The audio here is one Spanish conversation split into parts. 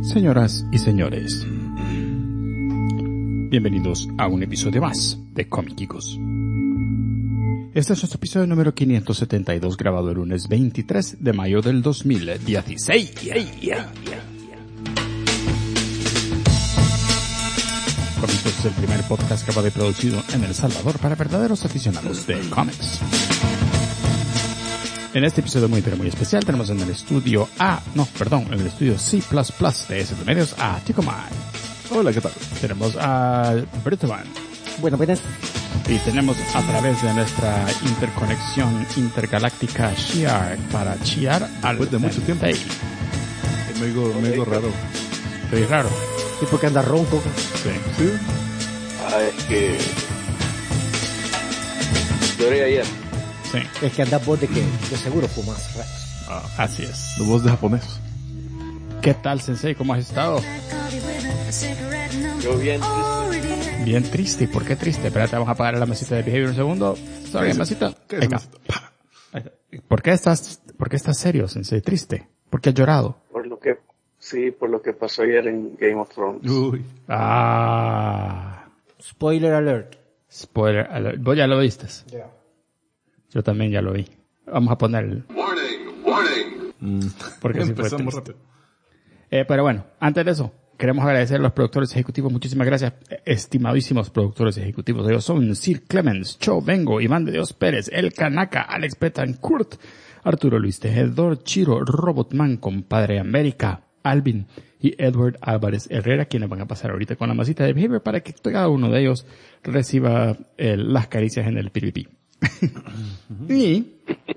Señoras y señores, bienvenidos a un episodio más de Comiquicos. Este es nuestro episodio número 572, grabado el lunes 23 de mayo del 2016. Comiquicos es el primer podcast grabado y producido en El Salvador para verdaderos aficionados de cómics. En este episodio muy especial tenemos en el estudio en el estudio C++ de S Medios a Ticomán. Hola, ¿qué tal? Tenemos a Britoman. Bueno, buenas. Y tenemos a través de nuestra interconexión intergaláctica Shiar para chiar al después de mucho tiempo. Me oigo raro. ¿Te raro? Sí, porque anda ronco. Sí. ¿Sí? Es que lloré ayer. Sí. Es que andas vos de seguro fumas rayos. Así es. La voz de japonés. ¿Qué tal, Sensei? ¿Cómo has estado? Yo bien. Bien triste. ¿Por qué triste? Espérate, vamos a apagar la mesita de Behavior un segundo. Sorry, mesita. ¿Qué es eso? ¿Por qué estás serio, Sensei? ¿Triste? ¿Por qué has llorado? Por lo que pasó ayer en Game of Thrones. Uy. Spoiler alert. Spoiler alert. ¿Vos ya lo viste? Ya. Yo también ya lo vi. Vamos a poner el... Warning. Porque sí fue Empezamos triste. rápido. Pero bueno, antes de eso, queremos agradecer a los productores ejecutivos. Muchísimas gracias, estimadísimos productores ejecutivos. Ellos son Sir Clemens, Cho Vengo, Iván de Dios Pérez, El Kanaka, Alex Betancourt, Arturo Luis Tejedor, Chiro, Robotman, Compadre América, Alvin y Edward Álvarez Herrera, quienes van a pasar ahorita con la masita de Behavior para que cada uno de ellos reciba las caricias en el piripi. Y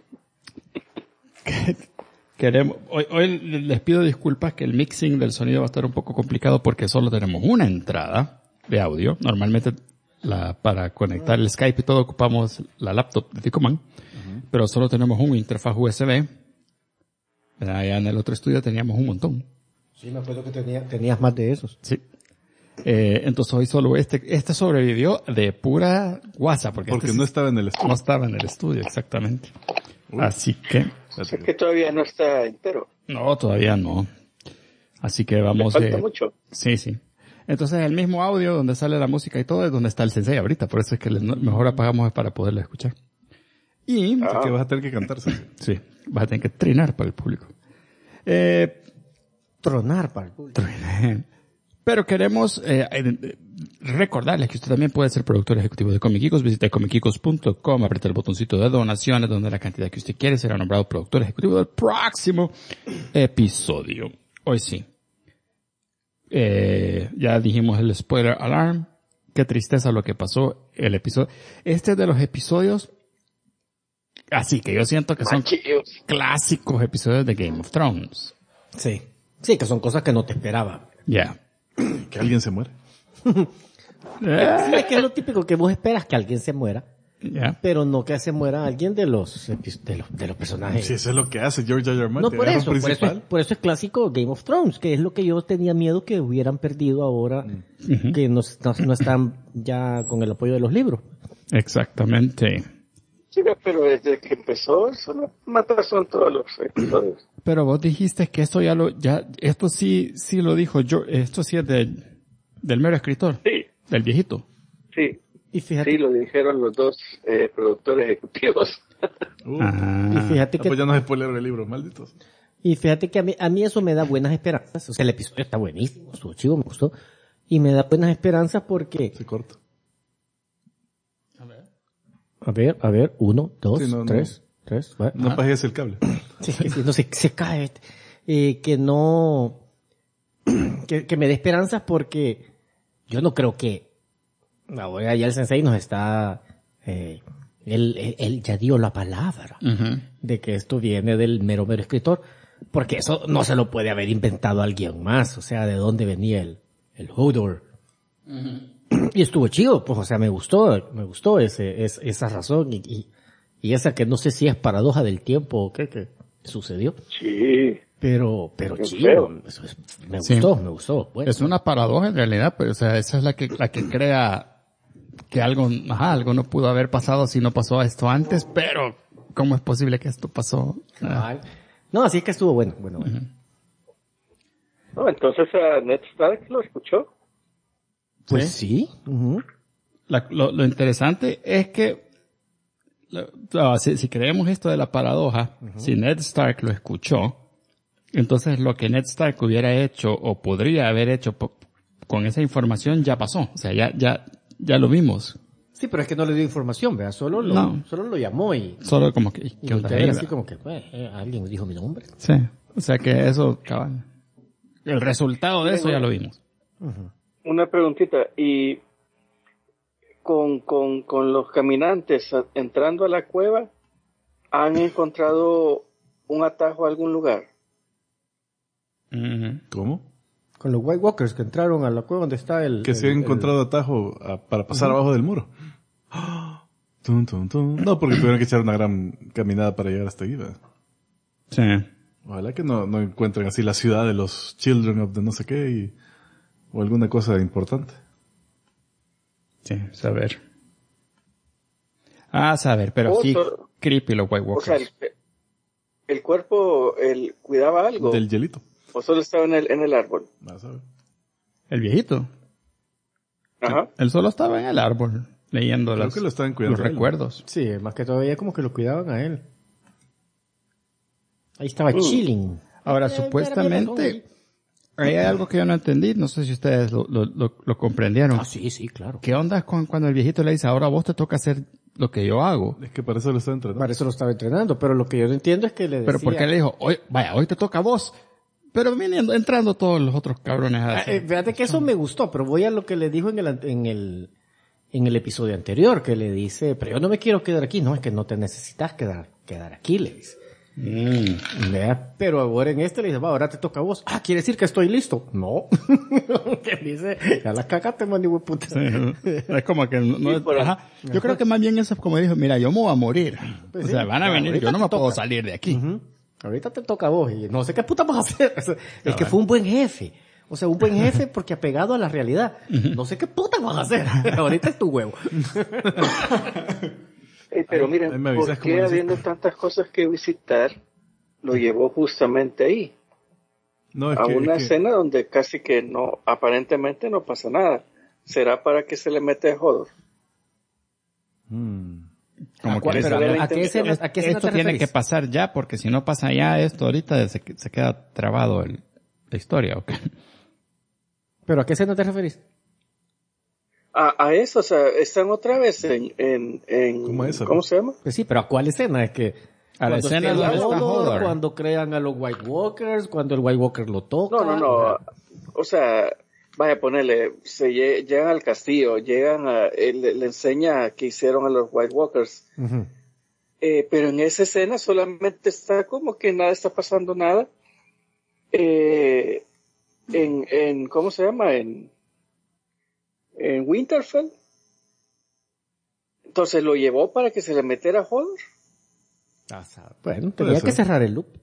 hoy les pido disculpas que el mixing del sonido va a estar un poco complicado porque solo tenemos una entrada de audio. Normalmente para conectar el Skype y todo ocupamos la laptop de Ticoman, pero solo tenemos un interfaz USB. Allá en el otro estudio teníamos un montón. Sí, me acuerdo que tenías más de esos. Sí. Entonces hoy solo este sobrevivió de pura guasa porque no estaba en el estudio. No estaba en el estudio, exactamente. Así que... Es que todavía no está entero. No, todavía no. Así que vamos... Le falta mucho. Sí. Entonces el mismo audio donde sale la música y todo es donde está el sensei ahorita. Por eso es que mejor apagamos para poderla escuchar. Y... Así que vas a tener que cantarse. Sí, vas a tener que trinar para el público. Tronar para el público. Pero queremos recordarles que usted también puede ser productor ejecutivo de Comiquicos. Visite comiquicos.com, aprieta el botoncito de donaciones donde la cantidad que usted quiere será nombrado productor ejecutivo del próximo episodio. Hoy sí. Ya dijimos el spoiler alarm. Qué tristeza lo que pasó el episodio. Este es de los episodios así que yo siento que son clásicos episodios de Game of Thrones. Sí. Sí, que son cosas que no te esperaba. Ya. Que alguien se muere. Sí, es que es lo típico que vos esperas que alguien se muera, pero no que se muera alguien de los personajes. Sí, eso es lo que hace George R. R. Martin. No, por eso es clásico Game of Thrones, que es lo que yo tenía miedo que hubieran perdido ahora, que no están ya con el apoyo de los libros. Exactamente. Sí, pero desde que empezó, eso no mataron todos los episodios. Pero vos dijiste que esto esto sí lo dijo yo, esto sí es del mero escritor. Sí. Del viejito. Sí. Y fíjate, Sí, lo dijeron los dos productores ejecutivos. y fíjate que pues ya nos spoilearon el libro, malditos. Y fíjate que a mí eso me da buenas esperanzas. O sea, el episodio está buenísimo, estuvo chido, me gustó. Y me da buenas esperanzas porque... Se corta. A ver, 1, 2, Sí, 3. No apagues el cable. Sí, no se cae. Que me dé esperanzas porque yo no creo que ahora ya el sensei nos está... Él ya dio la palabra de que esto viene del mero escritor, porque eso no se lo puede haber inventado alguien más. O sea, ¿de dónde venía el Hodor? Y estuvo chido, pues, o sea, me gustó esa razón y esa que no sé si es paradoja del tiempo o qué que sucedió. Sí. Pero Qué chido, feo. me gustó. Bueno. Es una paradoja en realidad, pero o sea, esa es la que crea que algo no pudo haber pasado si no pasó esto antes, pero ¿cómo es posible que esto pasó? No, así es que estuvo bueno. No, entonces a Ned Stark lo escuchó. Pues sí. Lo interesante es que, si creemos esto de la paradoja, si Ned Stark lo escuchó, entonces lo que Ned Stark hubiera hecho o podría haber hecho con esa información ya pasó. O sea, ya lo vimos. Sí, pero es que no le dio información, ¿verdad? Solo lo llamó y... Solo como que, ¿qué onda ahí, así verdad? como que, alguien dijo mi nombre. Sí. O sea que eso, cabal. El resultado de eso ya lo vimos. Una preguntita, y con los caminantes entrando a la cueva, ¿han encontrado un atajo a algún lugar? ¿Cómo? Con los White Walkers que entraron a la cueva donde está el... Que se han encontrado atajo para pasar abajo del muro. Tum, tum, tum. No, porque tuvieron que echar una gran caminada para llegar hasta ahí, ¿verdad? Sí. Ojalá que no encuentren así la ciudad de los Children of the no sé qué o alguna cosa importante. Sí, saber. Pero sí, creepy los White Walkers. O sea, el cuerpo, cuidaba algo. Del hielito. ¿O solo estaba en el árbol? A saber. El viejito. Ajá. Él solo estaba en el árbol, leyendo Creo que lo estaban cuidando los a él. recuerdos. Sí, más que todavía como que lo cuidaban a él. Ahí estaba chilling. Ahora, supuestamente, hay algo que yo no entendí, no sé si ustedes lo comprendieron. Ah, sí, claro. ¿Qué onda con cuando el viejito le dice, ahora vos te toca hacer lo que yo hago? Es que para eso lo estaban entrenando. Para eso lo estaba entrenando, pero lo que yo no entiendo es que le decía... Pero ¿por qué le dijo, hoy te toca a vos? Pero vienen entrando todos los otros cabrones a hacer. Fíjate que eso me gustó, pero voy a lo que le dijo en el episodio anterior, que le dice, pero yo no me quiero quedar aquí. No, es que no te necesitas quedar aquí, le dice. Vea, pero ahora en le dice, ahora te toca a vos. Ah, quiere decir que estoy listo. No. Que dice, ya la cagaste, man, hijo de puta. Sí, es como que ajá. Yo creo que más bien eso es como dijo, mira, yo me voy a morir. Pues o sea, sí, van a venir, yo no me puedo salir de aquí. Ahorita te toca a vos y no sé qué puta vas a hacer. O sea, es que fue un buen jefe. O sea, un buen jefe porque apegado a la realidad. No sé qué puta vas a hacer. Ahorita es tu huevo. Pero miren, ¿por qué habiendo tantas cosas que visitar, lo llevó justamente ahí? No, es a una escena donde casi que no, aparentemente no pasa nada. ¿Será para que se le mete a Hodor? Como que ¿A qué escena esto tiene que pasar ya, porque si no pasa ya esto ahorita se queda trabado la historia, ¿ok? ¿Pero a qué escena te referís? A eso, o sea, están otra vez en ¿cómo se llama? Pues sí, pero ¿a cuál escena? Es que a la escena donde está Hodor, cuando crean a los White Walkers, cuando el White Walker lo toca. No. O sea, vaya a ponerle, llegan al castillo, le enseña qué hicieron a los White Walkers. Pero en esa escena solamente está como que nada está pasando nada. ¿Cómo se llama? En Winterfell. Entonces lo llevó para que se le metiera a Hodor. Bueno, tenía que cerrar el loop.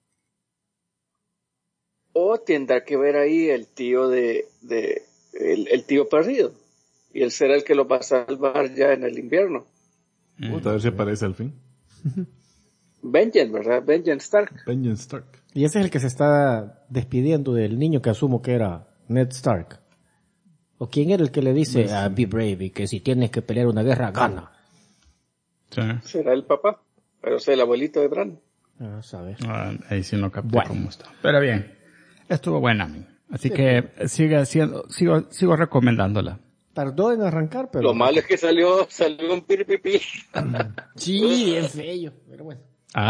O tendrá que ver ahí el tío el tío perdido. Y él será el que lo va a salvar ya en el invierno. A ver si aparece al fin. Benjen, ¿verdad? Benjen Stark. Benjen Stark. Y ese es el que se está despidiendo del niño que asumo que era Ned Stark. ¿O quién era el que le dice a Be Brave y que si tienes que pelear una guerra, gana? Sí. Será el papá, pero es el abuelito de Bran. ¿Sabes? Ahí sí no capté cómo está. Pero bien, estuvo buena. Así que sigo recomendándola. Tardó en arrancar, pero... Lo malo es que salió un piripipi. Sí, es bello, pero bueno.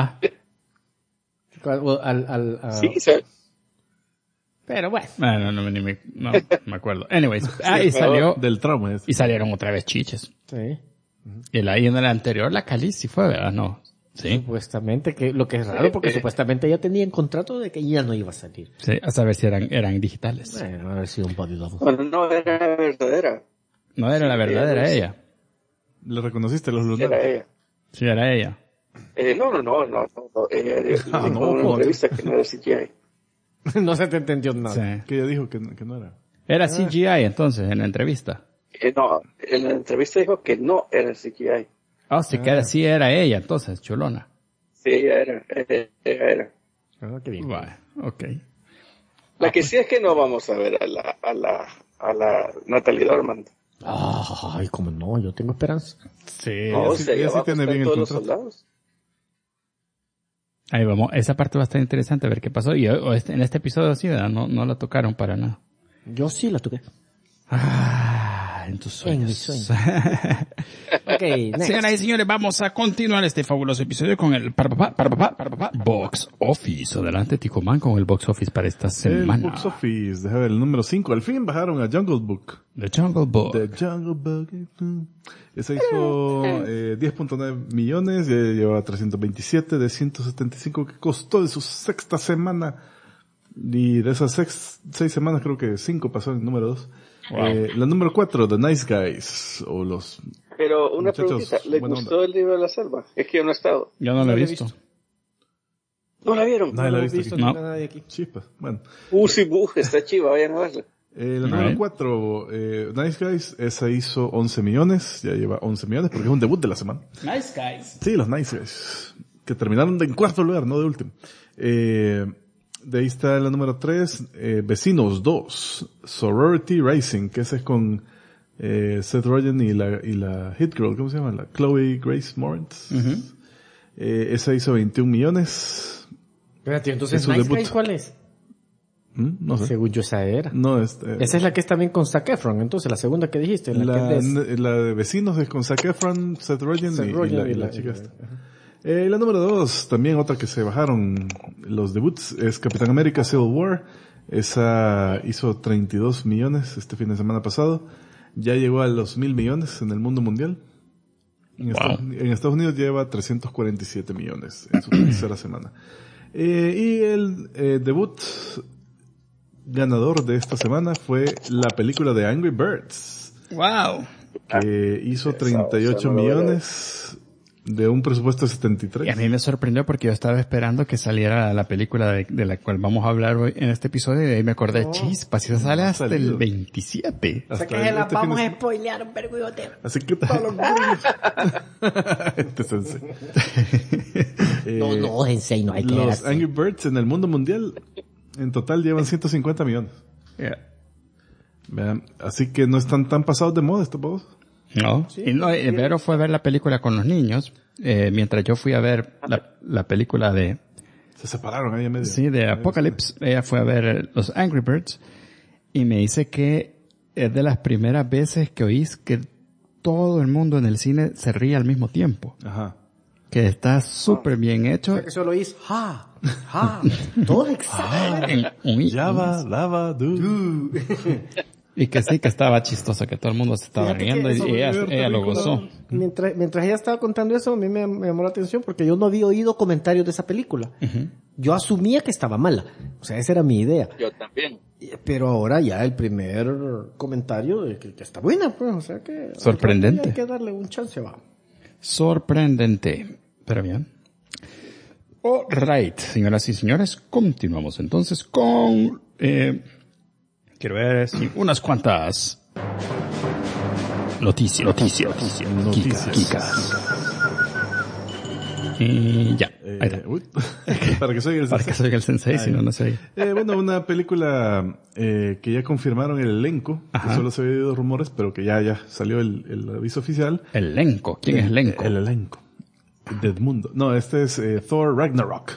Sí, pero bueno. No me acuerdo. Anyways, y salió... Del trauma ese. Y salieron otra vez chiches. Sí. Y ahí en el anterior la Khaleesi fue, ¿verdad? No. Sí. Supuestamente, lo que es raro, porque supuestamente ella tenía en contrato de que ya no iba a salir. Sí, a saber si eran digitales. Bueno, haber sido un body double. Bueno, no era verdadera. No era la verdadera ella. ¿Le reconociste los lunares? Era ella. Sí, era ella. No. Ella dijo en una entrevista que no era CGI. No se te entendió nada. Sí. Que ella dijo que no era. Era CGI entonces en la entrevista. No, en la entrevista dijo que no era CGI. Sí era ella entonces, chulona. Sí, ella era. Qué bien. Vale, ok. La que sí es que no vamos a ver a la Natalie Dormer. Ay, cómo no, yo tengo esperanza. Sí. No, o sí- sea, ella ya sí va a tiene buscar bien el todos los contrato. soldados. Ahí vamos. Esa parte va a estar interesante a ver qué pasó. Y en este episodio sí, ¿verdad? No la tocaron para nada. Yo sí la toqué. En tus En mis sueños. Ok, next. Señoras y señores, vamos a continuar este fabuloso episodio con el Box Office. Adelante, Ticomán, con el Box Office para esta El semana. Box Office, deja ver, el número 5. Al fin bajaron a Jungle Book. The Jungle Book. The Jungle Book. Ese hizo 10.9 millones, ya lleva 327 de 175 que costó de su sexta semana. Y de esas 6 semanas creo que 5 pasó en el número 2. La número 4, The Nice Guys, o los... Pero una Muchachos, preguntita, ¿les buena gustó onda. el libro de la selva? Es que yo no he estado. Yo no lo he visto. ¿No la vieron? Nadie la ha No he visto visto aquí. No. nada de aquí. Chispas, bueno. Sí, está chiva, vayan a verla. La número 4, Nice Guys, esa hizo 11 millones, ya lleva 11 millones porque es un debut de la semana. Nice guys. Sí, los Nice Guys, que terminaron en cuarto lugar, no de último. De ahí está la número 3, Vecinos 2, Sorority Rising, que ese es con Seth Rogen y la Hit Girl, ¿cómo se llama? La Chloe Grace Moretz. Esa hizo 21 millones. Espérate, entonces, Es su Nice debut. Guys, ¿cuál es? No sé. Según yo esa era. No, Esa es la que es también con Zac Efron, entonces, la segunda que dijiste. La que es la de Vecinos es con Zac Efron, Seth Rogen Seth y Rogen la chica esta. La número 2, también otra que se bajaron los debuts, es Capitán América Civil War. Esa hizo 32 millones este fin de semana pasado. Ya llegó a los 1,000 millones en el mundo mundial. En Estados Unidos lleva 347 millones en su tercera semana. Y el debut ganador de esta semana fue la película de Angry Birds, Wow. que hizo 38 millones de un presupuesto de 73. Y a mí me sorprendió porque yo estaba esperando que saliera la película de la cual vamos a hablar hoy en este episodio y ahí me acordé, chispas, si sale hasta el 27. O sea que Hasta la este vamos fin a de- spoilear un perguyote. Así que todos los gringos. Este sensei. No, Sensei, no hay que ver Los así. Angry Birds en el mundo mundial en total llevan 150 millones. Vean, así que no están tan pasados de moda estos pavos. No, y no, Vero fue a ver la película con los niños, mientras yo fui a ver la película de, Se separaron ahí en medio. sí, de Apocalypse. Ella fue a ver los Angry Birds y me dice que es de las primeras veces que oís que todo el mundo en el cine se ríe al mismo tiempo. Ajá. Que está súper bien hecho. O sea que solo hizo, todo exacto. Java, lava, do. Y que sí, que estaba chistoso, que todo el mundo se estaba Fíjate que riendo eso y ella lo gozó. Mientras ella estaba contando eso, a mí me llamó la atención porque yo no había oído comentarios de esa película. Yo asumía que estaba mala. O sea, esa era mi idea. Yo también. Pero ahora ya el primer comentario de que está buena, pues, o sea que... Sorprendente. Hay que darle un chance, va. Sorprendente. Pero bien. Alright, señoras y señores, continuamos entonces con... quiero ver si unas cuantas noticias. Kikas. Y ya. Ahí está. Para que soy el Para que soy el sensei, si no, no sé. bueno, una película que ya confirmaron el elenco, que solo se había oído rumores, pero que ya salió el aviso oficial. El elenco. ¿Quién es el elenco? El elenco. De Edmundo. No, este es Thor Ragnarok.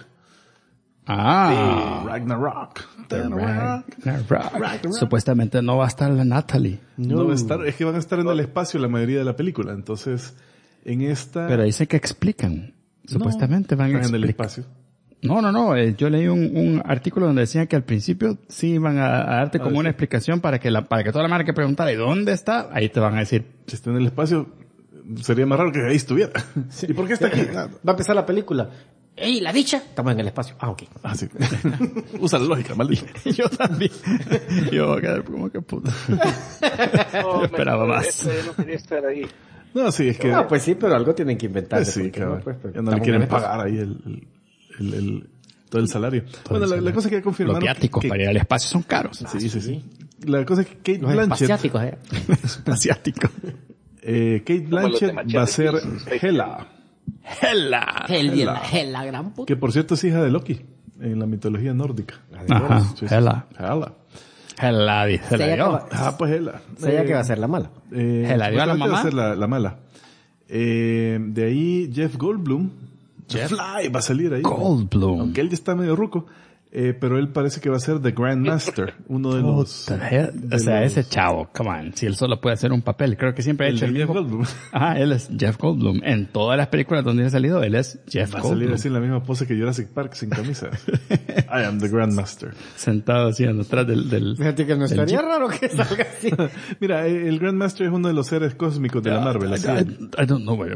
Ragnarok. Ragnarok. Supuestamente no va a estar la Natalie. No va a estar, es que van a estar en el espacio la mayoría de la película, entonces en esta... Pero dice que explican. Supuestamente van a están en el explicar. espacio. No, yo leí un artículo donde decía que al principio sí iban a darte como una explicación para que toda la marca que preguntara ¿y dónde está? Ahí te van a decir. Si está en el espacio, sería más raro que ahí estuviera. ¿Y por qué está aquí? Va a empezar la película. ¡Ey, la dicha! Estamos en el espacio. Ok. Sí. Usa la lógica, maldito. Yo también. Yo voy a quedar como que puta. No, esperaba más. Yo no quería estar ahí. No, sí, es que... No, pues sí, pero algo tienen que inventar. Pues sí, cabrón. Ya no le quieren pagar ahí todo el salario. Bueno, la cosa que ya confirmaron... Los viáticos para ir al espacio son caros. Sí. La cosa es que Kate Los Blanchett... espaciáticos, Asiático. Kate Blanchett va a ser Hela. Hela. La gran puta. Que por cierto es hija de Loki. en la mitología nórdica. Ajá, Sí, Hela. Hela. Se la dio. Pues Hela. Sabía que va a ser la mala. ¿Se la dio a la mamá? Va a ser la mala. De ahí Jeff Goldblum. Fly va a salir ahí. Goldblum. Aunque él ya está medio ruco. Pero él parece que va a ser The Grandmaster, uno de los... O sea, ese chavo, come on, si él solo puede hacer un papel, creo que siempre ha hecho el Jeff mismo. Goldblum. Ajá, él es Jeff Goldblum. En todas las películas donde ha salido, él es Jeff Va a Goldblum. salir así en la misma pose que Jurassic Park, sin camisa. I am the Grandmaster. Sentado así detrás del... Fíjate que no estaría raro que salga así. Mira, el Grandmaster es uno de los seres cósmicos de la Marvel. Así. I don't know.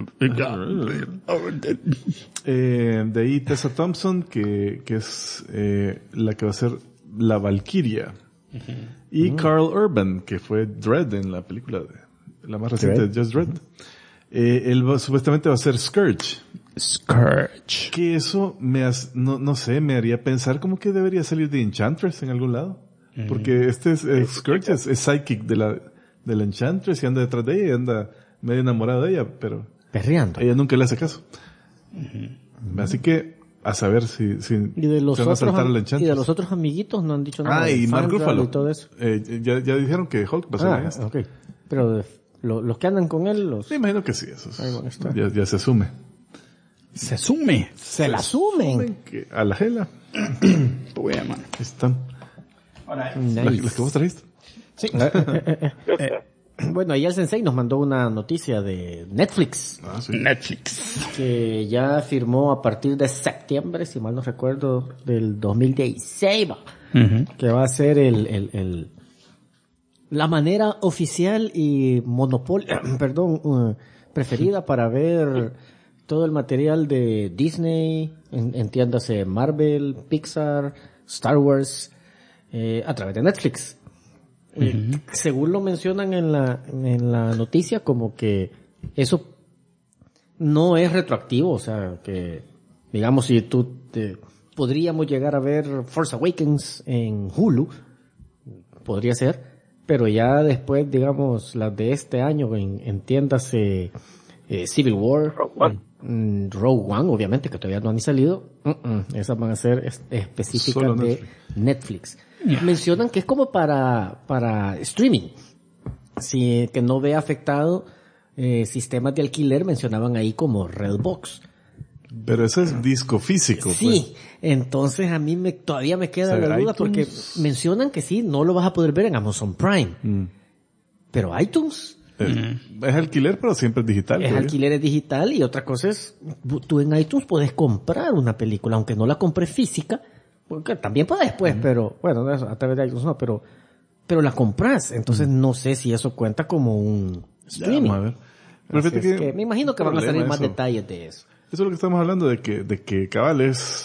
De ahí Tessa Thompson, que es la que va a ser la Valkyria. Y Carl Urban, que fue Dredd en la película la más reciente de Just Dredd. Él supuestamente va a ser Scourge. Que eso no sé, me haría pensar como que debería salir de Enchantress en algún lado. Porque Scourge es psychic de la Enchantress y anda detrás de ella y anda medio enamorado de ella, pero Perreando. ella nunca le hace caso. Así que a saber si Y de los se van a saltar a la otros, y Enchantress. de los otros amiguitos no han dicho nada. Y Mark Fandral Ruffalo. y todo eso. Ya dijeron que Hulk va a ser en esta. Ok. Pero los que andan con él, Me imagino que sí, eso Ahí van a estar. ya se asume. Se sume. se la sumen. Que a la Hela Pues, mano. están Nice. las que vos trajiste. Sí. Bueno, ahí el Sensei nos mandó una noticia de Netflix, Sí. Netflix. que ya firmó a partir de septiembre, si mal no recuerdo, del 2016, que va a ser la manera oficial y preferida para ver todo el material de Disney, entiéndase Marvel, Pixar, Star Wars, a través de Netflix. Según lo mencionan en la noticia, como que eso no es retroactivo, o sea, que digamos si podríamos llegar a ver Force Awakens en Hulu, podría ser, pero ya después, digamos, las de este año, entiéndase Civil War, Rogue One, obviamente, que todavía no han ni salido, esas van a ser específicas Solo de Netflix. Mencionan que es como para streaming, sí, que no ve afectado sistemas de alquiler, mencionaban ahí como Redbox. Pero eso es disco físico. Sí, entonces a mí todavía me queda la duda porque mencionan que sí, no lo vas a poder ver en Amazon Prime. Pero iTunes Es alquiler, pero siempre es digital. es alquiler, es digital, y otra cosa es, tú en iTunes puedes comprar una película, aunque no la compres física, porque también puedes pues, pero bueno, a través de iTunes no, pero la compras, entonces no sé si eso cuenta como un streaming. Vamos a ver. Así Pero fíjate es que me imagino que van a salir más eso. detalles de eso. Eso es lo que estamos hablando, de que cabal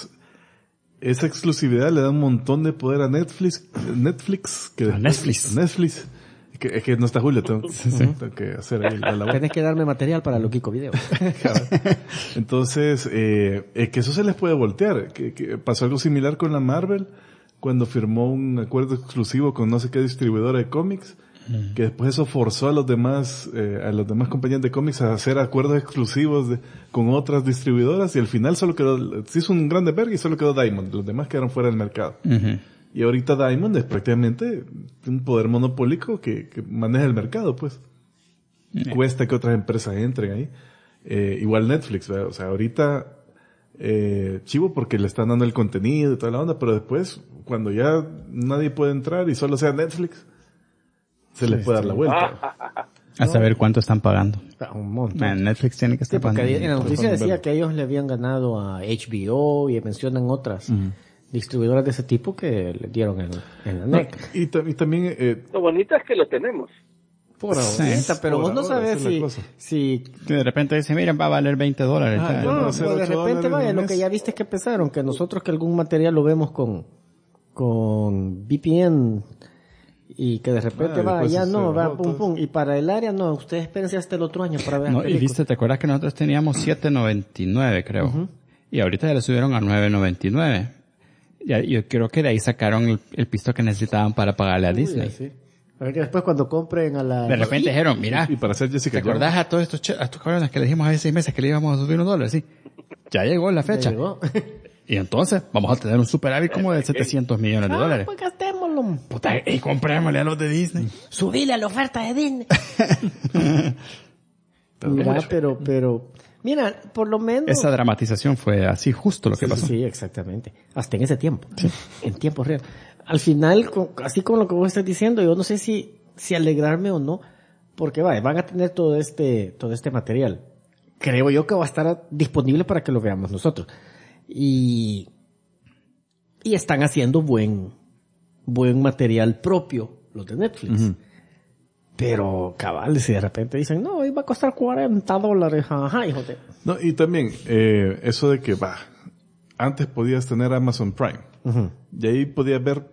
esa exclusividad le da un montón de poder a Netflix, que A Netflix. que no está Julio, tengo que hacer ahí la labor. Tienes que darme material para lo Kiko Video. Entonces, que eso se les puede voltear, que pasó algo similar con la Marvel, cuando firmó un acuerdo exclusivo con no sé qué distribuidora de cómics, que después eso forzó a las demás compañías de cómics a hacer acuerdos exclusivos con otras distribuidoras, y al final se hizo un grande verga y solo quedó Diamond, los demás quedaron fuera del mercado. Y ahorita Diamond es prácticamente un poder monopólico que maneja el mercado, pues. Cuesta que otras empresas entren ahí. Igual Netflix, ¿verdad? O sea, ahorita, chivo porque le están dando el contenido y toda la onda, pero después, cuando ya nadie puede entrar y solo sea Netflix, se les puede dar la vuelta. A saber cuánto están pagando. Un montón. Man, Netflix tiene que Sí, estar porque pagando. en la noticia decía que ellos le habían ganado a HBO y mencionan otras distribuidoras de ese tipo que le dieron en la NEC. Y también, Lo bonito es que lo tenemos. Por ahorita, pero por vos no ahora, sabes esa es la cosa. si Que de repente dicen, miren, va a valer $20. Ah, no, va a ser pues de $8 repente vaya, al lo mes. que ya viste que pesaron, que nosotros que algún material lo vemos con VPN y que de repente va, después ya se no, va, bajó pum, todo. pum, y para el área no, ustedes espérense hasta el otro año para ver No, las y películas. viste, ¿te acuerdas que nosotros teníamos $7.99, creo? Y ahorita ya le subieron a $9.99. Yo creo que de ahí sacaron el pisto que necesitaban para pagarle a Disney. Sí. A ver que después cuando compren a la... De repente dijeron, mira, y para hacer Jessica ¿te acordás a todos estos cabrones que le dijimos hace 6 meses que le íbamos a subir $1? Sí. Ya llegó la fecha. llegó. Y entonces vamos a tener un superávit como de 700 millones de dólares. Pues gastémoslo. Puta, y comprémosle a los de Disney. Subile a la oferta de Disney. Mira, pero, mira, por lo menos... Esa dramatización fue así justo lo que pasó. Sí, exactamente. Hasta en ese tiempo. Sí. En tiempo real. Al final, así como lo que vos estás diciendo, yo no sé si alegrarme o no, porque van a tener todo este material. Creo yo que va a estar disponible para que lo veamos nosotros. Y están haciendo buen material propio los de Netflix. Uh-huh. Pero, cabal, si de repente dicen, no, iba a costar $40, ajá, hijo de... No, y también, eso de que, antes podías tener Amazon Prime. Uh-huh. Y ahí podías ver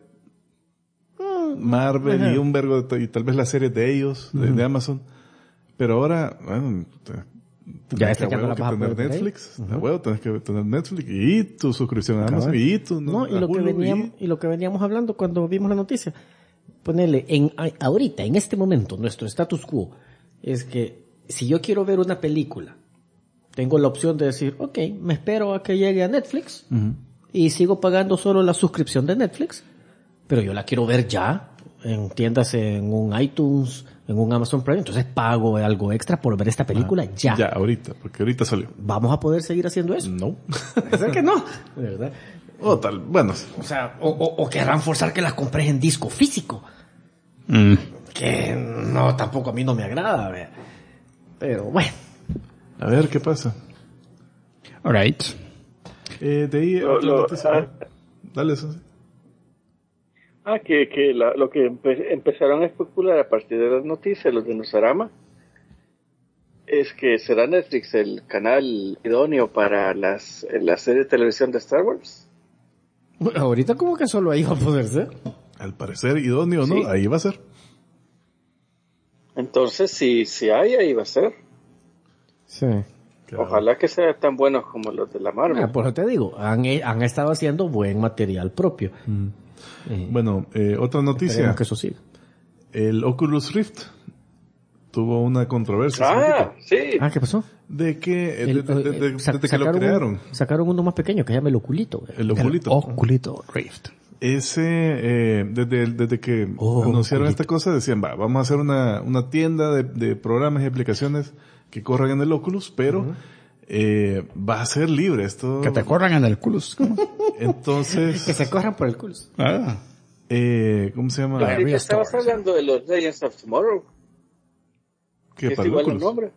Marvel uh-huh. y un vergo y tal vez las series de ellos, uh-huh. de Amazon. Pero ahora, bueno, ya está que tener Netflix, uh-huh. Tenés que tener Netflix y tu suscripción a Amazon y tu... No, y lo que veníamos hablando cuando vimos la noticia. Ponerle ahorita, en este momento, nuestro status quo es que si yo quiero ver una película, tengo la opción de decir, ok, me espero a que llegue a Netflix uh-huh. y sigo pagando solo la suscripción de Netflix, pero yo la quiero ver ya en tiendas, en un iTunes, en un Amazon Prime, entonces pago algo extra por ver esta película ya. Ya, ahorita, porque ahorita salió. ¿Vamos a poder seguir haciendo eso? No. Es que no, de verdad. O tal, bueno. O sea, o querrán forzar que las compres en disco físico. Que no, tampoco a mí no me agrada, ¿verdad? Pero bueno. A ver qué pasa. Alright. De ahí, dale eso. Lo que empezaron a especular a partir de las noticias, los de Nosarama, es que será Netflix el canal idóneo para la serie de televisión de Star Wars. Ahorita como que solo ahí va a poder ser. Al parecer idóneo, ¿no? Sí. Ahí va a ser. Entonces, si hay, ahí va a ser. Sí. Claro. Ojalá que sean tan buenos como los de la Marvel. Por eso te digo, han estado haciendo buen material propio. Bueno, otra noticia. Que eso siga. El Oculus Rift tuvo una controversia. Sí. ¿Qué pasó? De que, desde que lo crearon. Sacaron uno más pequeño que se llama el Oculito. El Oculito. El Oculito Rift. Ese, desde que anunciaron esta cosa, decían, vamos a hacer una tienda de programas y aplicaciones que corran en el Oculus, pero va a ser libre esto. Que te corran en el Oculus. Entonces... que se corran por el Oculus. ¿Cómo se llama? Ahorita estabas hablando de los Legends of Tomorrow. ¿Qué es para igual el el nombre.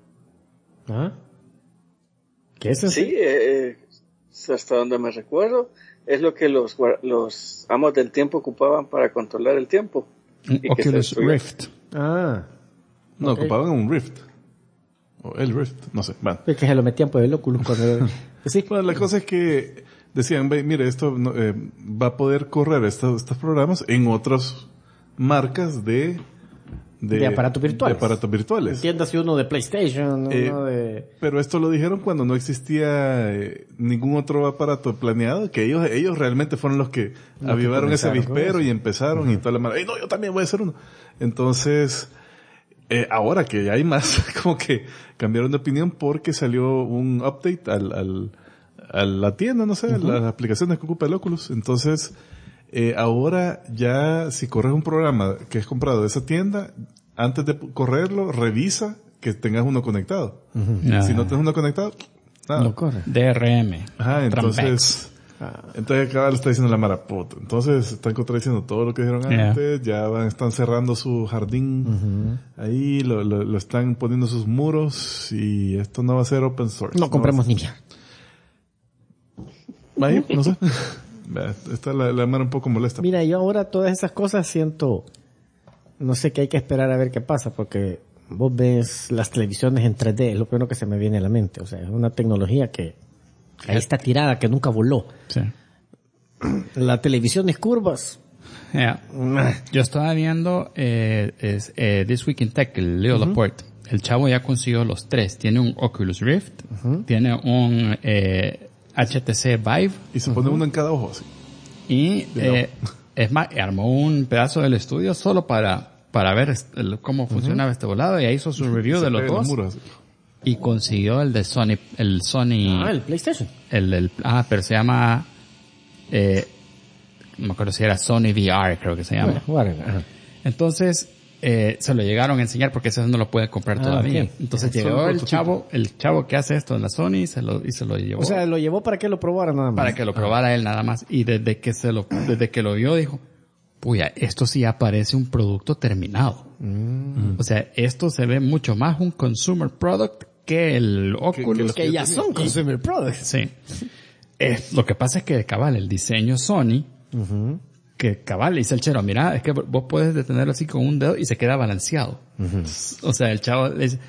¿Qué es eso? Sí, hasta donde me recuerdo, es lo que los amos del tiempo ocupaban para controlar el tiempo. Oculus Rift. No, ocupaban un Rift. O el Rift, no sé. Bueno. Es que se lo metían por el Oculus cuando... Sí. Bueno, la cosa es que decían, mire, esto va a poder correr estos programas en otras marcas de aparatos virtuales. De aparatos virtuales. Entiéndase uno de PlayStation, uno de... Pero esto lo dijeron cuando no existía ningún otro aparato planeado, que ellos realmente fueron los que avivaron ese avispero y empezaron y toda la mano. No, yo también voy a hacer uno. Entonces, ahora que ya hay más, como que cambiaron de opinión porque salió un update a la tienda, no sé, a las aplicaciones que ocupa el Oculus. Entonces, ahora ya si corres un programa que es comprado de esa tienda, antes de correrlo, revisa que tengas uno conectado. Si no tienes uno conectado, nada. No corre. DRM. Ajá, entonces acá le está diciendo la mara, puta. Entonces están contradiciendo todo lo que dijeron antes, ya están cerrando su jardín, ahí lo están poniendo sus muros y esto no va a ser open source. No compremos ni mierda. Ahí, no sé. Está la mano un poco molesta. Mira, yo ahora todas esas cosas siento, no sé, que hay que esperar a ver qué pasa, porque vos ves las televisiones en 3D, es lo primero que se me viene a la mente. O sea, es una tecnología que ahí está tirada, que nunca voló. Sí. La televisión es curvas. Yo estaba viendo This Week in Tech, el Leo Laporte. El chavo ya consiguió los 3. Tiene un Oculus Rift, tiene un HTC Vive. Y se pone uno en cada ojo, así. Y es más, armó un pedazo del estudio solo para ver cómo funcionaba este volado, y ahí hizo su review de los dos. Muros, y consiguió el de Sony, el el PlayStation. pero se llama no me acuerdo si era Sony VR, creo que se llama. Entonces, se lo llegaron a enseñar porque eso no lo pueden comprar todavía. Okay. Entonces llegó el chavo que hace esto en la Sony y se lo llevó. O sea, lo llevó para que lo probara nada más. Para que lo probara él nada más. Y desde que lo vio dijo, puya, esto sí aparece un producto terminado. O sea, esto se ve mucho más un consumer product que el Oculus. Que ya son consumer products. Sí. Lo que pasa es que cabal, el diseño Sony, que cabal, dice el chero, mira, es que vos puedes detenerlo así con un dedo y se queda balanceado. O sea, el chavo,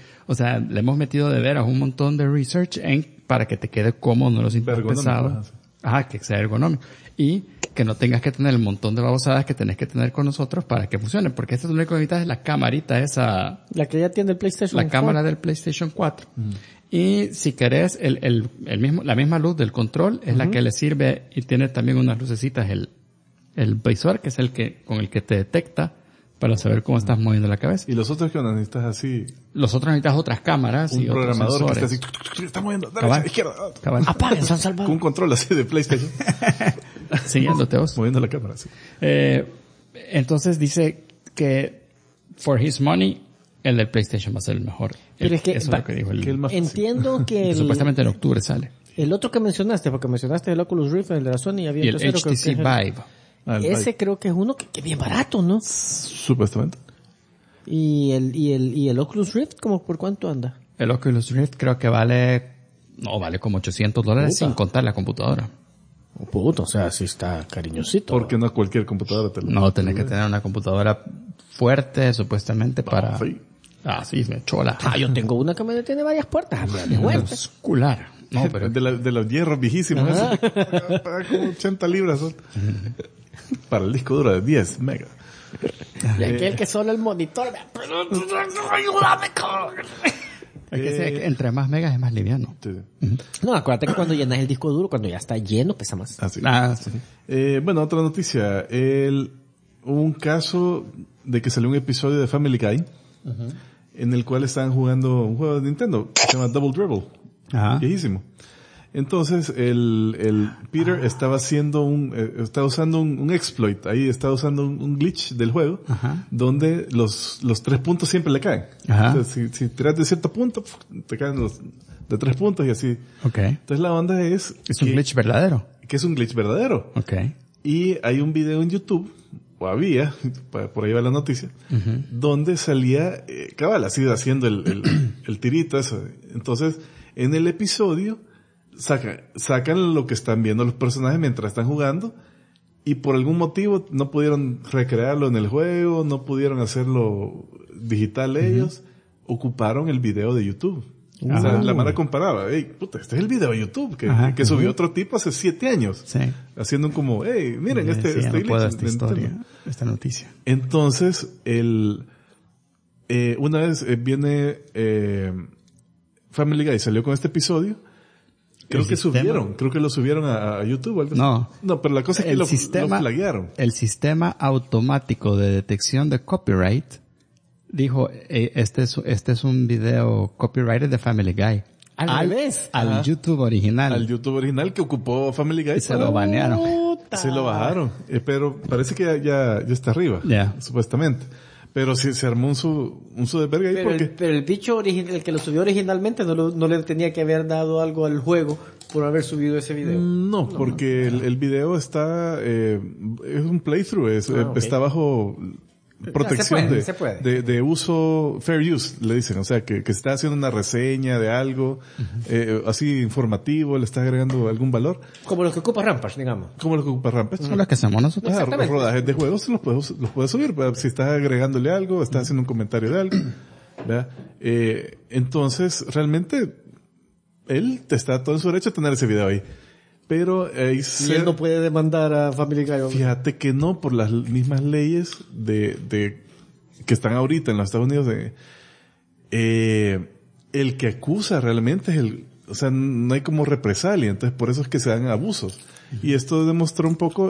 le hemos metido de veras un montón de research para que te quede cómodo, no lo sientas pesado. Ajá, que sea ergonómico. Y que no tengas que tener el montón de babosadas que tenés que tener con nosotros para que funcione. Porque esto es lo único que necesitas es la camarita esa. La que ya tiene el PlayStation 4. La cámara del PlayStation 4. Y si querés, la misma luz del control es la que le sirve y tiene también unas lucecitas el visor, que es con el que te detecta para saber cómo estás moviendo la cabeza. ¿Y los otros que necesitas así? Los otros necesitas otras cámaras y otros sensores. Un programador que está así, está moviendo, derecha, izquierda. Apaguen San Salvador. Con un control así de PlayStation. Siguiéndote vos. Moviendo la cámara, sí. Entonces dice que for his money, el del PlayStation va a ser el mejor. Pero es que, eso es lo que dijo entiendo que supuestamente en octubre sale. El otro que mencionaste, porque mencionaste el Oculus Rift, el de la Sony, había y el tercero, HTC Vive. Ese creo que es uno que es bien barato, ¿no? Supuestamente. ¿Y el Oculus Rift, como por cuánto anda? El Oculus Rift creo que vale como $800 sin contar la computadora. Puto, o sea, sí está cariñosito. Porque no cualquier computadora te lo... No, tenés que tener una computadora fuerte, supuestamente, para... Sí. Sí, me chola. Yo tengo una que me tiene varias puertas. De vuelta. Muscular. No, pero... de los hierros viejísimos. Paga como 80 libras. Son. Para el disco duro de 10 megas. Y aquel que solo el monitor. Ayúdame, cabrón. Es que entre más megas es más liviano. Sí. No, acuérdate que cuando llenas el disco duro, cuando ya está lleno, pesa más. Así. Sí. Bueno, otra noticia. Hubo un caso de que salió un episodio de Family Guy en el cual estaban jugando un juego de Nintendo que se llama Double Dribble. Ajá. Viejísimo. Entonces, el Peter estaba haciendo estaba usando un exploit, ahí estaba usando un glitch del juego, donde los 3 puntos siempre le caen. Ajá. O sea, si tiras de cierto punto, te caen los de 3 puntos y así. Okay. Entonces la onda es... ¿Es un glitch verdadero? Que es un glitch verdadero. Okay. Y hay un video en YouTube, o había, por ahí va la noticia, donde salía, cabal, así haciendo el tirito, eso. Entonces, en el episodio, sacan lo que están viendo los personajes mientras están jugando y por algún motivo no pudieron recrearlo en el juego, no pudieron hacerlo digital ellos, ocuparon el video de YouTube. O sea, la mara comparaba, puta, este es el video de YouTube que subió otro tipo hace 7 años. Sí. Haciendo como, miren esta noticia. Entonces, una vez viene Family Guy salió con este episodio. Creo que lo subieron a YouTube o algo así. No, pero la cosa es que lo flaguearon. El sistema automático de detección de copyright dijo, este es un video copyrighted de Family Guy. Al YouTube original. Al YouTube original que ocupó Family Guy. Y se lo banearon. Se lo bajaron. Pero parece que ya está arriba. Supuestamente. Pero sí se armó un su de verga ahí pero el bicho el que lo subió originalmente no le tenía que haber dado algo al juego por haber subido ese video. No, porque el video está, es un playthrough, está bajo protección de uso, fair use, le dicen, o sea, que está haciendo una reseña de algo, así informativo, le está agregando algún valor. Como los que ocupa Rampage, digamos. Como los que ocupa Rampage. Son los que hacemos nosotros. Los rodajes de juegos los puedes subir, si estás agregándole algo, estás haciendo un comentario de algo, ¿verdad? Entonces, realmente, él te está todo en su derecho a tener ese video ahí. Pero y él no puede demandar a Family Guy. Fíjate que no, por las mismas leyes de que están ahorita en los Estados Unidos, el que acusa realmente es o sea, no hay como represalia, entonces por eso es que se dan abusos. Y esto demostró un poco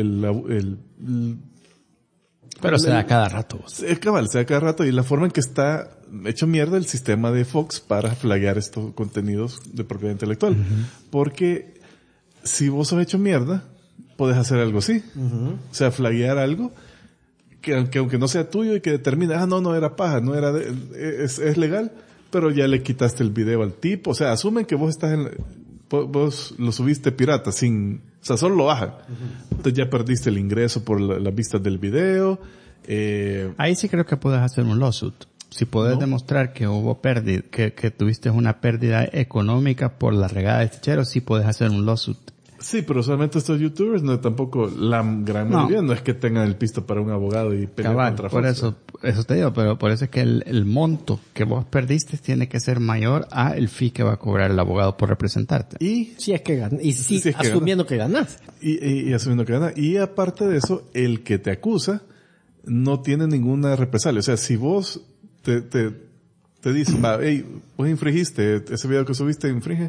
pero se da cada rato. Cabal, se da cada rato y la forma en que está hecho mierda el sistema de Fox para flaguear estos contenidos de propiedad intelectual. Porque si vos sos hecho mierda, puedes hacer algo así. O sea, flaguear algo que aunque no sea tuyo y que determine, no era paja, no era es legal, pero ya le quitaste el video al tipo. O sea, asumen que vos estás vos lo subiste pirata o sea, solo lo bajan. Entonces ya perdiste el ingreso por las vistas del video. Ahí sí creo que puedes hacer un lawsuit. Si puedes demostrar que hubo pérdida, que tuviste una pérdida económica por la regada de ficheros, sí puedes hacer un lawsuit. Sí, pero solamente estos youtubers tampoco la gran mayoría no es que tengan el pisto para un abogado y pelear contra Fox. Por eso te digo, pero por eso es que el monto que vos perdiste tiene que ser mayor a el fee que va a cobrar el abogado por representarte. Y si es que ganas. Y si es asumiendo que ganas. Y asumiendo que ganas. Y aparte de eso, el que te acusa no tiene ninguna represalia. O sea, si vos te dicen, hey, vos infringiste, ese video que subiste infringe,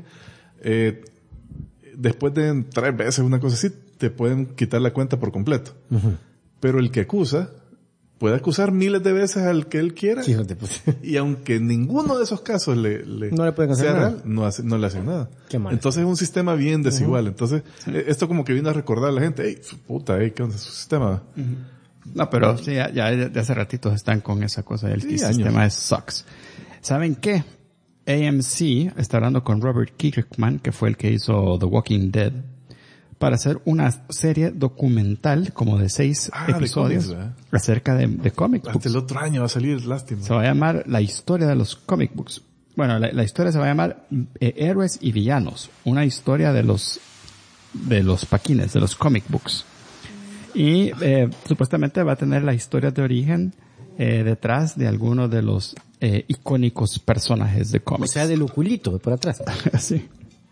después de 3 veces una cosa así, te pueden quitar la cuenta por completo. Pero el que acusa puede acusar miles de veces al que él quiera. Y aunque ninguno de esos casos no le pueden hacer nada. Real, no le hacen nada. Qué mal. Entonces es un sistema bien desigual. Entonces, esto como que vino a recordar a la gente, hey, ¿qué onda su sistema? No, pero sí, ya de hace ratitos están con esa cosa del que el sistema sucks. ¿Saben qué? AMC está hablando con Robert Kirkman, que fue el que hizo The Walking Dead, para hacer una serie documental como de 6 episodios de cómics, acerca de comic books. Hasta el otro año va a salir, lástima. Se va a llamar La historia de los comic books. Bueno, la historia se va a llamar Héroes y Villanos. Una historia de los paquines, de los comic books. Y supuestamente va a tener la historia de origen detrás de algunos de los icónicos personajes de cómics. O sea, del oculito, por atrás. Sí.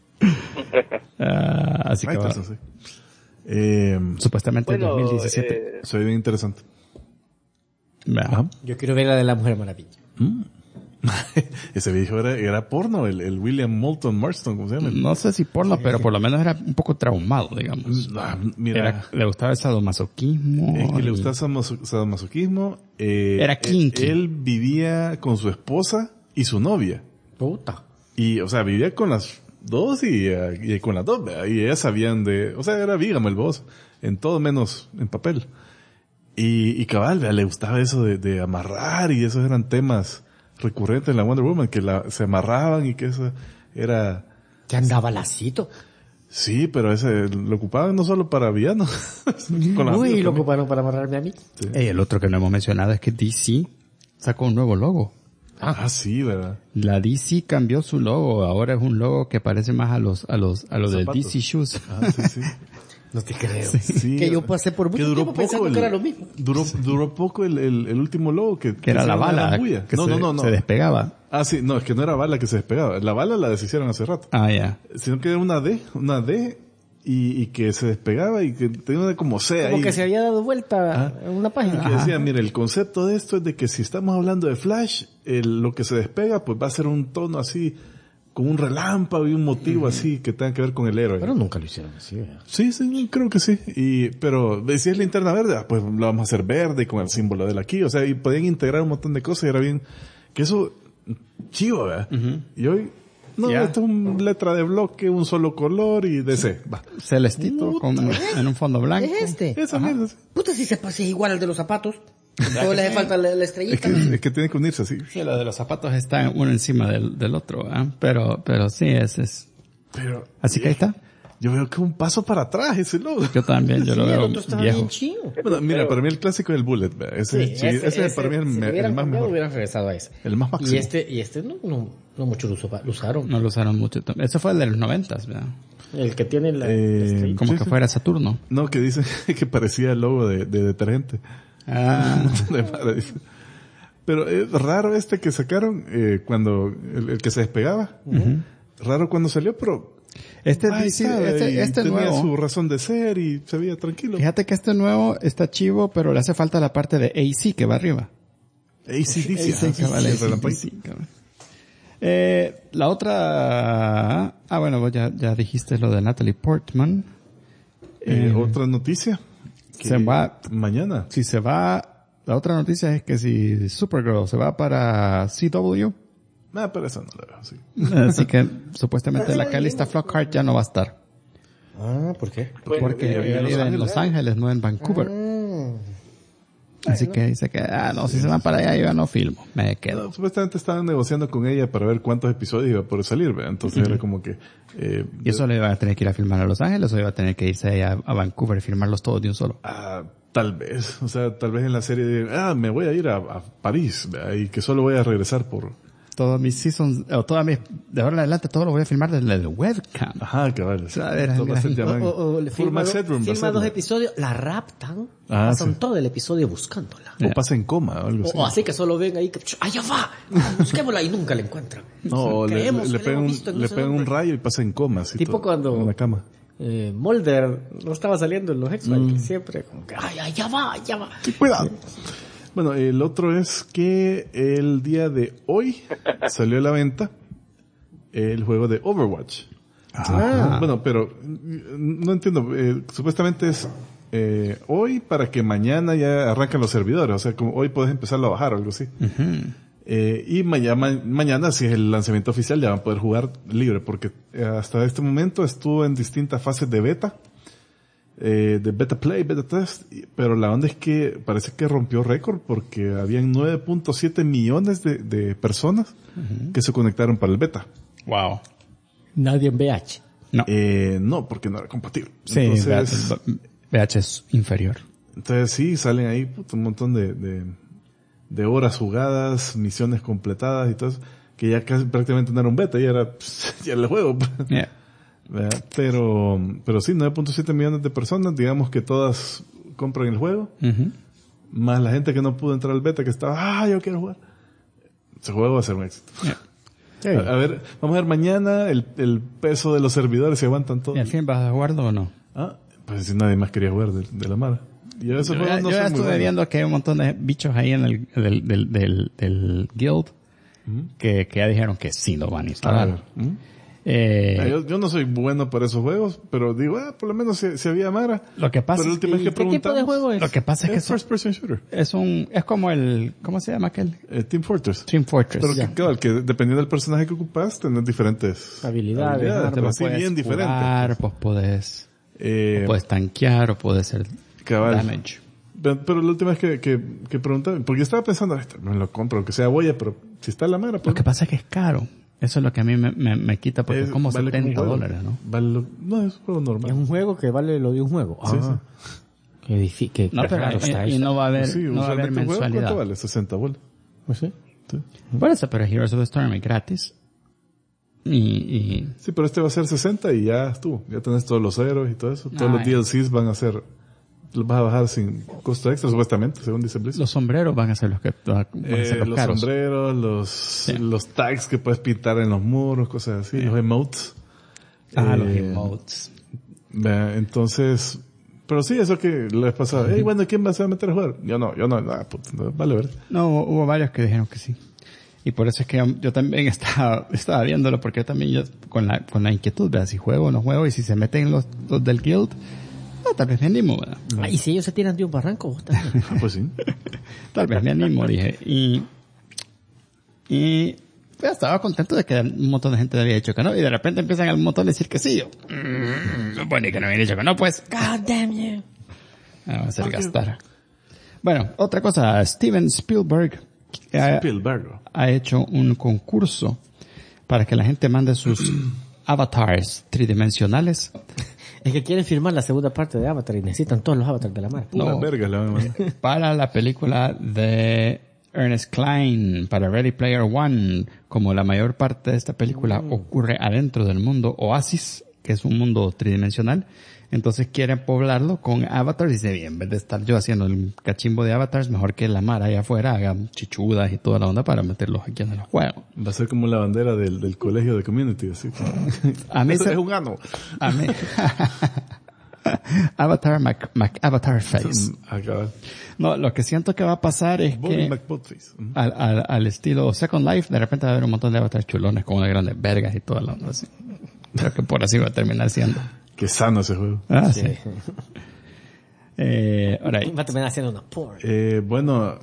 Así que va. Supuestamente en 2017. Se ve bien interesante. Yo quiero ver la de la Mujer Maravilla. Ese viejo era porno, el William Moulton Marston, ¿cómo se llama? No sé si porno, pero por lo menos era un poco traumado, digamos. Mira, le gustaba el sadomasoquismo. Es que le gustaba el sadomasoquismo. Era kinky. Él vivía con su esposa y su novia. Puta. Y, o sea, vivía con las dos y con las dos, ¿verdad? Y ellas sabían o sea, era bígamo el boss, en todo menos en papel. Y cabal, ¿verdad? Le gustaba eso de amarrar, y esos eran temas recurrentes en la Wonder Woman, que se amarraban y que eso era... ¿Que andaba lacito? Sí, pero ese lo ocupaban no solo para villanos. Uy, lo ocuparon para amarrarme a mí. Sí. El otro que no hemos mencionado es que DC sacó un nuevo logo. Sí, ¿verdad? La DC cambió su logo, ahora es un logo que parece más a los del DC Shoes. Sí. No te creo. Sí, que yo pasé por mucho tiempo pensando que era lo mismo. Duró poco el último logo que era la bala que se despegaba. Sí, no, es que no era bala que se despegaba. La bala la deshicieron hace rato. Ya. Sino que era una D y que se despegaba y que tenía como C ahí. Como que se había dado vuelta en una página. Que decía, mira, el concepto de esto es de que si estamos hablando de Flash, lo que se despega pues va a ser un tono así, con un relámpago y un motivo así que tenga que ver con el héroe. Pero nunca lo hicieron así, ¿verdad? Sí, creo que sí. Pero si es linterna verde, pues lo vamos a hacer verde con el símbolo de él aquí. O sea, y podían integrar un montón de cosas y era bien, que eso, chivo, ¿verdad? Y hoy, esto es una letra de bloque, un solo color y DC. Va. Celestito en un fondo blanco. Es Esa mierda. Puta, si se pasa igual al de los zapatos. Todo le hace falta la estrellita. Es que tiene que unirse así. Sí, lo de los zapatos está uno encima del otro, pero sí, es. Pero, así que ahí está. Yo veo que un paso para atrás ese logo. Yo también, yo lo veo viejo. Bueno, mira, para mí el clásico es el Bullet, ¿verdad? Ese para mí es el más mejor. Hubieran regresado a ese. El más máximo. Y este no mucho lo usaron. No lo usaron mucho. Ese fue el de los 90s, ¿verdad? El que tiene la como que fuera Saturno. No, que dicen que parecía el logo de detergente. Pero es raro que sacaron cuando el que se despegaba. Raro cuando salió, pero este tenía nuevo su razón de ser y se veía tranquilo. Fíjate que este nuevo está chivo, pero le hace falta la parte de AC que va arriba. AC/DC. La otra... bueno, vos ya dijiste lo de Natalie Portman. Otra noticia. Se va... Mañana. Si se va... La otra noticia es que si Supergirl se va para CW... pero eso no lo veo, sí. Así que supuestamente la Calista Flockhart ya no va a estar. ¿Por qué? Bueno, Porque él vive en Los Ángeles, no en Vancouver. Así que dice que, si se van para allá yo no filmo, me quedo. No, supuestamente estaban negociando con ella para ver cuántos episodios iba a poder salir, ¿verdad? Entonces era como que... ¿Y eso le iba a tener que ir a filmar a Los Ángeles o iba a tener que irse allá a Vancouver y filmarlos todos de un solo? tal vez, o sea, tal vez en la serie de, me voy a ir a París, ¿verdad? Y que solo voy a regresar por... Todos mis seasons, o todas mis, de ahora en adelante todo lo voy a filmar desde el webcam. Ajá, cabal. A ver, Todo va a ser mira. llamado- O le Full filma, Max Headroom va a filma ser, 2 ¿no? episodios, la raptan, Ah, pasan sí. todo el episodio buscándola. O pasa en coma o algo así. O así que solo ven ahí que, ¡ya va! Busquémosla y nunca la encuentran. No, le Creemos que la pegan, hemos visto en no le sé pegan un dónde. rayo y pasa en coma. Así Tipo todo, cuando- en la cama. Mulder no estaba saliendo en los X-Files, que siempre como que, ¡ay, ya va! Sí, cuidado. Bueno, el otro es que el día de hoy salió a la venta el juego de Overwatch. Bueno, pero no entiendo. Supuestamente es hoy para que mañana ya arrancan los servidores. O sea, como hoy puedes empezarlo a bajar o algo así. Y mañana, si es el lanzamiento oficial, ya van a poder jugar libre. Porque hasta este momento estuvo en distintas fases de beta. De beta play, beta test, pero la onda es que parece que rompió récord porque habían 9.7 millones de personas que se conectaron para el beta. Wow. Nadie en VH. No. No, porque no era compatible. Sí, Entonces, VH es inferior. entonces sí, salen ahí un montón de horas jugadas, misiones completadas y todo eso, que ya casi prácticamente no era un beta, ya era el juego. Yeah. ¿Verdad? Pero sí, 9.7 millones de personas, digamos que todas compran el juego, más la gente que no pudo entrar al beta, que estaba, yo quiero jugar. Ese juego va a ser un éxito. Yeah. A ver, vamos a ver mañana el peso de los servidores, si aguantan todo. ¿Y al fin vas a jugarlo o no? Pues si nadie más quería jugar de la Mara. Y esos Yo juegos no ya son muy estuve buenos. viendo que hay un montón de bichos ahí en el del guild que ya dijeron que sí lo van a instalar. Yo no soy bueno para esos juegos, pero digo, por lo menos si había Mara. Lo que pasa pero la es última vez que ¿qué tipo de juego es? Lo que pasa es que es first person shooter. es como el, ¿cómo se llama aquel? Team Fortress. Team Fortress. Pero Ya. que dependiendo del personaje que ocupas, tenés diferentes Habilidades, pero Vos sí puedes bien diferente. jugar, pues puedes tanquear o puedes hacer Cabal. damage. Pero la última vez que preguntaba, porque yo estaba pensando, me lo compro, aunque sea boya, pero si está la Mara, Lo pues que pasa es que es caro. Eso es lo que a mí me quita porque es como vale $70, un juego. ¿no? No, es un juego Es normal. un juego que vale lo de un juego. Sí, Qué difícil. No, pero raro está y eso. no va a haber, Sí, no va a haber usualmente un juego, mensualidad. ¿cuánto vale? 60 bolas. Pues sí. Por eso, pero Heroes of the Storm es gratis. Y Sí, pero este va a ser 60 y ya estuvo. Ya tenés todos los héroes y todo eso. Todos los ya. DLCs van a ser, los vas a bajar sin costo extra, supuestamente, según dice Blizzard. los sombreros van a ser los que van a ser los Los caros. sombreros, los tags que puedes pintar en los muros, cosas así, los emotes. Los emotes. Entonces, pero sí, eso que les pasaba. Bueno, ¿quién va a meter a jugar? Yo no, vale, ¿verdad? No, hubo varios que dijeron que sí. Y por eso es que yo también estaba viéndolo, porque yo también con la inquietud, ¿verdad? Si juego o no juego, y si se meten los del guild, tal vez me animo, ¿verdad? Y si ellos se tiran de un barranco, vos también. Pues sí. Tal vez me animo, dije. Y pues, estaba contento de que un montón de gente había dicho que no, y de repente empiezan un montón a decir que sí. Yo, bueno, y que no habían dicho que no, pues. God damn you. Me va a hacer gastar. Bueno, otra cosa, Steven Spielberg ha hecho un concurso para que la gente mande sus avatars tridimensionales. Es que quieren firmar la segunda parte de Avatar y necesitan todos los avatars de la mar. Pura No. verga la van a mandar. Para la película de Ernest Cline, para Ready Player One. Como la mayor parte de esta película ocurre adentro del mundo Oasis, que es un mundo tridimensional, entonces quieren poblarlo con avatars y dice, bien, en vez de estar yo haciendo el cachimbo de avatars, mejor que la Mara allá afuera haga chichudas y toda la onda para meterlos aquí en el juego. Va a ser como la bandera del colegio de Community, así. A mí Eso se- es un ano. A mí... Avatar Face. Acá. No, lo que siento que va a pasar es Bobby que McBoatface. al estilo Second Life, de repente va a haber un montón de avatars chulones con unas grandes vergas y toda la onda así. Creo que por así va a terminar siendo. Qué sano ese juego. Sí. Ahora, Va a terminar haciendo una porn. Bueno,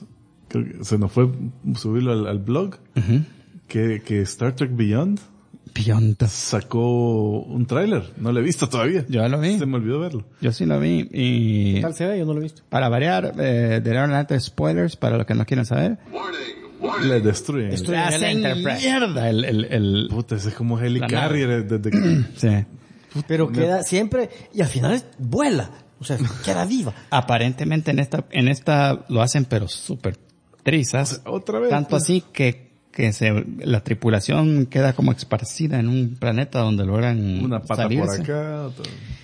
creo que se nos fue subirlo al blog, que Star Trek Beyond Beyond. sacó un tráiler. No lo he visto todavía. Yo lo vi. Se me olvidó verlo. Yo sí lo vi y... ¿Qué tal se ve? Yo no lo he visto. Para variar, de ahora en adelante spoilers para los que no quieren saber. Le destruyen. Destruyen. Le hacen mierda el... Puta, ese es como Heli La Carrier desde que... Sí. Pero queda siempre, y al final vuela. O sea, queda viva. Aparentemente en esta lo hacen pero súper trizas. Otra vez. Tanto así que la tripulación queda como esparcida en un planeta donde logran Una pata salirse. por acá. Otra.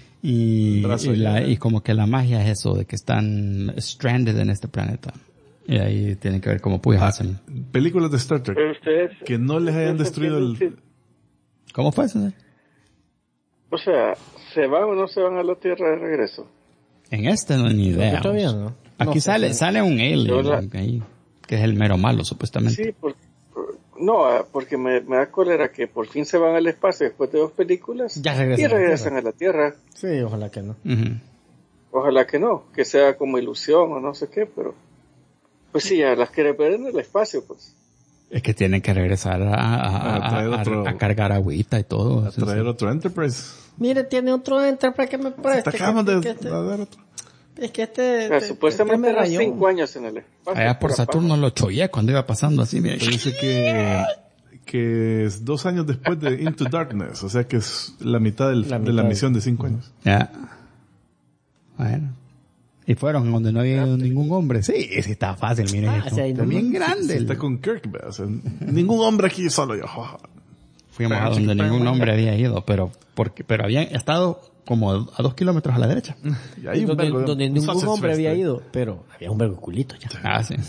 Y como que la magia es eso, de que están stranded en este planeta. Y ahí tienen que ver cómo hacen. Películas de Star Trek. Pero ustedes, Que no les hayan destruido el... ¿Cómo fue eso? o sea, ¿se van o no se van a la Tierra de regreso? En este no ni idea. Yo todavía vos. no. Aquí No, sale un Yo alien ahí, que es el mero malo, supuestamente. Sí, porque me da cólera que por fin se van al espacio después de 2 películas Ya regresan y a la regresan a la Tierra. Sí, ojalá que no. Ujú. Ojalá que no, que sea como ilusión o no sé qué, pero pues sí, ya las quiere ver en el espacio, pues. Es que tienen que regresar a cargar agüita y todo. A traer otro Enterprise. Mire, tiene otro Enterprise que me preste. Te acabamos de que dar otro. Es que O sea, supuestamente eran 5 años en el espacio. Allá por pura Saturno paja. lo chollé cuando iba pasando así. Mira. Te dice que es 2 años después de Into Darkness. O sea que es la mitad, de la misión de 5 años. Ya. Bueno. Y fueron donde no había ningún hombre. Sí, está fácil, miren esto. sí, ahí Está bien grande. Está con Kirk, ¿ve? O sea, ningún hombre aquí, solo yo. Fuimos a donde ningún hombre había ido, pero habían estado como a 2 kilómetros a la derecha. Y hay un vergo de- donde un ningún sausage hombre fest, había ¿eh? ido, pero había un vergo culito ya. Ah, sí.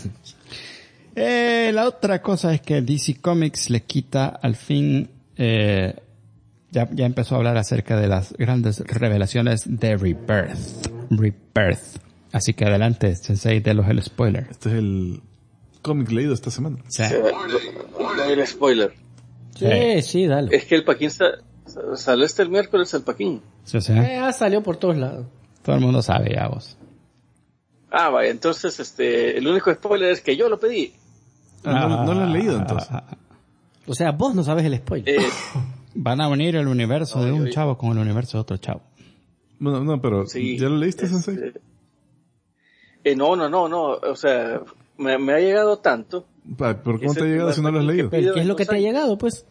La otra cosa es que DC Comics le quita al fin, ya empezó a hablar acerca de las grandes revelaciones de Rebirth. Así que adelante, Sensei, delos el spoiler. Este es el cómic leído esta semana. Sí. O sea, el spoiler. Sí, dale. Es que el Paquín salió el miércoles el Paquín. Sí, sí. Salió por todos lados. Todo el mundo sabe ya vos. Ah, vaya, entonces el único spoiler es que yo lo pedí. No lo he leído entonces. O sea, vos no sabes el spoiler. Van a unir el universo de un chavo con el universo de otro chavo. Bueno, no, pero Sí, ¿ya lo leíste, Sensei? No. O sea, me ha llegado tanto. ¿Pero cómo Ese te ha llegado primer si no lo has Paquín que leído? ¿Pero qué es lo que te ha 2 años. llegado, pues?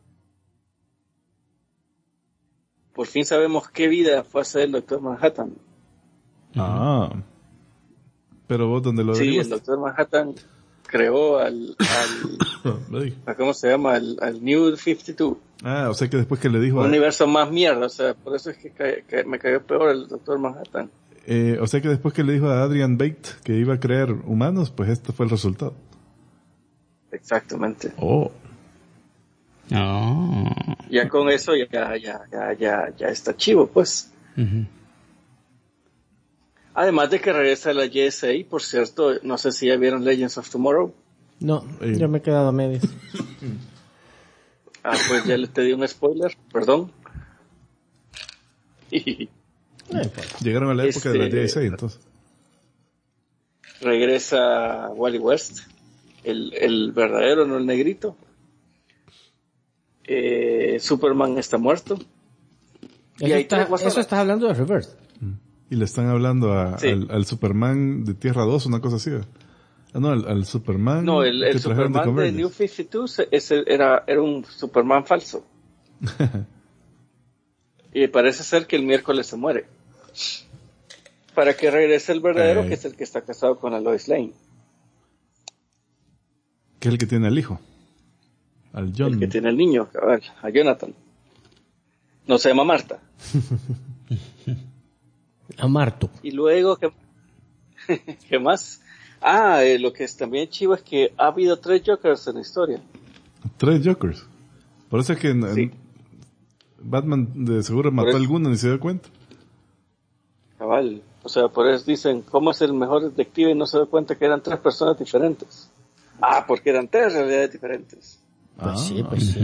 Por fin sabemos qué vida fue a hacer el Doctor Manhattan. Ah. Pero vos, ¿dónde lo Sí, el averiguaste? Doctor Manhattan creó al ¿cómo se llama? Al New 52. Ah, o sea que después que le dijo Un a, universo más mierda, o sea, por eso es que me cayó peor el Doctor Manhattan. o sea que después que le dijo a Adrian Bate que iba a crear humanos, pues este fue el resultado. Exactamente. Oh. No. Ya con eso ya está chivo, pues. Ujú. Además de que regresa la JSA, por cierto, no sé si ya vieron Legends of Tomorrow. No, yo me he quedado a medias. Ah, pues ya te di un spoiler, perdón. Y Llegaron a la época de la JSA, entonces. regresa Wally West, el verdadero, no el negrito. Superman está muerto. Y hay tres guasadas. Eso estás hablando de Reverse. Y le están hablando Sí. al Superman de Tierra 2, una cosa así. No, al Superman. No, que el trajeron Superman de Convergence. New 52 era un Superman falso. Y parece ser que el miércoles se muere. Para que regrese el verdadero, que es el que está casado con la Lois Lane. Que es el que tiene al hijo. Al John. El que tiene el niño, cabal, a Jonathan. No se llama Marta. A Marto. Y luego, ¿qué más? Lo que es también chivo es que ha habido 3 Jokers en la historia. 3 Jokers. Por eso es que Sí. Batman de seguro mató a alguno ni se dio cuenta. Cabal. O sea, por eso dicen, ¿cómo es el mejor detective? Y no se da cuenta que eran 3 personas diferentes. Porque eran 3 realidades diferentes. Pues sí.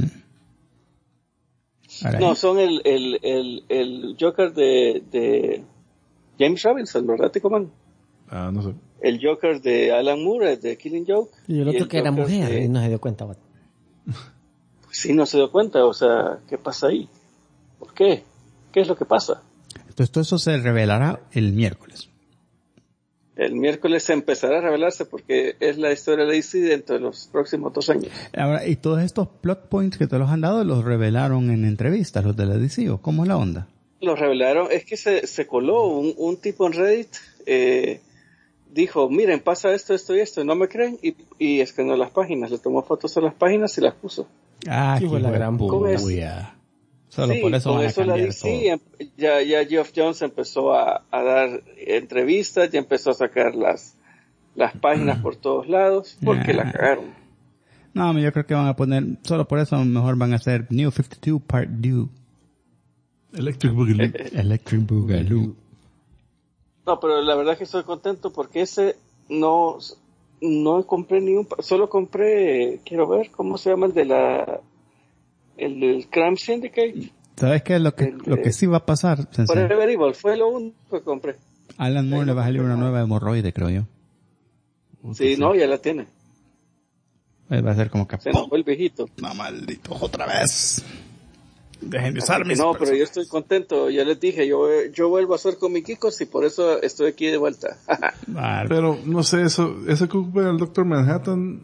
Ahora, No, son el Joker de James Robinson, ¿verdad, Ticoman? No sé. El Joker de Alan Moore, de Killing Joke. Y el otro que era Joker mujer de- y no se dio cuenta. Pues sí no se dio cuenta, o sea, ¿qué pasa ahí? ¿Por qué? ¿Qué es lo que pasa? Entonces todo eso se revelará el miércoles. El miércoles empezará a revelarse porque es la historia de DC dentro de los próximos 2 años. Ahora, ¿y todos estos plot points que te los han dado los revelaron en entrevistas, los de la DC, o cómo es la onda? Los revelaron, es que se coló un tipo en Reddit, dijo, miren, pasa esto, esto y esto, no me creen, y escaneó las páginas, le tomó fotos a las páginas y las puso. Ah, qué la gran bulla. Solo sí, por eso van a cambiar la DC, ya Geoff Johns empezó a dar entrevistas, ya empezó a sacar las páginas por todos lados, porque la cagaron. No, yo creo que van a poner, solo por eso mejor van a hacer New 52 Part 2. Electric Boogaloo. Electric Boogaloo. No, pero la verdad es que estoy contento porque ese no compré ni un, solo compré, quiero ver, ¿cómo se llama el del Crime Syndicate? ¿Sabes qué? Lo que sí va a pasar, Forever Evil, fue lo único que compré. Alan Moore le va a salir una nueva hemorroide, creo yo. Sí, no, ya la tiene. Va a ser como que... Se nos fue el viejito. No, maldito, otra vez. Dejen de usar mis... No, pero yo estoy contento, ya les dije, yo vuelvo a hacer comiquicos y por eso estoy aquí de vuelta. Pero, no sé, eso que ocupa el Dr. Manhattan,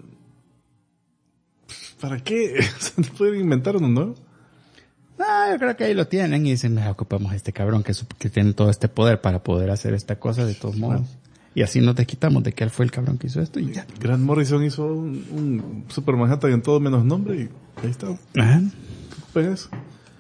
¿para qué? ¿Se pueden inventar uno nuevo? Yo creo que ahí lo tienen y dicen, ocupamos a este cabrón que tiene todo este poder para poder hacer esta cosa de todos modos. Y así nos desquitamos de que él fue el cabrón que hizo esto y ya. Grant Morrison hizo un Super Manhattan en todo menos nombre y ahí está. Ajá. ¿Ocupen eso?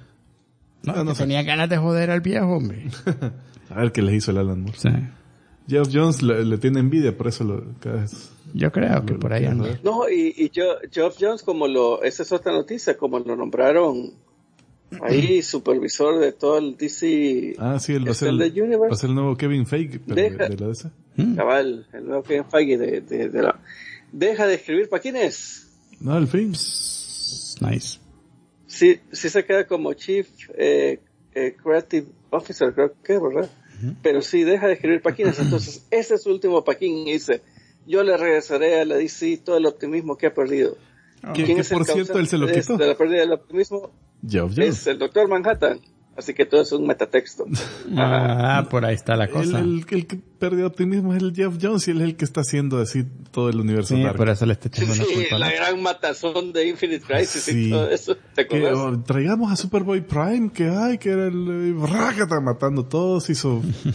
No tenía ganas de joder al viejo, hombre. A ver qué les hizo el Alan Moore. Sí. Geoff Johns le tiene envidia, por eso cada vez... Yo creo que por ahí anda. No, y Geoff Johns, esa es otra noticia, como lo nombraron ahí supervisor de todo el DC. Ah, sí, él va a ser el nuevo Kevin Feige de la DC. Cabal, el nuevo Kevin Feige de la... Deja de escribir, ¿para quién es? No, el fin. Nice. Sí se queda como Chief Creative Officer, creo que, ¿verdad? Pero sí, deja de escribir paquines. Entonces, ese es su último paquín. Y dice, yo le regresaré a la DC todo el optimismo que ha perdido. ¿Quién es por cierto, él se lo quitó? De la pérdida del optimismo es el Dr. Manhattan. Así que todo es un metatexto. Por ahí está la cosa. El que perdió optimismo es el Geoff Johns y él es el que está haciendo así todo el universo. Sí, por eso le está echando la culpa. La gran matazón de Infinite Crisis y todo eso. ¿Te acuerdas? Traigamos a Superboy Prime, que era el Rakata matando todos, se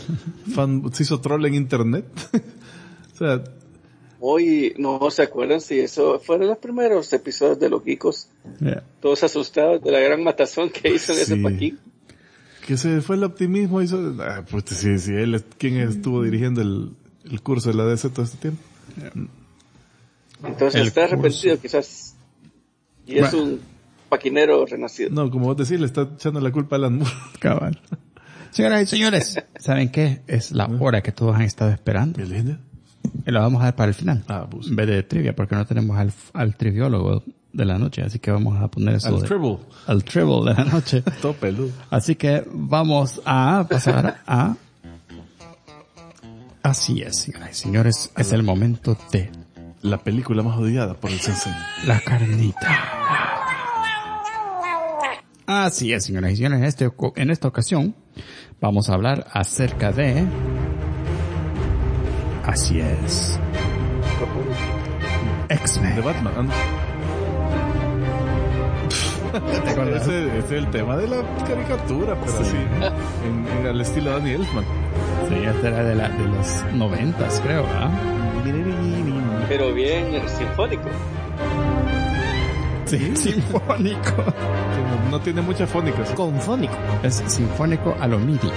hizo troll en internet. O sea... Hoy, no se acuerdan si eso fueron los primeros episodios de Los Geekos. Yeah. Todos asustados de la gran matazón que hizo en ese paquín. Que se fue el optimismo, pues sí, él es quien estuvo dirigiendo el curso de la DC todo este tiempo. Entonces está arrepentido quizás. Y es un paquinero renacido. No, como vos decís, le está echando la culpa a Alan Moore. Cabal. Señoras y señores, ¿saben qué? Es la hora que todos han estado esperando. Y lo vamos a dar para el final. En vez de trivia, porque no tenemos al triviólogo de la noche, así que vamos a poner eso al triple de la noche. Todo peludo. Así que vamos a pasar a... Así es, señoras y señores, es el momento de... La película más odiada por el sensei. La carnita. Así es, señoras y señores, en esta ocasión vamos a hablar acerca de... Así es. X-Men. De Batman. Ese es el tema de la caricatura, pero sí. Al estilo Danny Elfman. Sí, este era de los 90s, creo, ¿verdad? Pero bien sinfónico. Sí, sinfónico. No tiene muchas fónicas. Confónico. Es sinfónico a lo MIDI.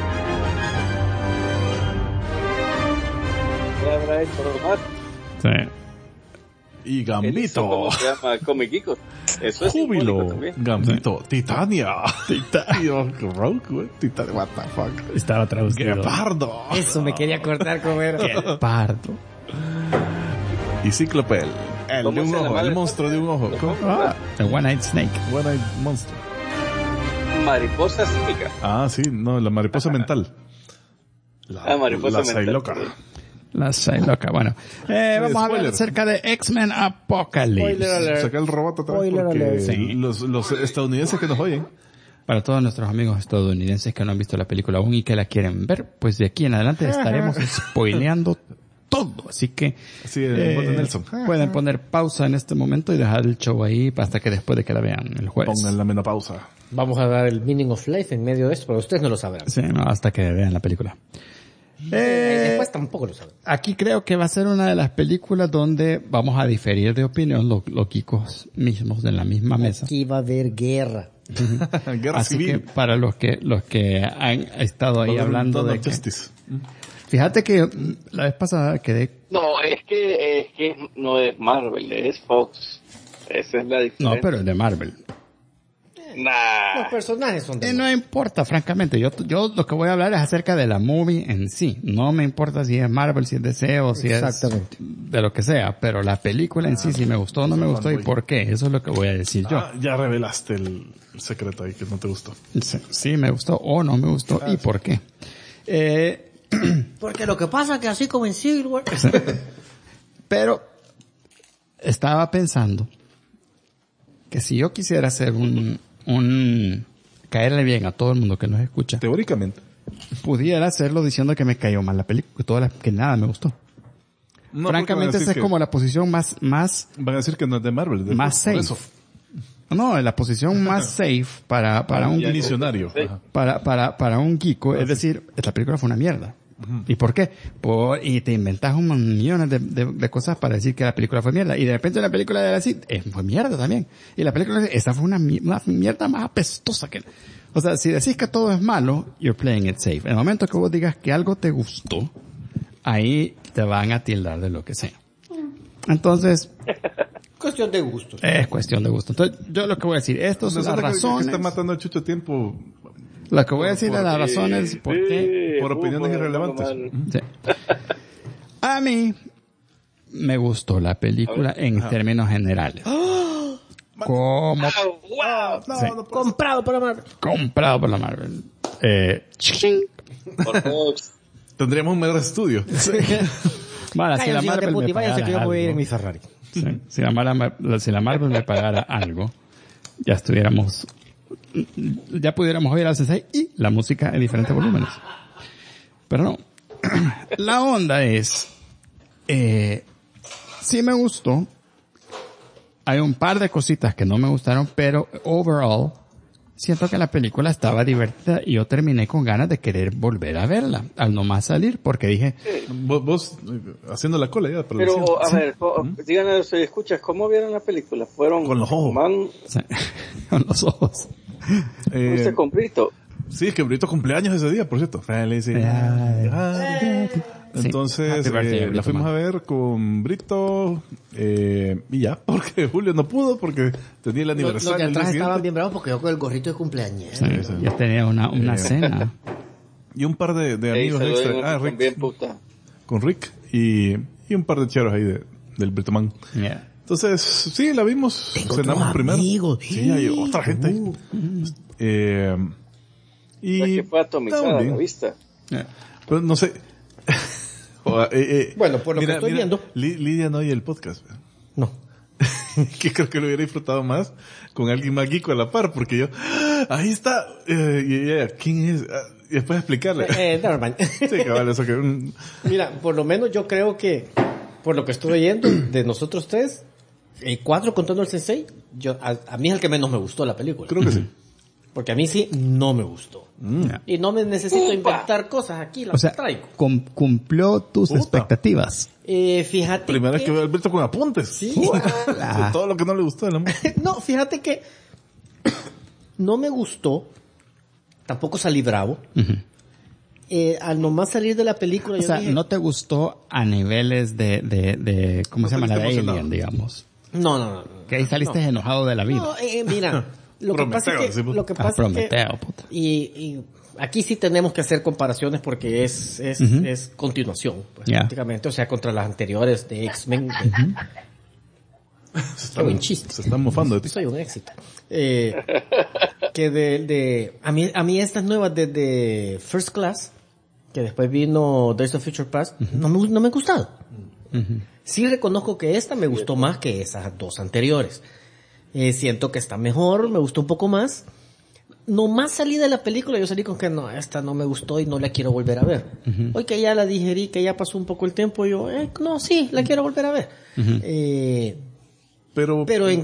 Habrá hecho Romar. Sí. Y Gambito. ¿Cómo se llama? Comiquicos. Eso es Júbilo. Gambito. Sí. Titania. Rogue, Titania. What the fuck. Estaba traducido. Guepardo. Eso me quería cortar como era. Guepardo. Y Cíclope. El de un ojo. El monstruo de un ojo. El One-Eyed Snake. One-Eyed Monster. Mariposa psíquica. Sí. No, la mariposa mental. Mariposa mental. Loca. La Psylocke. Bueno, vamos a hablar acerca de X-Men Apocalypse. Saca el robot otra vez Spoiler porque alert. Sí. los estadounidenses que nos oyen. Para todos nuestros amigos estadounidenses que no han visto la película aún y que la quieren ver, pues de aquí en adelante estaremos spoileando todo. Así que Así en voz de Nelson. pueden poner pausa en este momento y dejar el show ahí hasta que después de que la vean el jueves. Pongan la menopausa. Vamos a dar el meaning of life en medio de esto, pero ustedes no lo sabrán. Sí, no, hasta que vean la película. Después tampoco lo saben. Aquí creo que va a ser una de las películas donde vamos a diferir de opinión los geekos mismos de la misma mesa. Aquí va a haber guerra. Guerra Así civil. que para los que han estado ahí hablando de que, Justice. fíjate que la vez pasada quedé, No, es que no es Marvel, es Fox. Esa es la diferencia. no, pero es de Marvel. Nah. Los personajes son de... No importa, francamente. Yo lo que voy a hablar es acerca de la movie en sí. No me importa si es Marvel, si es DC o si Exactamente. es de lo que sea. Pero la película en sí, si me gustó o no me gustó y por qué. Eso es lo que voy a decir yo. Ya revelaste el secreto ahí que no te gustó. Sí me gustó o no me gustó y por qué. Porque lo que pasa es que así como en Civil War... Pero estaba pensando que si yo quisiera hacer caerle bien a todo el mundo que nos escucha, Teóricamente. pudiera hacerlo diciendo que me cayó mal la película, que nada me gustó. No, Francamente, esa es como la posición más Van a decir que no es de Marvel. De más por safe. eso. No, la posición más safe para un Un visionario. Sí. Ajá. para un geeko, es decir, esta película fue una mierda. ¿Y por qué? Y te inventas millones de cosas para decir que la película fue mierda. Y de repente la película de así, fue mierda también. Y la película, esa fue una mierda más apestosa que... O sea, si decís que todo es malo, you're playing it safe. En el momento que vos digas que algo te gustó, ahí te van a tildar de lo que sea. Entonces, Cuestión de gustos. es cuestión de gusto. Entonces, yo lo que voy a decir, estas son las Nosotros que razones. está matando a Chucho tiempo. Lo que voy a decir es las razones por qué. Por opiniones irrelevantes. Sí. A mí me gustó la película en términos generales. Como ¡Wow! sí, Comprado por la Marvel. comprado por la Marvel. Por Fox. Tendríamos un mejor estudio. Bueno, si la Marvel me váyase que yo pagara voy a ir en algo, mi Ferrari. sí, si la Marvel me pagara algo, ya estuviéramos, ya pudiéramos oír al Sensei y la música en diferentes volúmenes. Pero no. La onda es, sí me gustó. Hay un par de cositas que no me gustaron, pero overall, siento que la película estaba divertida y yo terminé con ganas de querer volver a verla, al nomás salir, porque dije, Vos haciendo la cola ya. Para Pero, decir. a ver, díganos si escuchas, ¿cómo vieron la película? ¿Fueron Con los ojos. con los ojos. ¿Fuiste con Brito? Sí, es que Brito cumpleaños ese día, por cierto. Entonces, Happy birthday, Brito, la fuimos man. a ver con Brito, y ya, porque Julio no pudo, porque tenía el Los aniversario. de el día atrás estaban siguiente. bien bravos porque yo con el gorrito de cumpleaños. Sí, yo tenía una cena. Y un par de amigos extra. Rick. Rick, Bien puta. con Rick, y un par de cheros ahí del Britoman. Yeah. Entonces, sí, la vimos, Tengo cenamos otros primero. amigos. Sí, hay otra gente ahí. Y La que fue atomizada estaba la bien. vista. Pero no sé. Bueno, por lo que estoy viendo. Lidia no oye el podcast. No. Que creo que lo hubiera disfrutado más con alguien más geeko a la par, porque yo, ahí está, y ella, ¿quién es? Y después explicarle. Never mind. Sí, cabal, eso que... Mira, por lo menos yo creo que, por lo que estuve oyendo de nosotros tres, 4 contando el Sensei, a mí es el que menos me gustó la película. Creo que sí. Porque a mí sí no me gustó. Y no me necesito inventar cosas aquí, las O sea, traigo. cumplió tus Puta. expectativas. Fíjate Primera vez que veo a Alberto con apuntes. Sí. O sea, todo lo que no le gustó de la música. No, fíjate que no me gustó, tampoco salí bravo. Al nomás salir de la película, O yo sea, dije, no te gustó a niveles de ¿cómo se llama? La de saliste Alien, emocionado. digamos. no. Que ahí saliste enojado de la vida. No, mira, lo que pasa Prometeo, es decimos. que, lo que Ah, pasa es Prometeo, que, puta. y aquí sí tenemos que hacer comparaciones porque es continuación, pues, Ya. prácticamente, o sea, contra las anteriores de X-Men. Qué buen chiste. Se están mofando de ti. Soy un éxito. Que a mí estas nuevas de First Class que después vino Days of Future Past, no me ha gustado. Sí reconozco que esta me gustó más que esas dos anteriores. Siento que está mejor, me gustó un poco más. Nomás salí de la película, yo salí con que no, esta no me gustó y no la quiero volver a ver. Hoy que ya la digerí, que ya pasó un poco el tiempo, yo, no, sí, la quiero volver a ver. Pero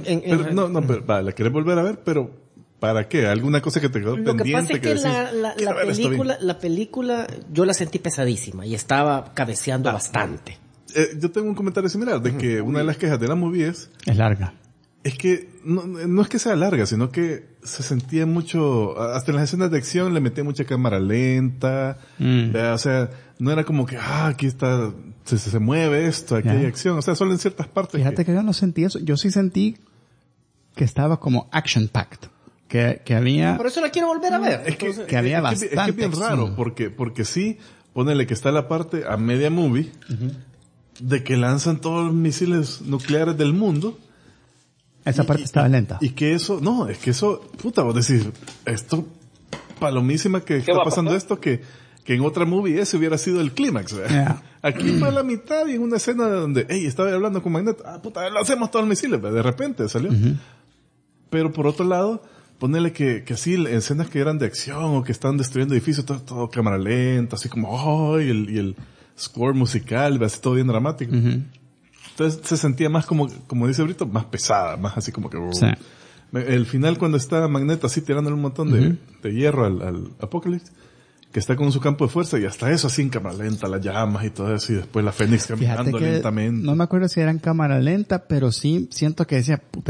va, la quieres volver a ver, pero ¿para qué? ¿Alguna cosa que te quedó pendiente? Lo que pasa es que decís, la película, yo la sentí pesadísima y estaba cabeceando bastante. Yo tengo un comentario similar, de que una de las quejas de la movie es larga. Es que no es que sea larga, sino que se sentía mucho, hasta en las escenas de acción le metía mucha cámara lenta, o sea, no era como que, aquí está, se mueve esto, aquí hay acción, o sea, solo en ciertas partes. Fíjate que yo no sentí eso, yo sí sentí que estaba como action-packed, que había... Por eso la quiero volver a ver. Que había bastante es que es bien raro, porque sí, ponele que está la parte a media movie, de que lanzan todos los misiles nucleares del mundo. Esa parte estaba lenta. Y que eso, puta, vos decís, esto, palomísima que está pasando esto, que en otra movie ese hubiera sido el clímax, ¿verdad? Aquí fue a la mitad y en una escena donde, estaba hablando con Magneto, puta, lancemos todos los misiles, ¿verdad? De repente salió. Pero por otro lado, ponele que así, en escenas que eran de acción o que estaban destruyendo edificios, todo cámara lenta, así como, y el score musical, así todo bien dramático. Entonces se sentía más como dice Brito, más pesada, más así como que... Sí. El final cuando está Magneto así tirándole un montón de hierro al Apocalypse, que está con su campo de fuerza y hasta eso así en cámara lenta, las llamas y todo eso, y después la Fénix caminando lentamente. No me acuerdo si era en cámara lenta, pero sí siento que decía, puta,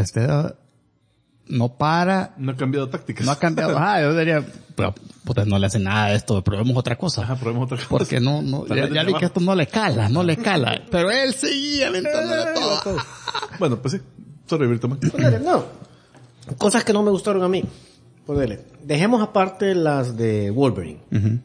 no para. No ha cambiado tácticas. No ha cambiado. Yo diría, pero, puta, no le hace nada de esto, probemos otra cosa. Probemos otra cosa. Porque ya vi que esto no le cala. Pero él seguía aventándole todo. Bueno, pues sí. Sorry, Brito. No. Cosas que no me gustaron a mí. Dejemos aparte las de Wolverine.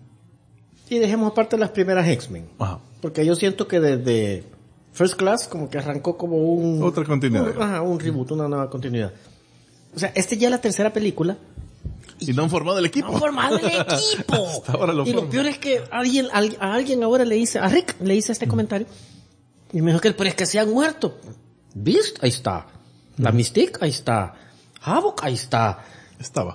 Y dejemos aparte las primeras X-Men. Porque yo siento que desde First Class como que arrancó como otra continuidad. Un reboot, una nueva continuidad. O sea, ya es la tercera película. Y no han formado el equipo. No han formado el equipo. Hasta ahora y lo peor es que a alguien ahora a Rick le hice este comentario. Y me dijo pero es que se han muerto. Beast, ahí está. La Mystique, ahí está. Havoc, ahí está. Estaba.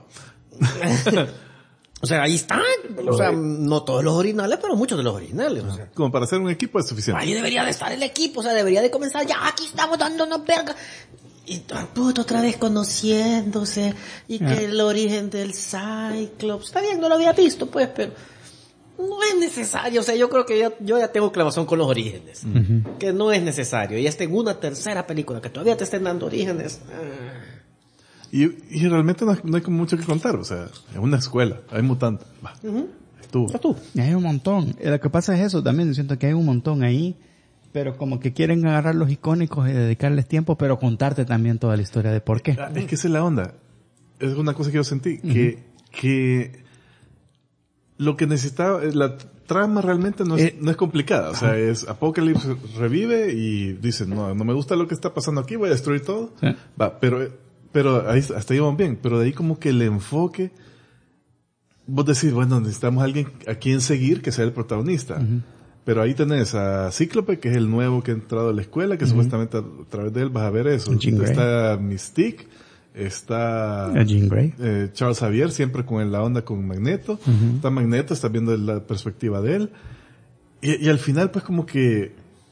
O sea, ahí están. O sea, no todos los originales, pero muchos de los originales. O sea. Como para hacer un equipo es suficiente. Ahí debería de estar el equipo. O sea, debería de comenzar. Ya, aquí estamos dándonos verga. Y puto, otra vez conociéndose. Y que el origen del Cyclops. Está bien, no lo había visto, pues, pero no es necesario. O sea, yo creo que yo ya tengo clavazón con los orígenes. Que no es necesario. Y en una tercera película que todavía te estén dando orígenes. Y realmente no hay como mucho que contar. O sea, es una escuela. Hay mutantes. Tú. Hay un montón. Lo que pasa es eso también. Siento que hay un montón ahí. Pero como que quieren agarrar los icónicos y dedicarles tiempo, pero contarte también toda la historia de por qué. Es que esa es la onda. Es una cosa que yo sentí. Que lo que necesitaba, la trama realmente no es complicada. O sea, es Apocalypse revive y dice, no me gusta lo que está pasando aquí, voy a destruir todo. Sí. Pero ahí, hasta ahí vamos bien. Pero de ahí como que el enfoque, vos decís, bueno, necesitamos a alguien a quien seguir que sea el protagonista. Pero ahí tenés a Cíclope, que es el nuevo que ha entrado a la escuela, que supuestamente a través de él vas a ver eso. Está Mystique, está Jean Grey. Charles Xavier, siempre con la onda con Magneto. Está Magneto, está viendo la perspectiva de él. Y al final, pues como que...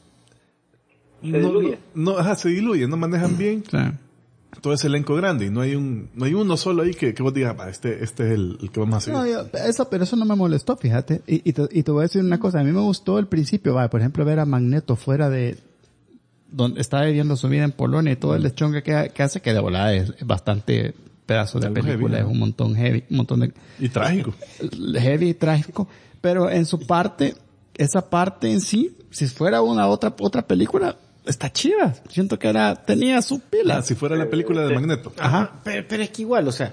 se diluye, no manejan bien. Claro. Todo ese elenco grande y no hay uno solo ahí que vos digas, este es el que vamos a seguir. Pero eso no me molestó, fíjate. Y te voy a decir una cosa, a mí me gustó el principio, por ejemplo, ver a Magneto fuera de donde estaba viviendo su vida en Polonia y todo el deschongue que hace, que de volada es bastante pedazo de película, es un montón heavy, un montón de... Y trágico. Heavy y trágico, pero en su parte, esa parte en sí, si fuera otra película, está chida. Siento que tenía su pila. Si fuera la película de Magneto. Ajá. Pero es que igual, o sea,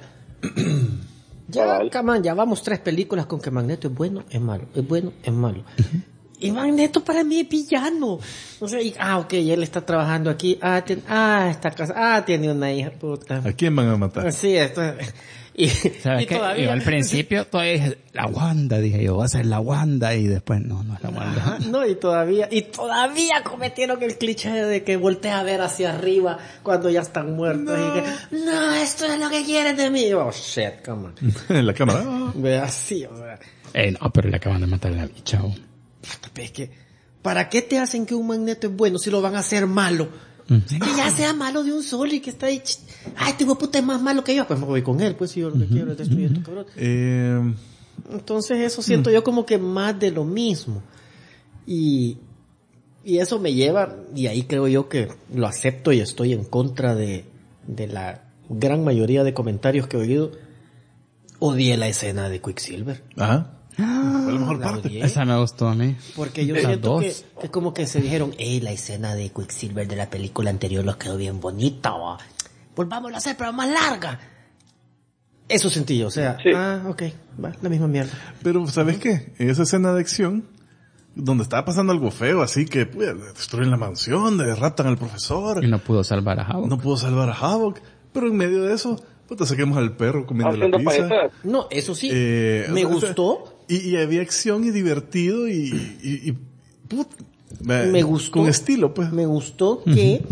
ya vamos 3 películas con que Magneto es bueno, es malo, es bueno, es malo. Y Magneto para mí es villano. O sea, ok, él está trabajando aquí. Está casado. Tiene una hija, puta. ¿A quién van a matar? Sí, ¿Sabes qué? todavía... Yo al principio todavía dije, la Wanda, dije yo, va a ser la Wanda, y después no es la Wanda. Ajá, no, y todavía cometieron el cliché de que voltea a ver hacia arriba cuando ya están muertos y que, no, esto es lo que quieren de mí. Oh, shit, come on. En la cámara. Ve así, o sea, No, pero le acaban de matar a la bicha. es que, ¿para qué te hacen que un Magneto es bueno si lo van a hacer malo? Que ya sea malo de un solo y que está ahí, ay, este puta es más malo que yo, pues me voy con él, pues si yo lo que quiero es destruir a estos cabrones. Entonces eso siento yo como que más de lo mismo. Y eso me lleva, y ahí creo yo que lo acepto y estoy en contra de la gran mayoría de comentarios que he oído. Odié la escena de Quicksilver. Ajá. Fue la mejor La parte. odié. Esa me gustó a mí. Porque yo Las siento dos. que como que se dijeron, la escena de Quicksilver de la película anterior nos quedó bien bonita, va. Volvámoslo a hacer, pero más larga. Eso sentí yo, o sea, Sí. ok, va, la misma mierda. Pero, ¿sabes qué? En esa escena de acción, donde estaba pasando algo feo, así que pues, destruyen la mansión, raptan al profesor, Y no pudo salvar a Havoc. no pudo salvar a Havok, pero en medio de eso, puta, saquemos al perro comiendo la Haciendo pizza. payasadas. No, eso sí, O me sea, gustó. Y había acción y divertido y puta, Me gustó. con estilo, pues. Me gustó que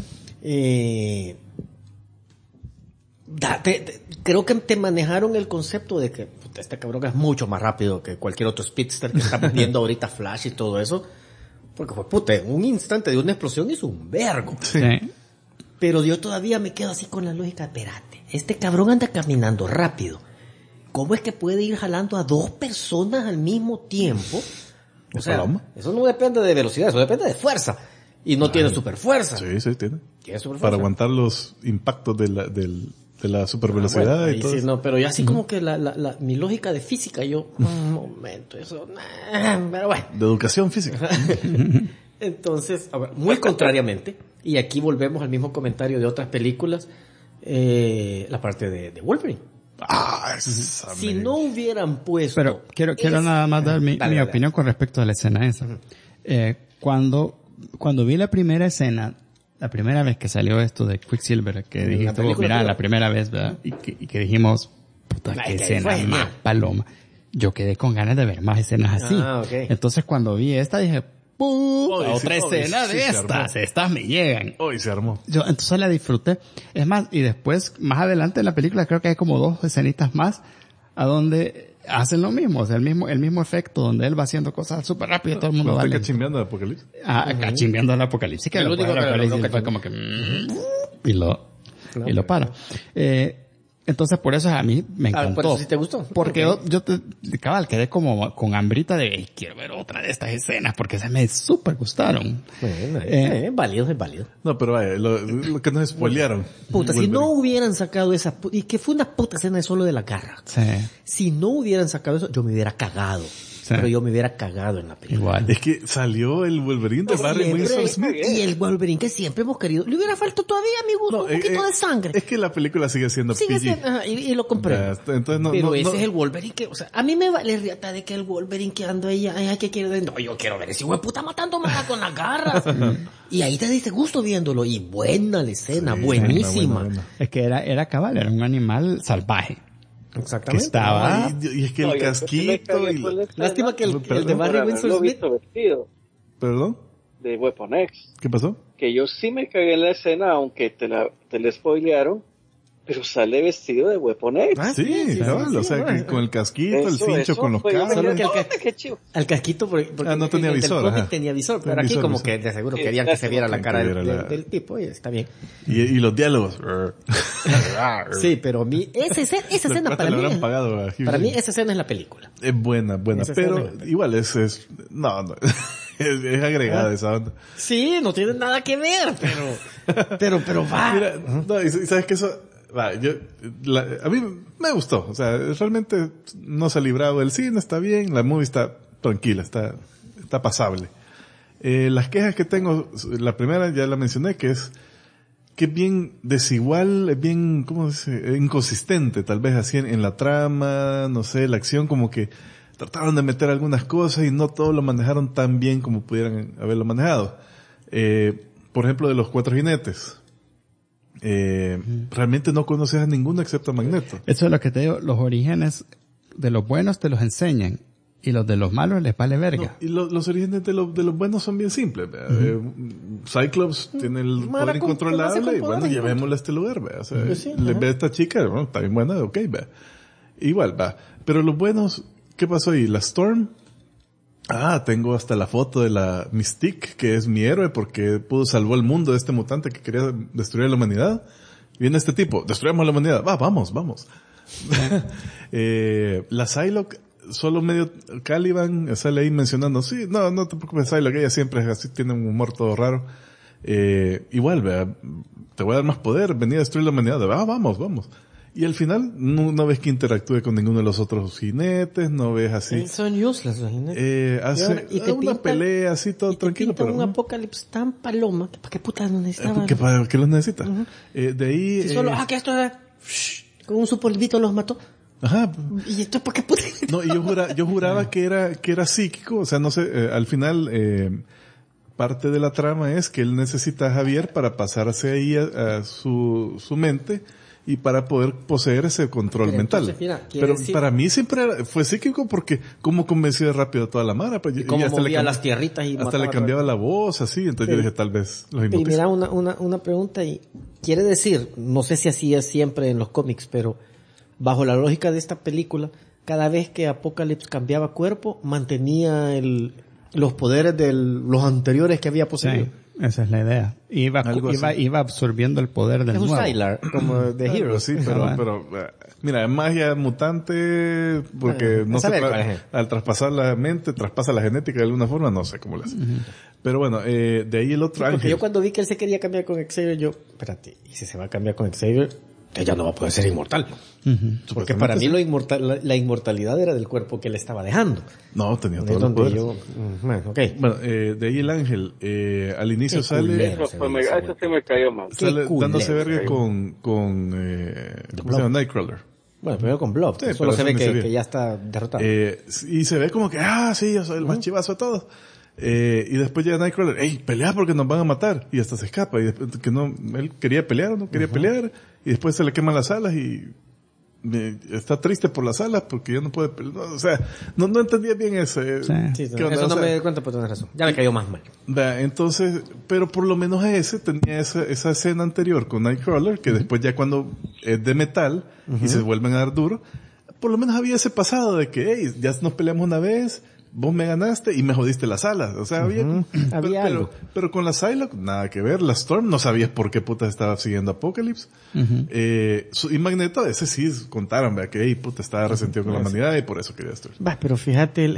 creo que te manejaron el concepto de que puta, este cabrón es mucho más rápido que cualquier otro speedster que estamos viendo ahorita, Flash y todo eso, porque fue puta, en un instante de una explosión hizo un vergo. Sí. Pero yo todavía me quedo así con la lógica, espérate, este cabrón anda caminando rápido, ¿cómo es que puede ir jalando a 2 personas al mismo tiempo? O sea, paloma? eso no depende de velocidad, eso depende de fuerza. Y no tiene super fuerza. Sí, tiene. Tiene super fuerza. Para aguantar los impactos de la supervelocidad Bueno, y ahí todo sí, eso. no, pero yo así como que mi lógica de física, yo, un momento, eso, pero bueno. De educación física. Entonces, a ver, muy contrariamente, y aquí volvemos al mismo comentario de otras películas, la parte de Wolverine. Esa Si me- no hubieran puesto... Pero quiero nada más dar mi Dale. opinión con respecto a la escena esa. Cuando vi la primera escena, la primera vez que salió esto de Quicksilver, que dijiste, película, mira, pero- la primera vez, ¿verdad? Y que dijimos, puta, Ay, qué que escena fue, más ¿no? paloma. Yo quedé con ganas de ver más escenas así. Ah, ok. Entonces cuando vi esta dije, puta, Hoy sí, otra hoy escena sí de se estas. armó. Estas me llegan. Hoy se armó. Yo entonces la disfruté. Es más, y después, más adelante en la película, creo que hay como 2 escenitas más a donde hacen lo mismo, o sea, el mismo efecto, donde él va haciendo cosas súper rápido y todo el mundo ¿No va está lento. cachimbeando de Apocalipsis? Cachimbeando al apocalipsis, que El lo único para el que lo apocalipsis logró fue como que, y lo para. Entonces por eso a mí me Ah, encantó. por eso sí te gustó. Porque Ok. yo cabal, quedé como con hambrita de, quiero ver otra de estas escenas, porque se me súper gustaron. Bueno, es válido, es válido. No, pero vaya, lo que nos spoilearon. Puta, si Wolverine. no hubieran sacado esa... Y que fue una puta escena de solo de la garra. Sí, Si no hubieran sacado eso, yo me hubiera cagado. Sí. Pero yo me hubiera cagado en la película. igual. Es que salió el Wolverine de Barry Siempre- Windsor Smith. Y el Wolverine que siempre hemos querido. Le hubiera faltado todavía, a mi gusto, un poquito de sangre. Es que la película sigue siendo Sigue PG. siendo, ajá, y lo compré. Ya, entonces no, Pero no, ese no- es el Wolverine que, o sea, a mí me vale riata de que el Wolverine que ando ahí, ay, que quiero ver. No, yo quiero ver ese hueputa matando mata con las garras. Y ahí te diste gusto viéndolo. Y buena la escena, Sí, buenísima. buena. Es que era cabal, era un animal salvaje. Que Exactamente. estaba... Y es que No, el yo casquito me y... cagué por la escena Lástima que el de Perdón. Barry por Windsor haberlo Smith. visto vestido ¿Perdón? de Weapon X. ¿Qué pasó? Que yo sí me cagué en la escena, aunque te la spoilearon, pero sale vestido de Weapon X. Ah, Sí, cabal, o sea, que con el casquito, el cincho, con los fue- yo me cables. quedé, Solo que el "Hombre, qué chivo". Al casquito, porque No tenía el del visor, cómic ajá. tenía visor, pero Tenía aquí visor, como visor. que de seguro Sí, querían que se viera la que cara viera la- del tipo, y está bien. Y los diálogos. Sí, pero a mí, esa escena para le mí, habrán pagado a Hugh para mí Jackman. esa escena es la película. Es buena, Esa pero escena. igual es no, es agregada esa onda. Sí, no tiene nada que ver, pero va. Mira, no, y sabes que eso, va, a mí me gustó, o sea, realmente no se ha librado del cine, está bien, la movie está tranquila, está pasable. Las quejas que tengo, la primera ya la mencioné, que es bien desigual, es bien, ¿cómo se dice? Inconsistente, tal vez así en la trama, no sé, la acción como que trataron de meter algunas cosas y no todo lo manejaron tan bien como pudieran haberlo manejado. Por ejemplo, de los 4 jinetes. realmente no conoces a ninguno excepto a Magneto. Eso es lo que te digo, los orígenes de los buenos te los enseñan y los de los malos les vale verga. No, y los orígenes de los buenos son bien simples. Cyclops tiene el poder incontrolable y bueno, llevémosle a este lugar. O sea, le ve a esta chica, bueno, está bien buena, ok, va. Igual, va. Pero los buenos, ¿qué pasó ahí? La Storm. Tengo hasta la foto de la Mystique, que es mi héroe porque salvó el mundo de este mutante que quería destruir a la humanidad. Viene este tipo, destruyamos a la humanidad. Vamos. La Psylocke, solo medio Caliban sale ahí mencionando, sí, no te preocupes, Psylocke, ella siempre es así, tiene un humor todo raro. Igual, vea, te voy a dar más poder, venía a destruir la humanidad. Vamos. Y al final no ves que interactúe con ninguno de los otros jinetes, no ves así. Son useless los jinetes. Hace una pelea así todo tranquilo, pero un apocalipsis tan paloma que para qué putas lo necesitaba. ¿Para qué los necesita? De ahí si solo que esto era con un su polvito los mató. Ajá. Y esto para qué putas. No, y yo juraba que era psíquico, o sea, no sé, al final parte de la trama es que él necesita a Javier para pasarse ahí a su mente y para poder poseer ese control mental. Entonces, mira, pero decir, para mí siempre fue psíquico porque como convenció rápido a toda la mara. Pues, y cómo movía las tierritas y hasta le cambiaba la voz, así. Entonces yo dije, tal vez los hipnotiza. Y mira, una pregunta. Y quiere decir, no sé si así es siempre en los cómics, pero bajo la lógica de esta película, cada vez que Apocalypse cambiaba cuerpo, mantenía los poderes de los anteriores que había poseído. Sí. Esa es la idea. Iba absorbiendo el poder del nuevo. Es un Sylar, como de Heroes. Sí, pero mira, es magia mutante, porque no sé, al traspasar la mente, traspasa la genética de alguna forma, no sé cómo lo hace. Pero bueno, de ahí el otro Porque Ángel. yo cuando vi que él se quería cambiar con Xavier, espérate, ¿y si se va a cambiar con Xavier? Ella no va a poder ser inmortal. Porque para mí la inmortalidad era del cuerpo que él estaba dejando. No, tenía todo el poder. Bueno, okay. Bueno, de ahí el Ángel, al inicio sale... Eso sí me cayó mal. Sale dándose verga con ¿cómo se llama? Nightcrawler. Bueno, primero con Blob. Sí, solo se ve que ya está derrotado. Y se ve como que, sí, yo soy el más chivazo de todos. Y después llega Nightcrawler, pelea porque nos van a matar. Y hasta se escapa. Y después, él quería pelear o no quería pelear. Y después se le queman las alas y está triste por las alas porque ya no puede pelear. No, o sea, no entendía bien ese. Sí, eso no me di cuenta, pero tienes razón. Ya le cayó más mal. Entonces, pero por lo menos tenía esa escena anterior con Nightcrawler, que después ya cuando es de metal y se vuelven a dar duro, por lo menos había ese pasado de que, ya nos peleamos una vez, vos me ganaste y me jodiste las alas. O sea, había algo. Pero con la Psylocke, nada que ver. La Storm, no sabías por qué puta estaba siguiendo Apocalypse. Y Magneto, ese sí contaron, vea, que puta estaba resentido con la humanidad y por eso quería destruir. Pero fíjate,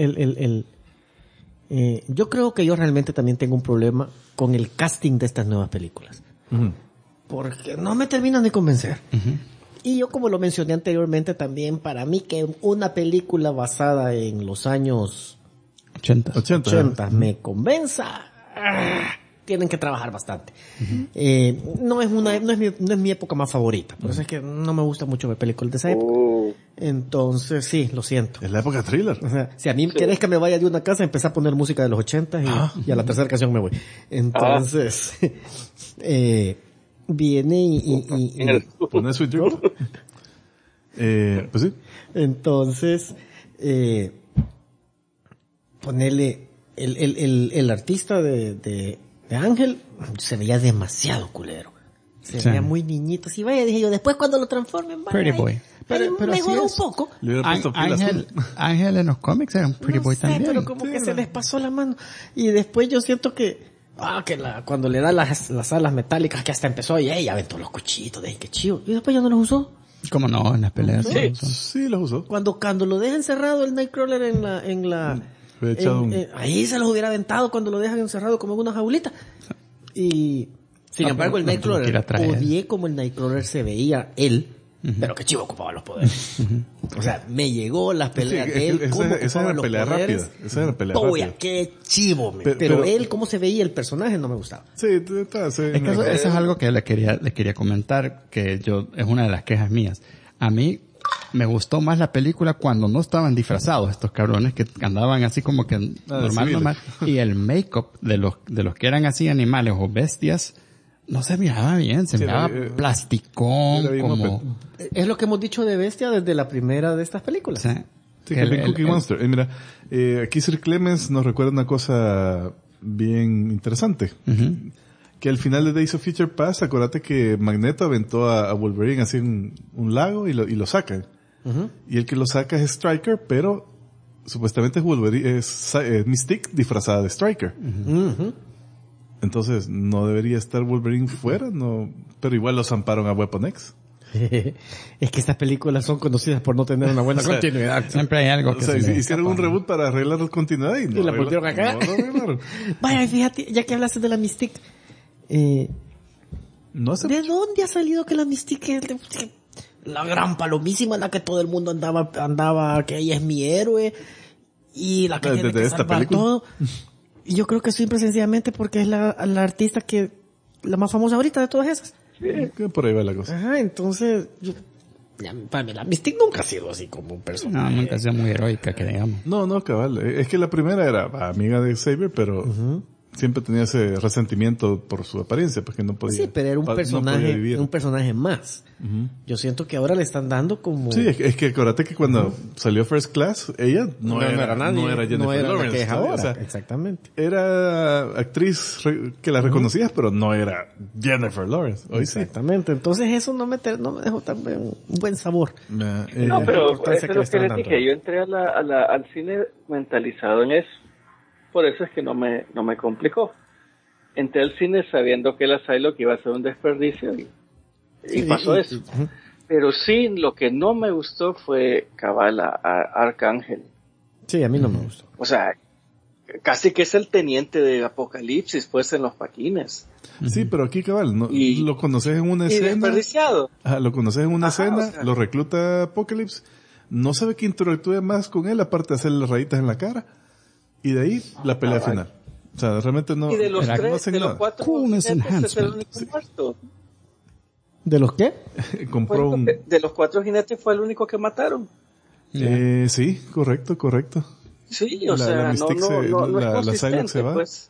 yo creo que yo realmente también tengo un problema con el casting de estas nuevas películas. Porque no me terminan de convencer. Y yo, como lo mencioné anteriormente también, para mí que una película basada en los años 80 me convenza, tienen que trabajar bastante. No es mi época más favorita, por eso es que no me gusta mucho ver películas de esa época. Entonces, sí, lo siento. Es la época thriller. O sea, si a mí querés que me vaya de una casa, empecé a poner música de los 80 y a la tercera canción me voy. Entonces, viene y ¿Pones Sweet Dream? Pues sí. Entonces, ponerle el artista de Ángel se veía demasiado culero. Se veía muy niñito. Si vaya, dije yo, después cuando lo transformen, Pretty Boy. Pero mejoró un poco. Ángel en los cómics era un Pretty Boy también. Pero como que se les pasó la mano. Y después yo siento que cuando le da las alas metálicas, que hasta empezó y aventó los cuchillitos, qué chido. Y después ya no los usó. ¿Cómo no? En las peleas. Sí, los usó. Cuando lo deja encerrado el Nightcrawler ahí se los hubiera aventado cuando lo dejan encerrado como en una jaulita. Y sin embargo el Nightcrawler, odié como el Nightcrawler se veía él, pero qué chivo ocupaba los poderes. O sea, me llegó las peleas de él, cómo ocupaba los poderes. Esa era pelea rápida. Qué chivo, pero él, cómo se veía el personaje, no me gustaba. Sí, eso es algo que le quería comentar, que es una de las quejas mías. A mí me gustó más la película cuando no estaban disfrazados estos cabrones, que andaban así como que normal. Y el make-up de los que eran así animales o bestias, no se miraba bien, se miraba plasticón, como... Es lo que hemos dicho de Bestia desde la primera de estas películas. Sí. Sí, que bien Cookie Monster. Mira, aquí Sir Clemens nos recuerda una cosa bien interesante. Que al final de Days of Future Past, acuérdate que Magneto aventó a Wolverine así en un lago y lo sacan. Y el que lo saca es Stryker, pero supuestamente es Wolverine, es Mystique disfrazada de Stryker. Entonces, no debería estar Wolverine fuera, no, pero igual los amparon a Weapon X. Es que estas películas son conocidas por no tener una buena continuidad. Siempre hay algo que hicieron un reboot para arreglar la continuidad y la volvieron a cagar. Vaya, fíjate, ya que hablaste de la Mystique, no sé. ¿de dónde ha salido que la Mystique es la gran palomísima, la que todo el mundo andaba, que ella es mi héroe y la que tiene que salvar todo? Y yo creo que simple y sencillamente porque es la artista la más famosa ahorita de todas esas. Que por ahí va la cosa. Ajá, entonces, para mí la Mystique nunca ha sido así como un personaje. No, nunca ha sido muy heroica, que digamos. No, cabal. Es que la primera era amiga de Xavier, pero siempre tenía ese resentimiento por su apariencia, porque no podía. Sí, pero era un personaje más. Yo siento que ahora le están dando como... Sí, es que acuérdate que cuando salió First Class, ella no era nadie, no era Jennifer Lawrence. Que es ahora, o sea, exactamente. Era actriz que la reconocías, pero no era Jennifer Lawrence. Hoy exactamente. Entonces eso no me dejó tan un buen sabor. No, pero eso es lo que les dije. Yo entré al cine mentalizado en eso. Por eso es que no me complicó. Entré al cine sabiendo que la Psylocke iba a ser un desperdicio y pasó eso. Pero sí, lo que no me gustó fue cabal a Arcángel. Sí, a mí no me gustó. O sea, casi que es el teniente de Apocalipsis, pues, en los paquines. Sí, pero aquí cabal, lo conoces en una escena. Y desperdiciado. Lo conoces en una escena, o sea, lo recluta Apocalypse, no sabe que interactúe más con él, aparte de hacerle rayitas en la cara. Y de ahí, la pelea final. O sea, realmente no... Y de los tres, de los cuatro jinetes, es el único muerto. ¿De los qué? Compró de los 4 jinetes fue el único que mataron. Sí, correcto. Sí, o sea, no es consistente, se va. Pues.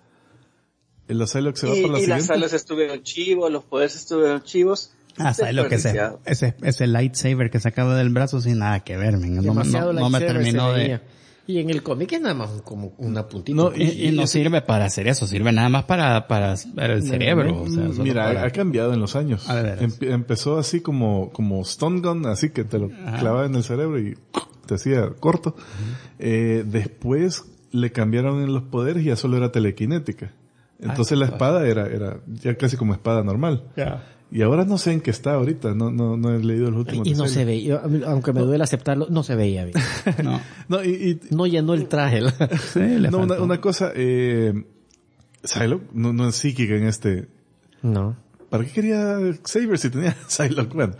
La Psylocke se va por la siguiente. Y las alas estuvieron chivos, los poderes estuvieron chivos. ¿Sabes lo que ese lightsaber que sacaba del brazo sin nada que ver, no me terminó de... Y en el cómic es nada más como una puntita. No, y no sirve para hacer eso, sirve nada más para el cerebro. O sea, mira, ha cambiado en los años. Empezó así como Stun Gun, así que te lo clavaba en el cerebro y te hacía corto. Después le cambiaron en los poderes y ya solo era telequinética. Entonces la espada era ya casi como espada normal. Y ahora no sé en qué está ahorita, no he leído los últimos. Y no se ve, aunque me duele aceptarlo, no se veía bien. No llenó el traje. Sí, una cosa, Psylocke no es psíquica en este. No. ¿Para qué quería Xavier si tenía Psylocke? Bueno.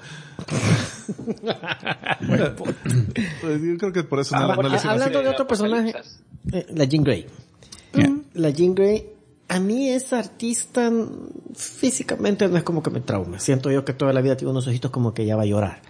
Yo creo que por eso no le hicimos. Hablando de otro personaje, la Jean Grey. La Jean Grey, a mí esa artista físicamente no es como que me trauma. Siento yo que toda la vida tiene unos ojitos como que ya va a llorar.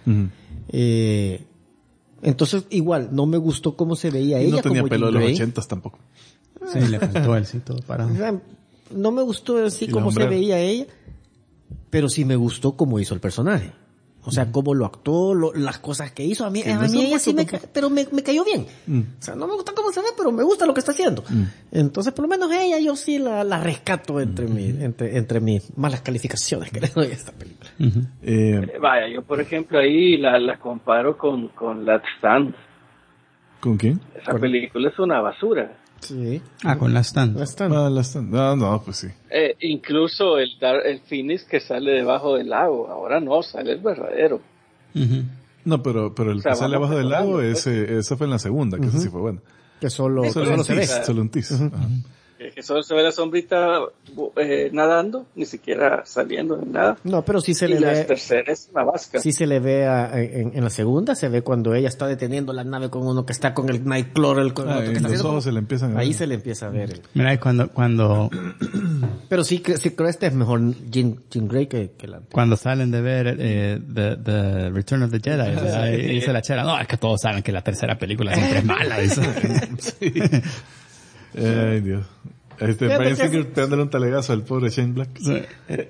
Entonces, igual, no me gustó cómo se veía ella. No tenía como pelo Jean de Grey. los 80s tampoco. Sí, le faltó el sí todo parado. O sea, no me gustó así como se veía ella, pero sí me gustó cómo hizo el personaje. O sea, cómo lo actuó, las cosas que hizo. A mí ella sí pero me cayó bien. O sea, no me gusta cómo se ve, pero me gusta lo que está haciendo. Entonces, por lo menos ella yo sí la rescato entre mis malas calificaciones que le doy a esta película. Vaya, yo por ejemplo ahí la comparo con Last Stand. ¿Con quién? Esa película es una basura. Sí. Con Last Stand. No, pues sí. Incluso el Phoenix que sale debajo del lago, ahora no, sale el verdadero. No, pero el que sale abajo del lago, ese fue en la segunda, que ese sí fue bueno. Que solo se ve. Solo un tease. Que solo se ve la sombrita nadando, ni siquiera saliendo de nada. No, pero sí se le ve. Y la tercera es una vasca. Sí se le ve en la segunda, se ve cuando ella está deteniendo la nave con uno que está con el Nightcrawler, con otro que está los ojos se le empiezan a ver. Ahí se le empieza a ver. Mira, cuando pero sí creo este es mejor Jean Grey que la. Cuando salen de ver the Return of the Jedi, y dice la chera, no, es que todos saben que la tercera película siempre es mala. Sí. Ay, Dios. Brian Singer dándole un talegazo al pobre Shane Black. Sí.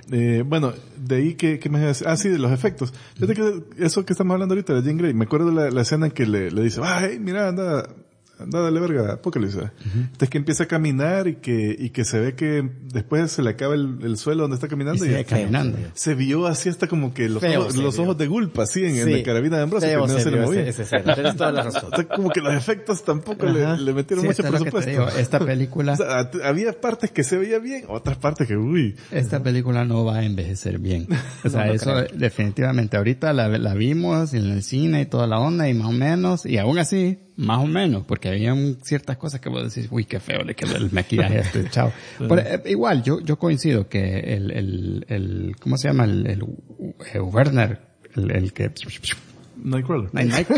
Bueno, de ahí que me decía, sí, de los efectos. Fíjate que eso que estamos hablando ahorita de Jean Grey, me acuerdo de la escena en que le dice, hey, mira, anda, dale verga, Apocalypse. Entonces que empieza a caminar y que se ve que después se le acaba el suelo donde está caminando y caminando. Se vio así hasta como que los ojos de Gulp así en la carabina de Ambrosio, que no se le movía. Tienes toda la razón. O sea, como que los efectos tampoco le metieron mucho presupuesto. Esta película... O sea, había partes que se veía bien, otras partes que, Esta película no va a envejecer bien. O sea, eso definitivamente. Ahorita la vimos en el cine y toda la onda y más o menos, y aún así, más o menos, porque había ciertas cosas que vos decís, qué feo le quedó el maquillaje a este chavo. Pero, igual, yo coincido que el ¿cómo se llama? El Werner, el que... Nightcrawler.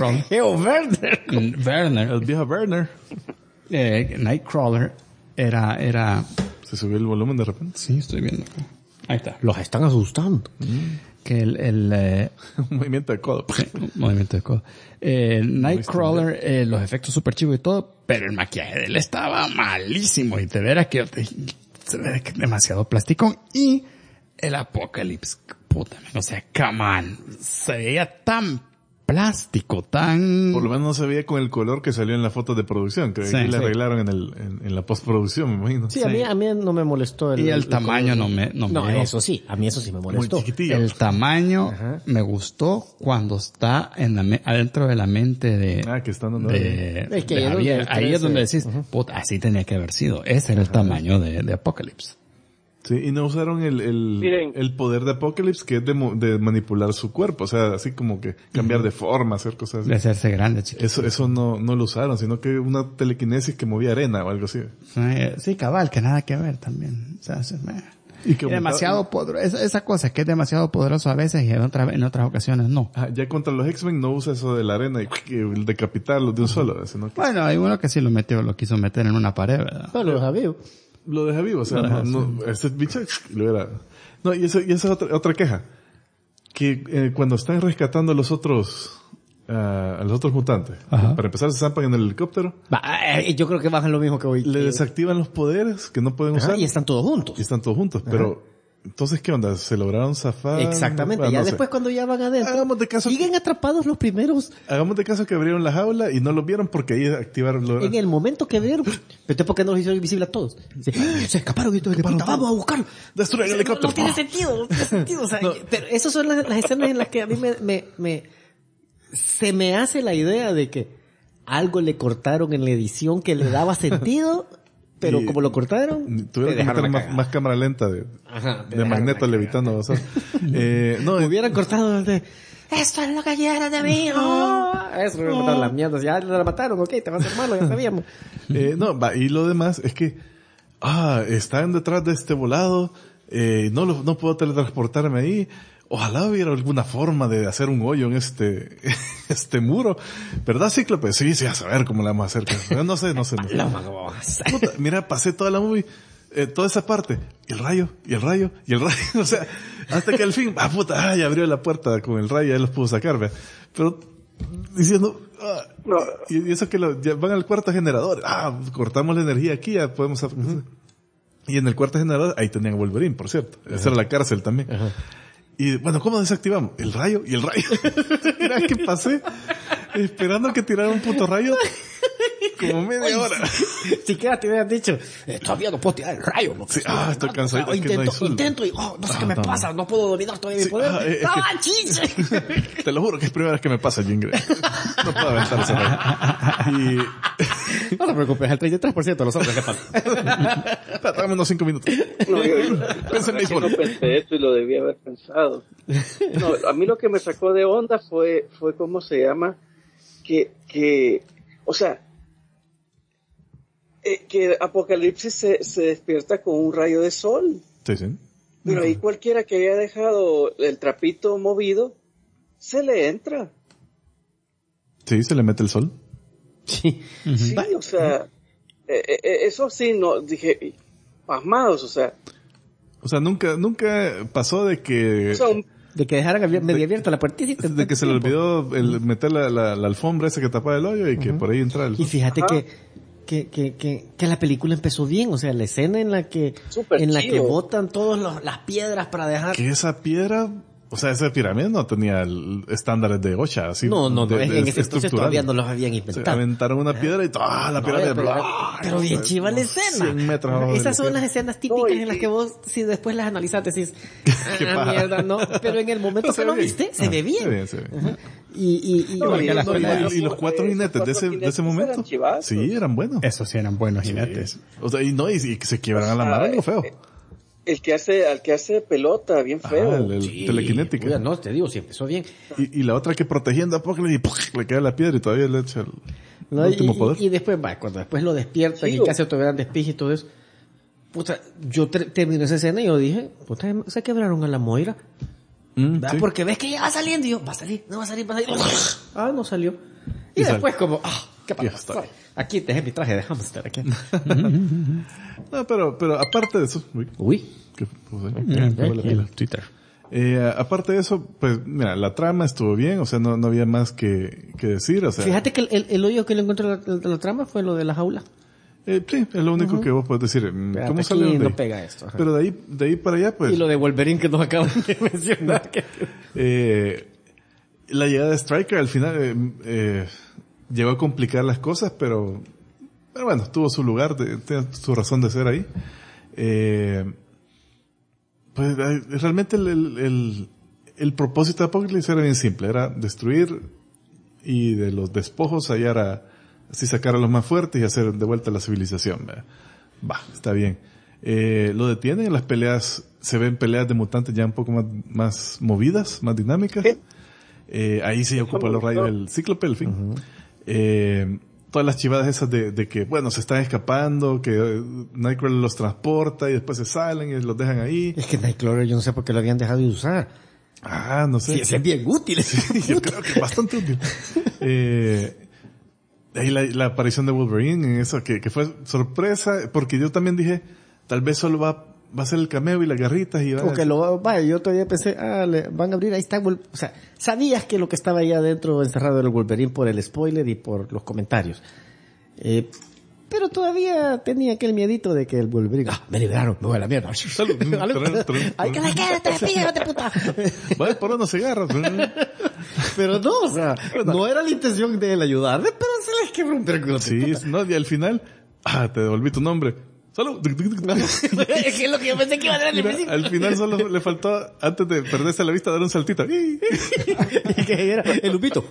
Werner. El viejo Werner. Nightcrawler era... ¿Se subió el volumen de repente? Sí, estoy viendo. Ahí está. Los están asustando. Que un movimiento de codo. Sí, un movimiento de codo. Nightcrawler, los efectos super chivos y todo, pero el maquillaje de él estaba malísimo y te verás que se ve demasiado plasticón. Y el Apocalypse, puta, o sea, come on, se veía tan plástico, tan... Por lo menos no se veía con el color que salió en la foto de producción, que le arreglaron en la postproducción, me imagino. Sí, a mí no me molestó el tamaño no me eso sí, a mí eso sí me molestó. Muy chiquitillo. El tamaño me gustó cuando está adentro de la mente de... que está dando es que ahí es donde decís, puta, así tenía que haber sido. Ese era el tamaño de Apocalypse. Sí, y no usaron el poder de Apocalypse, que es de manipular su cuerpo, o sea, así como que cambiar de forma, hacer cosas así. De hacerse grande, chiquito. Eso no lo usaron, sino que una telequinesis que movía arena o algo así. Sí, cabal, que nada que ver también. O sea, y que demasiado poderoso, esa cosa que es demasiado poderoso a veces y en otras ocasiones no. Ya contra los X-Men no usa eso de la arena y el decapitarlos de un solo. Sino que... Bueno, hay uno que sí lo quiso meter en una pared, ¿verdad? Pero lo deja vivo. Lo deja vivo, o sea, este bicho lo era. No, y esa es otra queja. Que cuando están rescatando a los otros mutantes, para empezar se zampan en el helicóptero. Yo creo que bajan lo mismo que hoy. Le desactivan los poderes que no pueden usar. Y están todos juntos. Pero entonces, ¿qué onda? ¿Se lograron zafar? Exactamente. Bueno, ya después cuando ya van adentro, hagamos de caso siguen atrapados los primeros. Hagamos de caso que abrieron la jaula y no los vieron porque ahí activaron en el momento que abrieron, ¿pero por qué no los hicieron invisible a todos? Se escaparon y todo. Vamos a buscarlo. Destruir el helicóptero. No tiene sentido. O sea, pero esas son las escenas en las que a mí se me hace la idea de que algo le cortaron en la edición que le daba sentido. Pero como lo cortaron, tuvieron que meter más cámara lenta de Magneto levitando. O sea, hubieran cortado esto es lo que quieren de mí. Eso me mataron las mierdas. Ya la mataron, ok, te vas a hacer malo, ya sabíamos. Y lo demás es que están detrás de este volado, no puedo teletransportarme ahí. Ojalá hubiera alguna forma de hacer un hoyo en este muro. ¿Verdad, Cíclope? Sí, a saber cómo le vamos a hacer. No sé. Puta, mira, pasé toda la movie, toda esa parte. Y el rayo. O sea, hasta que al fin, ya abrió la puerta con el rayo, ya los pudo sacar, ¿ve? Pero, diciendo, y eso que ya van al cuarto generador. Cortamos la energía aquí, ya podemos hacer. Y en el cuarto generador, ahí tenían Wolverine, por cierto. Esa era la cárcel también. Y bueno, ¿cómo desactivamos? El rayo. Mira que pasé esperando que tirara un puto rayo como media hora. Si queda te hubieran dicho, todavía no puedo tirar el rayo. Sí, estoy cansado. Intento y no sé qué me pasa, no puedo dominar todavía mi poder. ¡Chiste! Te lo juro que es primera vez que me pasa, Jean Grey. No puedo aventar ese rayo. No te preocupes, el 33% de los hombres que pasan. Dame unos 5 minutos. Pensé en béisbol. No pensé esto y lo debía haber pensado. No, a mí lo que me sacó de onda fue ¿cómo se llama? O sea, que Apocalipsis se despierta con un rayo de sol. Sí. Pero ahí cualquiera que haya dejado el trapito movido, se le entra. Sí, se le mete el sol. Sí. Sí, o sea, eso sí, no, dije, pasmados, o sea. O sea, nunca pasó de que... O sea, de que dejaran medio abierta la puertita. De que se le olvidó meter la alfombra esa que tapaba el hoyo y que por ahí entra el... Y fíjate que que la película empezó bien, o sea, la escena en la que botan todas las piedras para dejar... Que esa piedra, o sea, esa pirámide no tenía estándares de OSHA, así. No, en ese entonces todavía no los habían inventado. Se aventaron una piedra y toda la pirámide... Pero bien chiva la escena. 100 metros abajo. Esas son las escenas típicas en las que vos, si después las analizás, decís, mierda, no. Pero en el momento que lo viste, se ve bien. Se ve bien. Y los 4 jinetes de ese momento, sí, eran buenos. Esos sí eran buenos jinetes. O sea, y que se quiebran a la mano, algo feo. Al que hace pelota, bien feo. El telequinética. Oiga, no, te digo, si empezó bien. Y la otra que protegiendo a Apocalipsis, y le cae la piedra y todavía le echa el último poder. Y después, cuando después lo despiertan y casi otro gran despeje y todo eso. Puta, yo terminé esa escena y yo dije, puta, se quebraron a la Moira. Sí. Porque ves que ya va saliendo y yo, va a salir. No salió. Y después como, ¿qué pasa? Aquí dejé mi traje de hámster aquí. No, pero aparte de eso, ¿qué Twitter. Aparte de eso, pues, mira, la trama estuvo bien, o sea, no había más que decir, o sea. Fíjate que el hoyo que le encontré la trama fue lo de la jaula. Sí, es lo único que vos podés decir. ¿Cómo salió de ahí? No pega esto. Ajá. Pero de ahí para allá, pues. Y lo de Wolverine que nos acaban de mencionar. La llegada de Stryker al final llegó a complicar las cosas, pero bueno, tuvo su lugar, tiene su razón de ser ahí. Pues realmente el propósito de Apocalypse era bien simple, era destruir y de los despojos hallar así sacar a los más fuertes y hacer de vuelta la civilización. Está bien. Lo detienen en las peleas, se ven peleas de mutantes ya un poco más movidas, más dinámicas. Ahí se ocupa los rayos del Cíclope, el fin. Todas las chivadas esas de que, bueno, se están escapando, que Nightcrawler los transporta y después se salen y los dejan ahí. Es que Nightcrawler yo no sé por qué lo habían dejado de usar. No sé. Sí, es bien útil. Sí, yo creo que es bastante útil. Ahí la aparición de Wolverine en eso, que fue sorpresa, porque yo también dije, tal vez solo va a ser el cameo y las garritas y yo todavía pensé, le van a abrir, ahí está, o sea, sabías que lo que estaba ahí adentro encerrado era el Wolverine por el spoiler y por los comentarios. Pero todavía tenía aquel miedito de que el Wolverine, me liberaron, me voy a la mierda. ¡Ay, que la quédate, pídate, puta! Vaya, por uno se agarra. Pero no, o sea, no era la intención de él ayudarle, pero se les quebró un perculo. Sí, no, y al final, te devolví tu nombre. ¡Salud! Es que es lo que yo pensé que iba a dar al principio. Al final solo le faltó, antes de perderse la vista, dar un saltito. ¿Y que era? El lupito.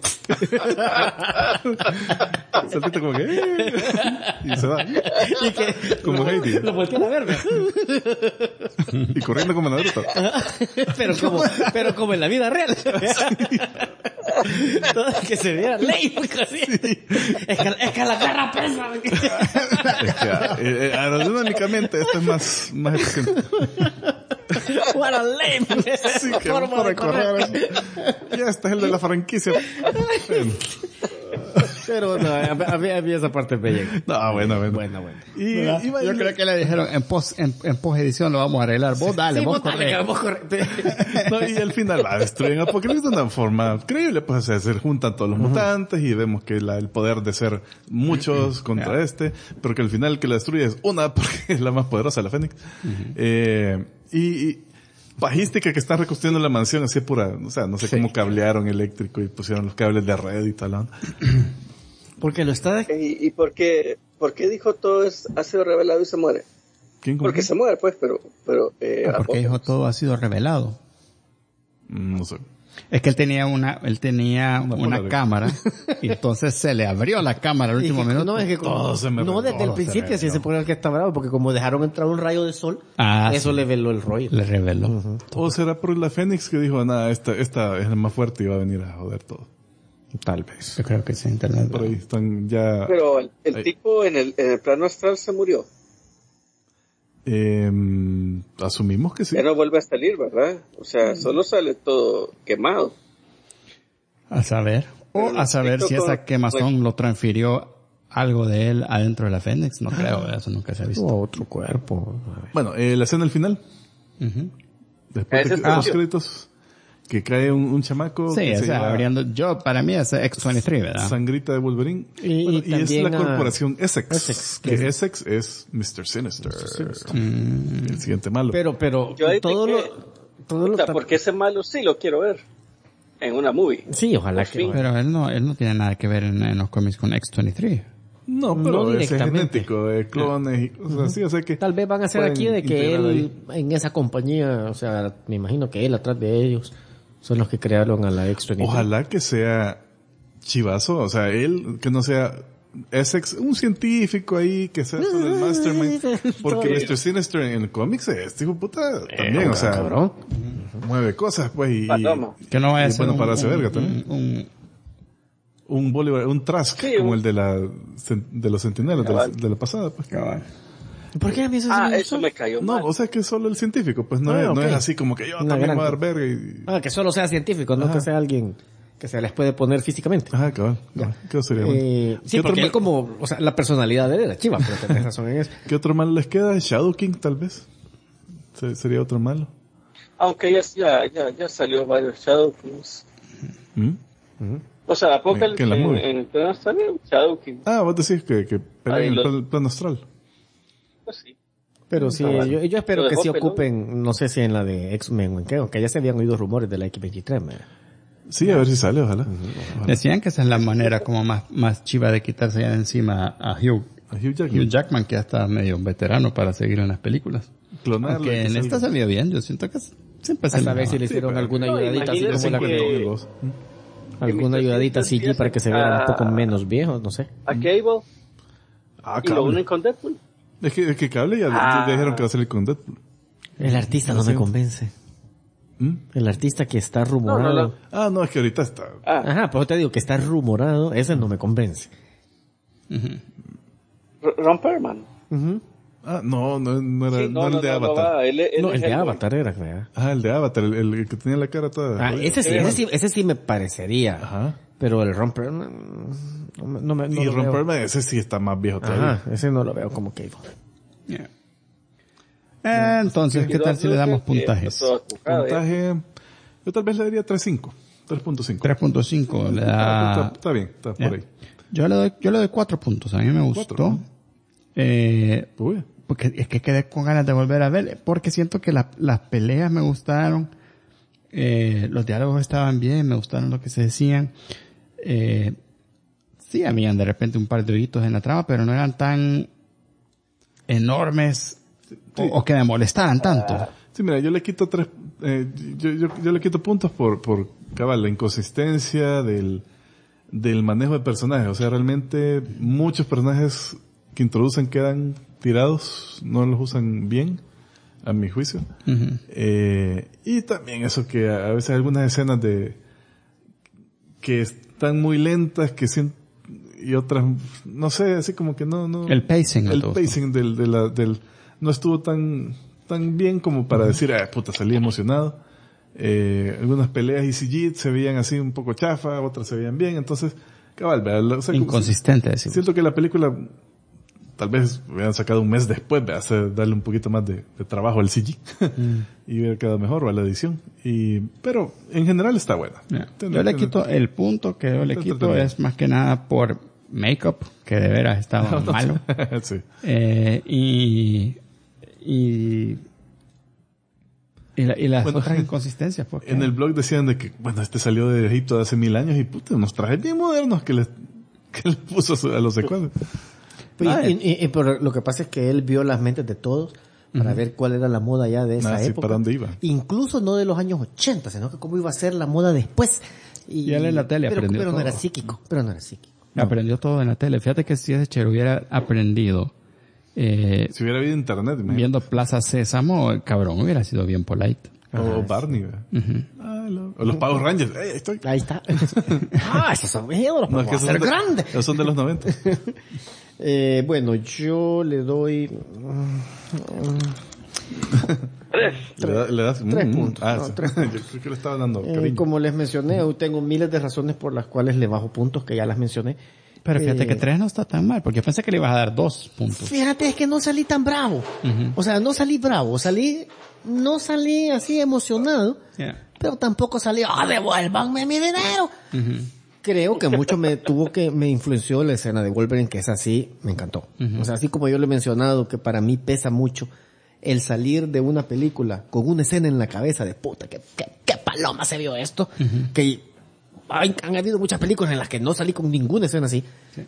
Saltito como que... y se va. Y que... Como Heidi. Lo voltean a ver, ¿no? Y corriendo como Naruto. Pero como en la vida real. Todo que se viera ley, así. Es que la garra pesa. Es que aerodinámicamente esto es más eficiente. What a lame. Sí, que forma de correr. Ya este es el de la franquicia. Pero no, a mí esa parte me llega. No, bueno. Yo creo que le dijeron en post edición lo vamos a arreglar. Vos dale, sí, vos corre. No, y al final destruyen Apocalipsis de una forma creíble, pues se juntan todos los mutantes y vemos que el poder de ser muchos contra pero que al final el que la destruye es una porque es la más poderosa, la Fénix. Y bajística que están reconstruyendo la mansión así pura, o sea, no sé cómo cablearon eléctrico y pusieron los cables de red y tal. Porque lo está... ¿Y por qué dijo todo ha sido revelado y se muere? Porque se muere, pues, pero porque dijo todo ha sido revelado. No sé. Es que él tenía una cámara y entonces se le abrió la cámara al último minuto. No, es que desde el principio sí se pone que está bravo, porque como dejaron entrar un rayo de sol, eso le reveló el rollo. Le reveló. O será por la Fénix que dijo, esta es la más fuerte y va a venir a joder todo. Tal vez. Yo creo que sí, internet. Por ahí están ya... Pero el tipo en el plano astral se murió. Asumimos que sí. Ya no vuelve a salir, ¿verdad? O sea, solo sale todo quemado. A saber si esa quemazón lo transfirió algo de él adentro de la Fénix. No creo, eso nunca se ha visto. Otro cuerpo. Bueno, la escena al final. Después de los créditos. que cae un chamaco. Sí, que o se sea, llama abriendo, yo, para mí es X-23, ¿verdad? Sangrita de Wolverine. Y Bueno, y es también la corporación Essex. Essex, que Essex es Mr. Sinister. El siguiente malo. Pero Yo ahí todo te lo... que- Todo lo Puta, porque ese malo sí lo quiero ver en una movie. Sí, ojalá Por que... fin. Pero él no tiene nada que ver en los cómics con X-23. no, pero no ese es directamente. genético, de clones y cosas así, o sea que... Tal vez van a hacer pueden aquí de que integrar él, en esa compañía, o sea, me imagino que él atrás de ellos son los que crearon a la X-23. Ojalá que sea chivazo, o sea, él, que no sea Essex, un científico ahí, que sea solo el mastermind, porque Mr. Sinister en el cómics es, hijo de puta, también, o sea, cabrón. mueve cosas, pues, y Paloma. Que no vaya a y ser bueno, para hacer verga también. Un Bolívar, un Trask, Sí, como un- el de los Centinelas, de la pasada, pues. ¿Por qué a mí eso sí Ah, me eso gustó? me cayó No, mal. o sea que es solo el científico, pues no, Ah, es, no ok. es así como que yo Una también gran voy a dar cosa. verga y... Ah, que solo sea científico, no Ajá. que sea alguien que se les puede poner físicamente. Ajá, cabal. ¿Qué sería bueno? Sí, ¿Qué porque otro él como, o sea, la personalidad de él era chiva, pero tenés razón en eso. ¿Qué otro malo les queda? Shadow King, tal vez. Sería otro malo. Aunque ya salió varios Shadow Kings. ¿Mm? O sea, Apocalypse ¿Que en la movie? en el plano salió Shadow King. Ah, vos decís que pelean Ahí en el los- plano astral. Pues sí. Pero sí, yo espero Lo que dejó sí pelón. ocupen, no sé si en la de X-Men o en qué, aunque ya se habían oído rumores de la X-23, man. Sí, a ver si sale, ojalá. Decían que esa es la manera como más chiva de quitarse ya de encima a Hugh A Hugh Jackman. Jackman, que ya está medio veterano para seguir en las películas. Clonarlo. Aunque que en salga. esta salió bien, yo siento que siempre se A saber si le mejora. hicieron pero- alguna No, ayudadita, así imagínate como la que- que... Vos. Alguna ayudadita CG para que se vea un poco menos viejo, no sé. A Cable Ah, y lo Cable. unen con Deadpool. Es que Cable ya dijeron que va a salir con Deadpool. El artista no me convence. ¿Mm? El artista que está rumorado. No. Ah, no, es que ahorita está... Ah, Ajá, pues te digo que está rumorado, ese no me convence. Ron Perlman. Ah, no era, Sí, no el de Avatar. va, él No, el de Hellboy. Avatar era, ¿verdad? Ah, el de Avatar, el que tenía la cara toda... Ah, ese sí me parecería. Ajá. Pero el Romper no me Y lo veo. romperme, ese sí está más viejo todavía. Ajá, ese no lo veo como Cable. Yeah. Entonces, ¿qué tal si le damos puntajes? Puntaje, yo tal vez le daría 3.5. 3.5. 3.5 le da... Está bien, está Yeah. por ahí. Yo le doy 4 puntos. A mí me gustó. 4, Uy. Porque es que quedé con ganas de volver a ver. Porque siento que las peleas me gustaron. Los diálogos estaban bien. Me gustaron lo que se decían. Sí, habían de repente un par de hoyitos en la trama, pero no eran tan enormes o que me molestaran tanto. Sí, mira, yo le quito yo le quito puntos por cabal, la inconsistencia del manejo de personajes. O sea, realmente muchos personajes que introducen quedan tirados, no los usan bien, a mi juicio. Ujú. Y también eso que a veces algunas escenas que están muy lentas, y otras, no sé, así como que no. El pacing. El todo. pacing del no estuvo tan bien como para decir, puta, salí emocionado. Algunas peleas y CG se veían así un poco chafa, otras se veían bien, entonces, cabal, ¿verdad? O sea, Inconsistente, decimos. siento que la película tal vez hubieran sacado un mes después, ¿verdad? Darle un poquito más de trabajo al CG y hubiera quedado mejor, ¿verdad? La edición. Pero en general está buena. Yeah. Yo le quito el punto que yo le quito es más que nada por make-up, que de veras estaba malo. Sí. Y las Bueno, otras inconsistencias. Porque En el blog decían de que, bueno, este salió de Egipto de hace 1000 años y puta, unos trajes bien modernos que le puso a los secuaces. Pero lo que pasa es que él vio las mentes de todos para ver cuál era la moda ya de esa Sí, época. para dónde iba. Incluso no de los años 80, sino que cómo iba a ser la moda después. Y él en la tele aprendió pero no todo. era psíquico, aprendió todo en la tele. Fíjate que si ese Cher hubiera aprendido Si hubiera habido internet, imagínate. viendo Plaza Sésamo, el cabrón hubiera sido bien polite. O Barney, ¿verdad? O los Power Rangers. Ahí estoy. Ahí está. Esos son viejos, los No, es podemos que hacer grandes. esos son de los 90. Bueno, yo le doy 3. Le das 3 puntos. Ah, No, sí. 3 Yo creo que le estaba dando cariño. como les mencioné, yo tengo miles de razones por las cuales le bajo puntos, que ya las mencioné. Pero fíjate que 3 no está tan mal, porque yo pensé que le ibas a dar 2 puntos. Fíjate, es que no salí tan bravo. O sea, no salí bravo, no salí así emocionado, Yeah. pero tampoco salió, devuélvanme mi dinero. Creo que mucho me influenció la escena de Wolverine, que es así, me encantó. O sea, así como yo le he mencionado que para mí pesa mucho el salir de una película con una escena en la cabeza de puta, qué paloma se vio esto, que han habido muchas películas en las que no salí con ninguna escena así.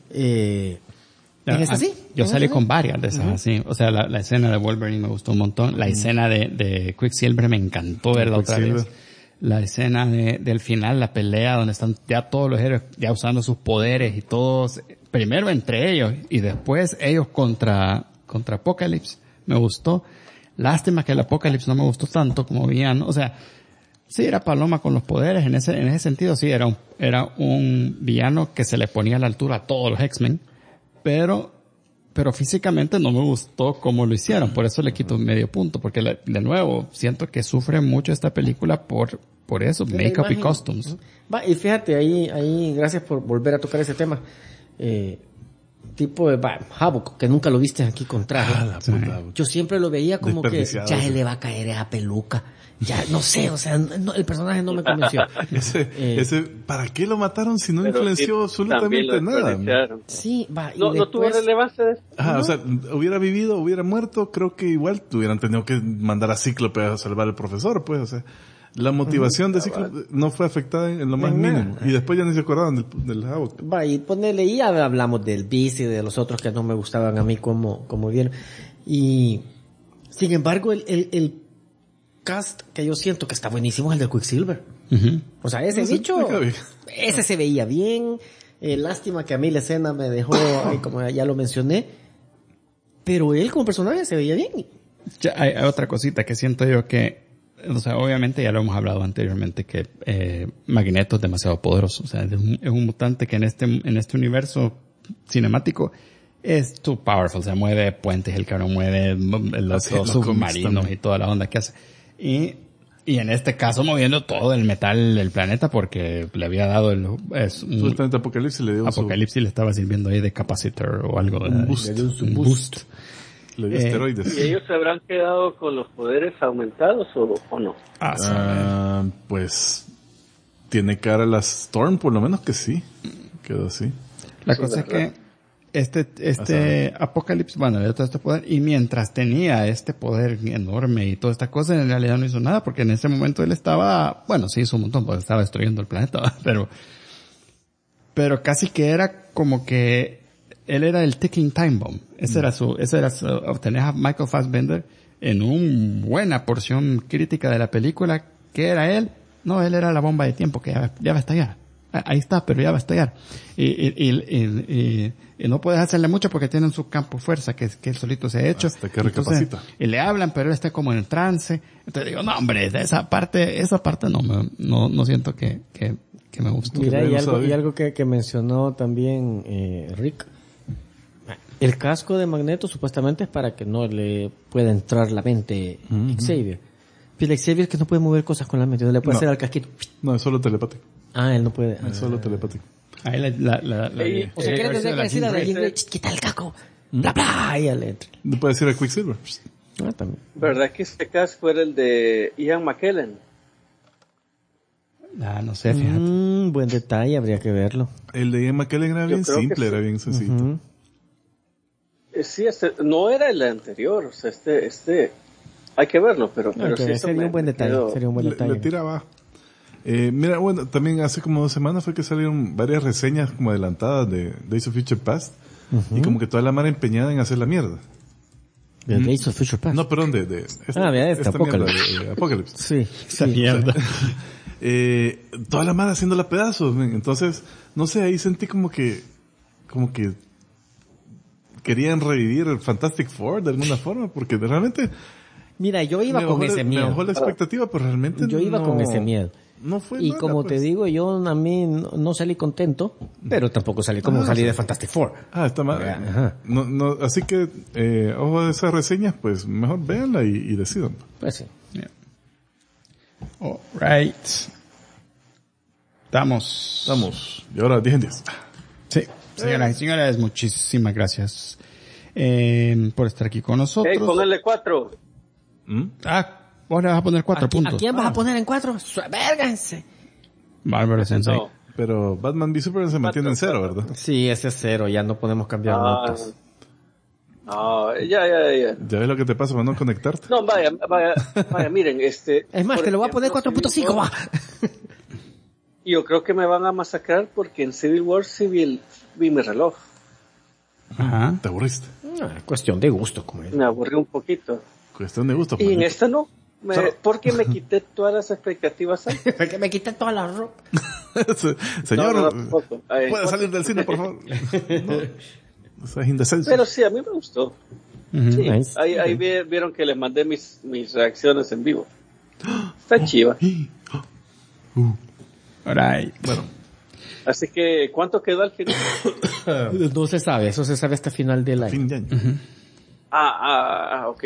¿Es así? Yo salí con varias de esas así. O sea, la escena de Wolverine me gustó un montón. La escena de Quicksilver me encantó verla otra vez. La escena del final, la pelea donde están ya todos los héroes ya usando sus poderes y todos, primero entre ellos y después ellos contra Apocalypse. Me gustó. Lástima que el Apocalypse no me gustó tanto como villano. O sea, sí era paloma con los poderes. En ese sentido sí era un villano que se le ponía a la altura a todos los X-Men. Pero físicamente no me gustó cómo lo hicieron. Por eso le quito medio punto. Porque de nuevo, siento que sufre mucho esta película por eso. Make-up y costumes. Y fíjate, ahí, gracias por volver a tocar ese tema. Tipo de Havok, que nunca lo viste aquí con traje. Yo siempre lo veía como que ya se le va a caer esa peluca. Ya, no sé, o sea, el personaje no me convenció. ese, ¿para qué lo mataron si no influenció absolutamente nada? Sí, no tuvo relevancia. O sea, hubiera vivido, hubiera muerto, creo que igual hubieran tenido que mandar a Cíclope a salvar al profesor, pues, o sea. La motivación de Cíclope no fue afectada en lo más mínimo. Y después ya ni se acordaban del Havok. Y ponele, y ya hablamos del Beast y de los otros que no me gustaban a mí como vieron. Y, sin embargo, el cast que yo siento que está buenísimo es el de Quicksilver. O sea, ese bicho, ese se veía bien. Lástima que a mí la escena me dejó, como ya lo mencioné. Pero él como personaje se veía bien. Ya, hay otra cosita que siento yo que, o sea, obviamente ya lo hemos hablado anteriormente que Magneto es demasiado poderoso. O sea, es un mutante que en este universo cinemático es too powerful. O sea, mueve puentes, el cabrón mueve los submarinos y toda la onda que hace. Y en este caso moviendo todo el metal del planeta porque le había dado supuestamente Apocalipsis le dio Apocalipsis le estaba sirviendo ahí de capacitor o algo. Un boost. Le dio esteroides. ¿Y ellos se habrán quedado con los poderes aumentados o no? Pues tiene cara la Storm, por lo menos que sí. Quedó así. La cosa es que este Apocalipsis, bueno, le dio todo este poder y mientras tenía este poder enorme y toda esta cosa, en realidad no hizo nada porque en ese momento él estaba, bueno, sí hizo un montón porque estaba destruyendo el planeta, pero casi que era como que él era el ticking time bomb. Ese era su, obtener a Michael Fassbender en una buena porción crítica de la película. ¿Qué era él? No, él era la bomba de tiempo que ya va a estallar. Ahí está, pero ya va a estallar. Y no puedes hacerle mucho porque tienen su campo fuerza que él solito se ha hecho. Hasta que recapacita. Y le hablan, pero él está como en trance. Entonces digo, no hombre, esa parte no siento que me gustó. Mira, y algo que mencionó también, Rick. El casco de Magneto supuestamente es para que no le pueda entrar la mente Xavier. Pero Xavier que no puede mover cosas con la mente, no le puede hacer al casquito. No, es solo telepático. Él no puede. Es solo telepático. Ahí o sea, ¿qué le tendría que decir a la Jean Grey? Quita el casco. Bla, bla, y ya le entra. No puede decir a Quicksilver. También. ¿Verdad que este casco era el de Ian McKellen? No sé, fíjate. Buen detalle, habría que verlo. El de Ian McKellen era bien simple, era bien sencillo. Sí, no era el anterior, o sea, hay que verlo, pero sí sería un buen detalle, Le tiraba. Mira, bueno, también hace como 2 semanas fue que salieron varias reseñas como adelantadas de Days of Future Past, y como que toda la mara empeñada en hacer la mierda. ¿De Days of Future Past? No, perdón, de esta Apocalypse. Mierda, de Apocalypse. Sí, esa mierda. Toda la mara haciéndola pedazos, man. Entonces, no sé, ahí sentí como que querían revivir el Fantastic Four de alguna forma, porque realmente... Mira, yo iba con ese miedo. Me bajó la expectativa, pero realmente yo iba con ese miedo. No fue y nada, como te digo, yo a mí no salí contento, pero tampoco salí como salí de Fantastic Four. Está mal. No, así que, ojo de esas reseñas, pues mejor véanla y decidan. Pues sí. Yeah. All right. Estamos. Y ahora 10 en 10. Sí. Señoras y señores, muchísimas gracias por estar aquí con nosotros. Pónganle 4. Vos le vas a poner 4 puntos. ¿A quién vas a poner en 4? ¡Vérganse! Bárbaro Sensei. No. Pero Batman v Superman se mantiene en 0, ¿verdad? Sí, ese es 0, ya no podemos cambiar notas. No, ya. ¿Ya ves lo que te pasa para no conectarte? No, vaya, miren, Es más, por te lo voy a poner ejemplo, 4.5, va. Yo creo que me van a masacrar porque en Civil War vi mi reloj. Ajá. Te aburriste. Cuestión de gusto, como Me aburrí un poquito. Cuestión de gusto. Y en maldito. esta no. Porque me quité todas las expectativas. Porque me quité toda la ropa. Señor, No, tampoco. ¿puede salir del cine, por favor? No. Eso es indecencia. Pero sí, a mí me gustó. Sí, Nice. ahí vieron que les mandé mis reacciones en vivo. Está chiva. Alright. Bueno, Así que, ¿cuánto quedó al final? No se sabe, eso se sabe hasta final del año. fin de año. Ok.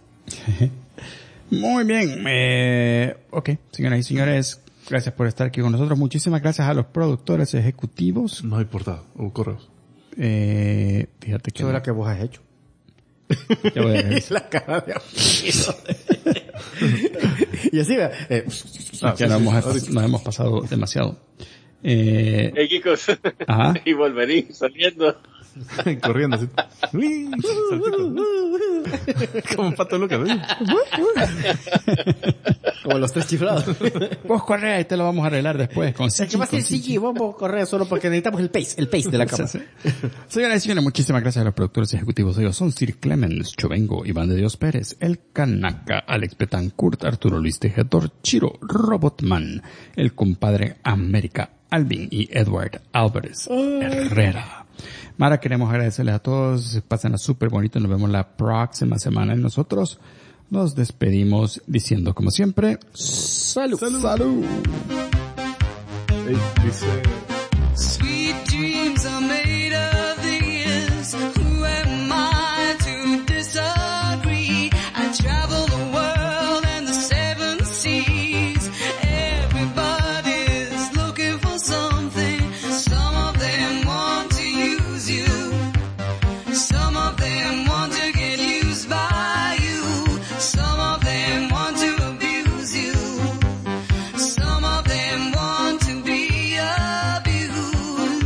Muy bien. Ok, señoras y señores, gracias por estar aquí con nosotros. Muchísimas gracias a los productores ejecutivos. No hay portada o correos. Fíjate que... Eso es lo que vos has hecho. Ya voy a revisar. La cara de Y así, vea. Ya nos hemos pasado demasiado. Kikos. Ajá. Y volverí saliendo. Corriendo así. Uy, saltito. Como un pato Lucas, ¿eh? Como los 3 chiflados. Vos corre, ahí te lo vamos a arreglar después. Con Es que va a ser CG, vamos a correr solo porque necesitamos el pace de la cámara. Sí. Señoras y señores, muchísimas gracias a los productores ejecutivos. Ellos son Sir Clemens, Chovengo, Iván de Dios Pérez, El Kanaka, Alex Betancourt, Arturo Luis Tejedor, Chiro, Robotman, el compadre América, Alvin y Edward Álvarez Herrera. Mara, queremos agradecerles a todos. Pásenla súper bonito. Nos vemos la próxima semana. Y nosotros nos despedimos diciendo, como siempre, salud. Salud. Ey, dice... Sweet dreams are made of these. Who am I to disagree? I travel the world and the 7 seas. Everybody's looking for something. Some of them want to use you. Some of them want to get used by you. Some of them want to abuse you. Some of them want to be abused.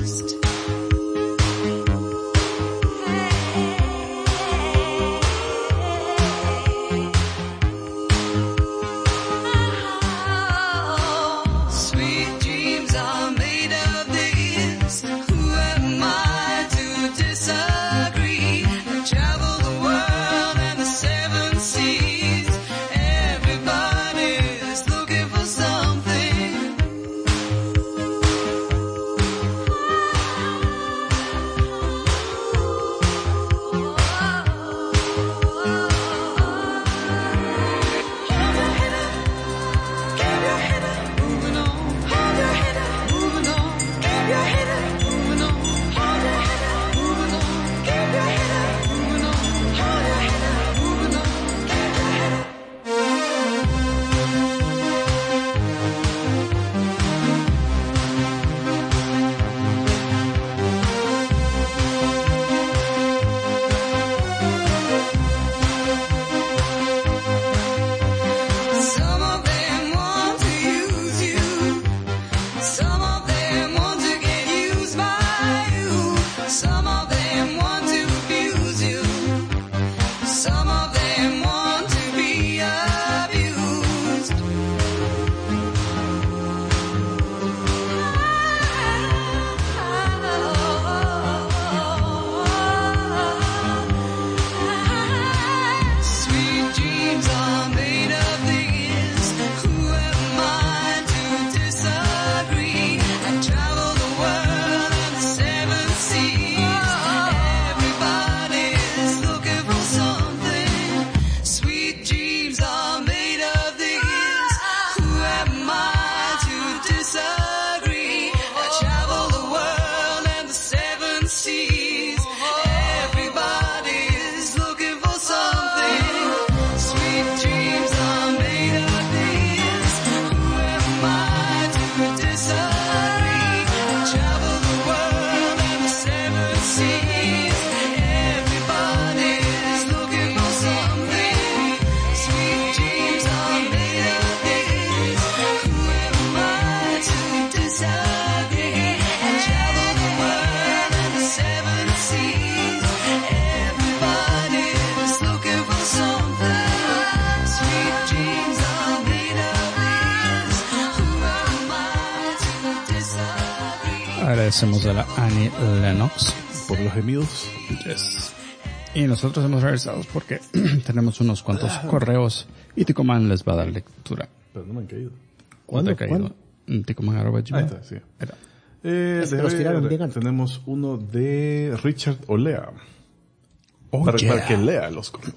Agradecemos a la Annie Lennox. Por los gemidos. Yes. Y nosotros hemos regresado porque tenemos unos cuantos correos y Ticoman les va a dar lectura. Pero no me han caído. ¿Cuándo te ha caído? Ticoman@gmail. Ahí está, sí. Ahí está. los tiraron bien alto. Tenemos uno de Richard Olea. Oh, para yeah. que lea los correos.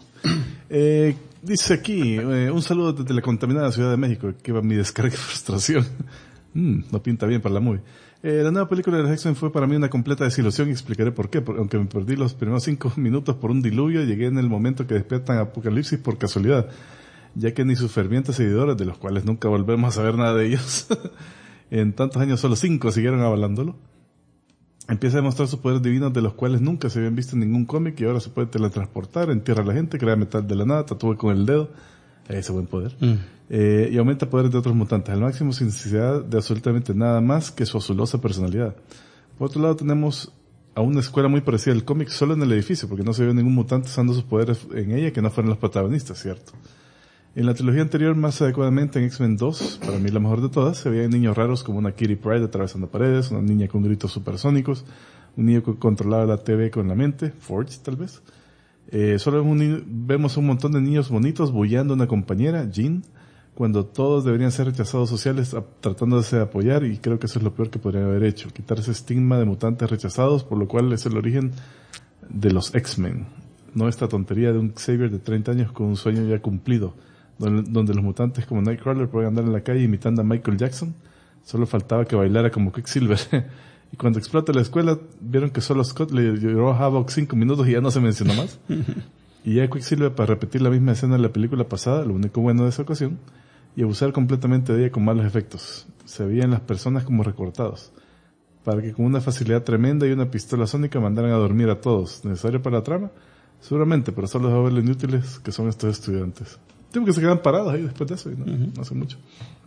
Dice aquí, un saludo desde la contaminada Ciudad de México, que va mi descarga de frustración. No pinta bien para la movie. La nueva película de los X-Men fue para mí una completa desilusión y explicaré por qué. Aunque me perdí los primeros 5 minutos por un diluvio, llegué en el momento que despiertan Apocalipsis por casualidad, ya que ni sus fervientes seguidores, de los cuales nunca volvemos a saber nada de ellos, en tantos años solo 5 siguieron avalándolo. Empieza a demostrar sus poderes divinos, de los cuales nunca se habían visto en ningún cómic, y ahora se puede teletransportar, entierra a la gente, crea metal de la nada, tatúa con el dedo, ese buen poder, y aumenta poderes de otros mutantes al máximo sin necesidad de absolutamente nada más que su azulosa personalidad. Por otro lado tenemos a una escuela muy parecida al cómic solo en el edificio, porque no se vio ningún mutante usando sus poderes en ella que no fueran los protagonistas, ¿cierto? En la trilogía anterior, más adecuadamente en X-Men 2, para mí la mejor de todas, se veían niños raros como una Kitty Pryde atravesando paredes, una niña con gritos supersónicos, un niño que controlaba la TV con la mente, Forge tal vez. Solo vemos un montón de niños bonitos bullando a una compañera, Jean, cuando todos deberían ser rechazados sociales tratándose de apoyar, y creo que eso es lo peor que podrían haber hecho, quitar ese estigma de mutantes rechazados, por lo cual es el origen de los X-Men. No esta tontería de un Xavier de 30 años con un sueño ya cumplido, donde los mutantes como Nightcrawler pueden andar en la calle imitando a Michael Jackson. Solo faltaba que bailara como Quicksilver. Y cuando explota la escuela, vieron que solo Scott le lloró a Havok 5 minutos y ya no se mencionó más. Y ya Quicksilver, para repetir la misma escena de la película pasada, lo único bueno de esa ocasión, y abusar completamente de ella con malos efectos. Se veían las personas como recortados, para que con una facilidad tremenda y una pistola sónica mandaran a dormir a todos. ¿Necesario para la trama? Seguramente, pero solo dejó ver lo inútiles que son estos estudiantes. Tipo que se quedan parados ahí después de eso y no hace mucho.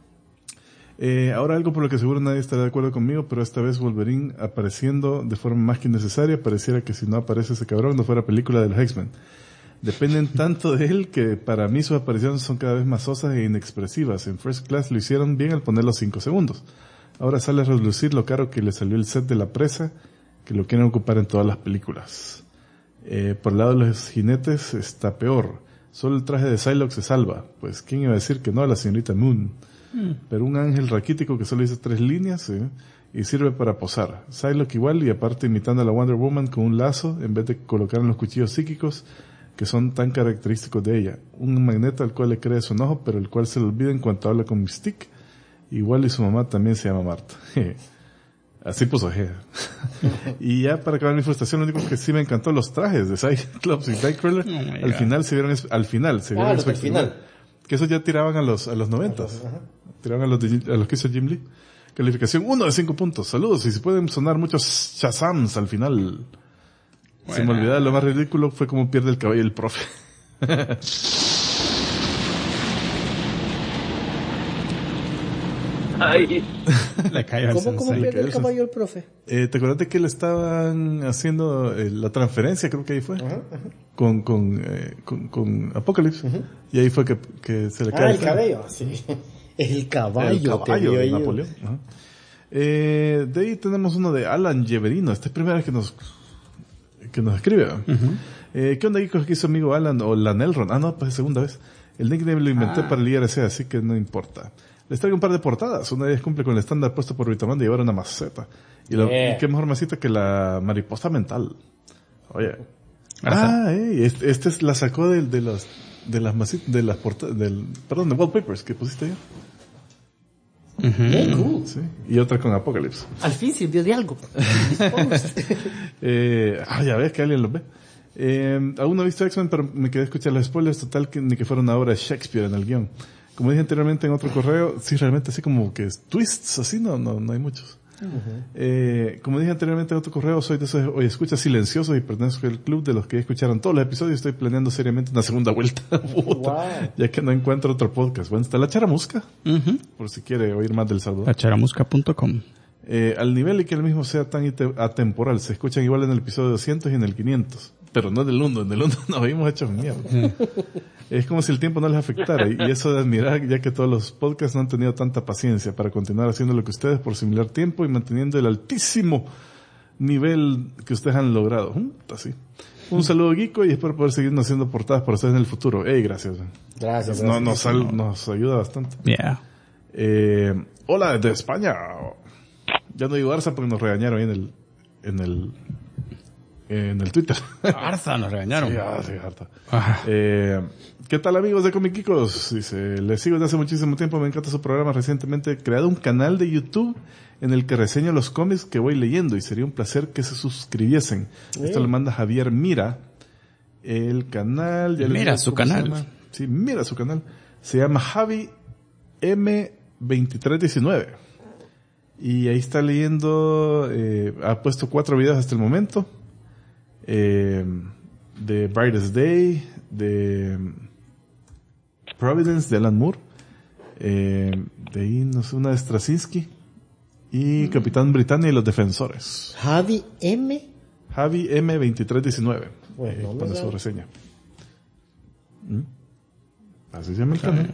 Ahora algo por lo que seguro nadie estará de acuerdo conmigo, pero esta vez Wolverine apareciendo de forma más que innecesaria. Pareciera que si no aparece ese cabrón no fuera película de los X-Men. Dependen tanto de él que para mí sus apariciones son cada vez más sosas e inexpresivas. En First Class lo hicieron bien al poner los 5 segundos. Ahora sale a relucir lo caro que le salió el set de la presa, que lo quieren ocupar en todas las películas. Por el lado de los jinetes está peor. Solo el traje de Psylocke se salva. Pues, ¿quién iba a decir que no a la señorita Moon? Pero un ángel raquítico que solo dice 3 líneas, y sirve para posar. Psylocke igual, y aparte imitando a la Wonder Woman con un lazo, en vez de colocar en los cuchillos psíquicos, que son tan característicos de ella. Un magneto al cual le cree su enojo, pero el cual se le olvida en cuanto habla con Mystique. Igual y su mamá también se llama Marta. Así puso G. Y ya para acabar mi frustración, lo único que sí me encantó los trajes de Cyclops y Nightcrawler. Al final se vieron los del final. Que esos ya tiraban a los 90s. Tiraban a los que hizo Jim Lee. Calificación 1 de 5 puntos. Saludos. Y si pueden sonar muchos Shazams al final. Se me olvidaba, lo más ridículo fue cómo pierde el caballo el profe. Ay, Le cayó al ¿Cómo sensei. pierde el caballo el profe? ¿Te acuerdas de que le estaban haciendo la transferencia, creo que ahí fue? Con Apocalypse. Y ahí fue que se le cae el cabello, sí. El caballo de Napoleón. Ajá. De ahí tenemos uno de Alan Yeverino. Esta es primera vez que nos escribe. ¿Qué onda, Geekos? ¿Qué hizo amigo Alan o Lanelron? No, pues es segunda vez. El nickname lo inventé para el IRC, así que no importa. Les traigo un par de portadas. Una de ellas cumple con el estándar puesto por Vitamán de llevar una maceta. Y qué mejor maceta que la mariposa mental. Oye. Este la sacó de las portadas, de wallpapers que pusiste ahí. Qué cool. Sí. Y otra con Apocalypse. Al fin sirvió de algo. Ya ves que alguien lo ve. Aún no he visto X-Men, pero me quedé a escuchar los spoilers. Total, ni que fuera una obra de Shakespeare en el guión. Como dije anteriormente en otro correo, sí, realmente así como que twists, así no hay muchos. Como dije anteriormente en otro correo, soy de esos hoy escucha silenciosos y pertenezco al club de los que escucharon todos los episodios. Estoy planeando seriamente una segunda vuelta. Ya que no encuentro otro podcast. Bueno, está La Charamusca, por si quiere oír más del Salvador. Lacharamusca.com. Al nivel y que el mismo sea tan atemporal, se escuchan igual en el episodio 200 y en el 500. Pero no en el 1, en el 1 nos habíamos hecho mierda. Es como si el tiempo no les afectara, y eso de admirar, ya que todos los podcasts no han tenido tanta paciencia para continuar haciendo lo que ustedes por similar tiempo y manteniendo el altísimo nivel que ustedes han logrado. Así. Un saludo, Geeko, y espero poder seguir haciendo portadas para ustedes en el futuro. Gracias. Gracias. Nos ayuda bastante. Yeah. Hola desde España. Ya no digo Arza porque nos regañaron ahí en el Twitter. Arza, nos regañaron. Sí, harta. Ajá. ¿Qué tal, amigos de Comiquicos? Dice, les sigo desde hace muchísimo tiempo, me encanta su programa. Recientemente he creado un canal de YouTube en el que reseño los cómics que voy leyendo y sería un placer que se suscribiesen. Esto lo manda Javier Mira. El canal... Mira su canal. Sí, mira su canal. Se llama Javi M2319. Y ahí está leyendo, ha puesto 4 videos hasta el momento. De Brightest Day, de Providence de Alan Moore, de ahí no sé, una de Straczynski y Capitán Britannia y los Defensores. Javi M. Javi M2319. Bueno, Pone su reseña. Así se llama el canal.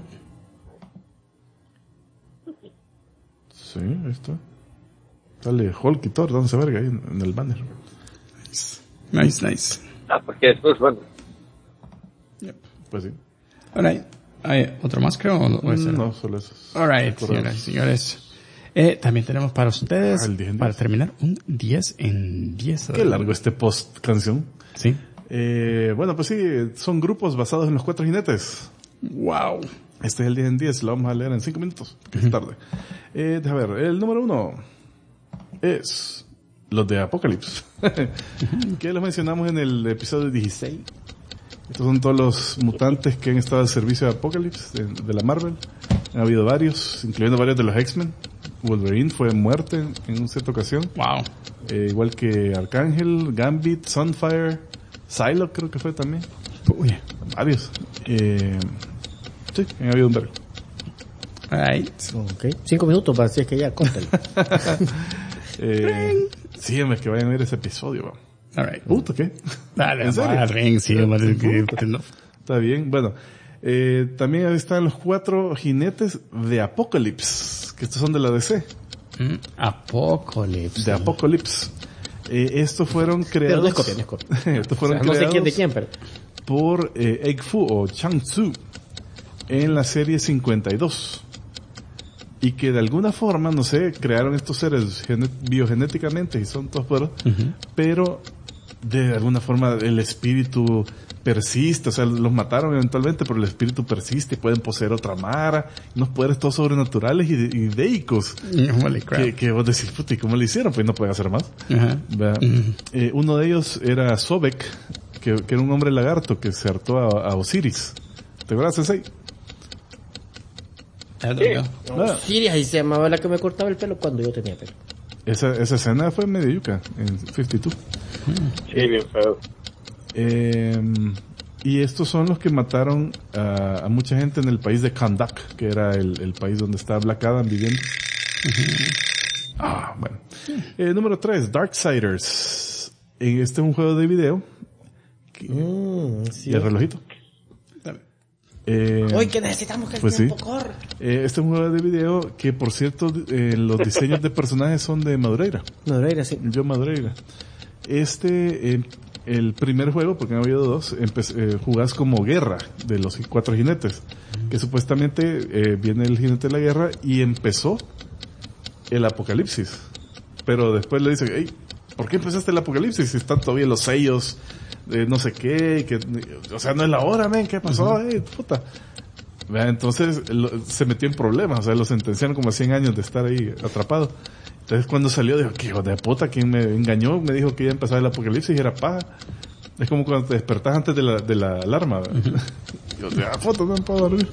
Sí, ahí está. Sale Hulk y Thor, dándose verga ahí en el banner. Nice. Porque después, bueno. Pues sí. Alright. ¿Hay otro más, creo? ¿O ese No, solo esos. Alright, Correos. señores. También tenemos para ustedes, el 10 en 10. para terminar, un 10 en 10. Qué largo este post canción. Sí. Bueno, pues sí, son grupos basados en los 4 jinetes. Wow. Este es el 10 en 10, lo vamos a leer en 5 minutos, que es tarde. Deja ver, el número 1 es los de Apocalypse, que los mencionamos en el episodio 16. Estos son todos los mutantes que han estado al servicio de Apocalypse, de la Marvel. Han habido varios, incluyendo varios de los X-Men. Wolverine fue muerte en una cierta ocasión. Wow. Igual que Arcángel, Gambit, Sunfire, Psylocke creo que fue también. Uy. Varios. Sí, han habido un vergo. Alright. Ok. 5 minutos para decir que ya, cóntale. Sí, hombre, que vayan a ver ese episodio. Va. Alright. Puto, ¿qué? Dale, ¿En serio? al ring, sí, madre, que no. Está bien. Bueno, también están los 4 jinetes de Apocalypse, que estos son de la DC. Apocalypse. De Apocalypse. Estos fueron Pero creados... no es copia, no es copia. Estos fueron O sea, no sé creados quién de quién, pero... por Egg Fu o Chang Tzu en la serie 52. Y que de alguna forma, no sé, crearon estos seres biogenéticamente y son todos poderosos, pero de alguna forma el espíritu persiste, o sea, los mataron eventualmente, pero el espíritu persiste y pueden poseer otra mara, unos poderes todos sobrenaturales y deicos. Holy crap. Que vos decís, puta, ¿y cómo le hicieron? Pues no pueden hacer más. Ajá. ¿Verdad? Uno de ellos era Sobek, que era un hombre lagarto que se hartó a Osiris. ¿Te acuerdas, Sensei? Siria, ahí se llamaba la que me cortaba el pelo cuando yo tenía pelo. Esa escena fue medio yuca en 52. Sí, bien feo. Y estos son los que mataron a mucha gente en el país de Kandak, que era el país donde estaba Black Adam viviendo. Bueno. Número 3, Darksiders. Este es un juego de video. Sí. ¿Y el relojito? Hoy que necesitamos que el pues tiempo sí. corra. Este es un juego de video que, por cierto, los diseños de personajes son de Madureira. Madureira, sí. Yo Madureira. El primer juego, porque han habido 2, jugás como guerra de los 4 jinetes. Que supuestamente viene el jinete de la guerra y empezó el apocalipsis. Pero después le dicen, hey, ¿por qué empezaste el apocalipsis si están todavía los sellos de no sé qué? O sea, no es la hora, men, ¿qué pasó? Puta. Entonces se metió en problemas, o sea, lo sentenciaron como a 100 años de estar ahí atrapado. Entonces cuando salió dijo, qué hijo de puta, ¿quién me engañó? Me dijo que iba a empezar el apocalipsis y era paja. Es como cuando te despertás antes de la alarma. Yo puta, no puedo dormir.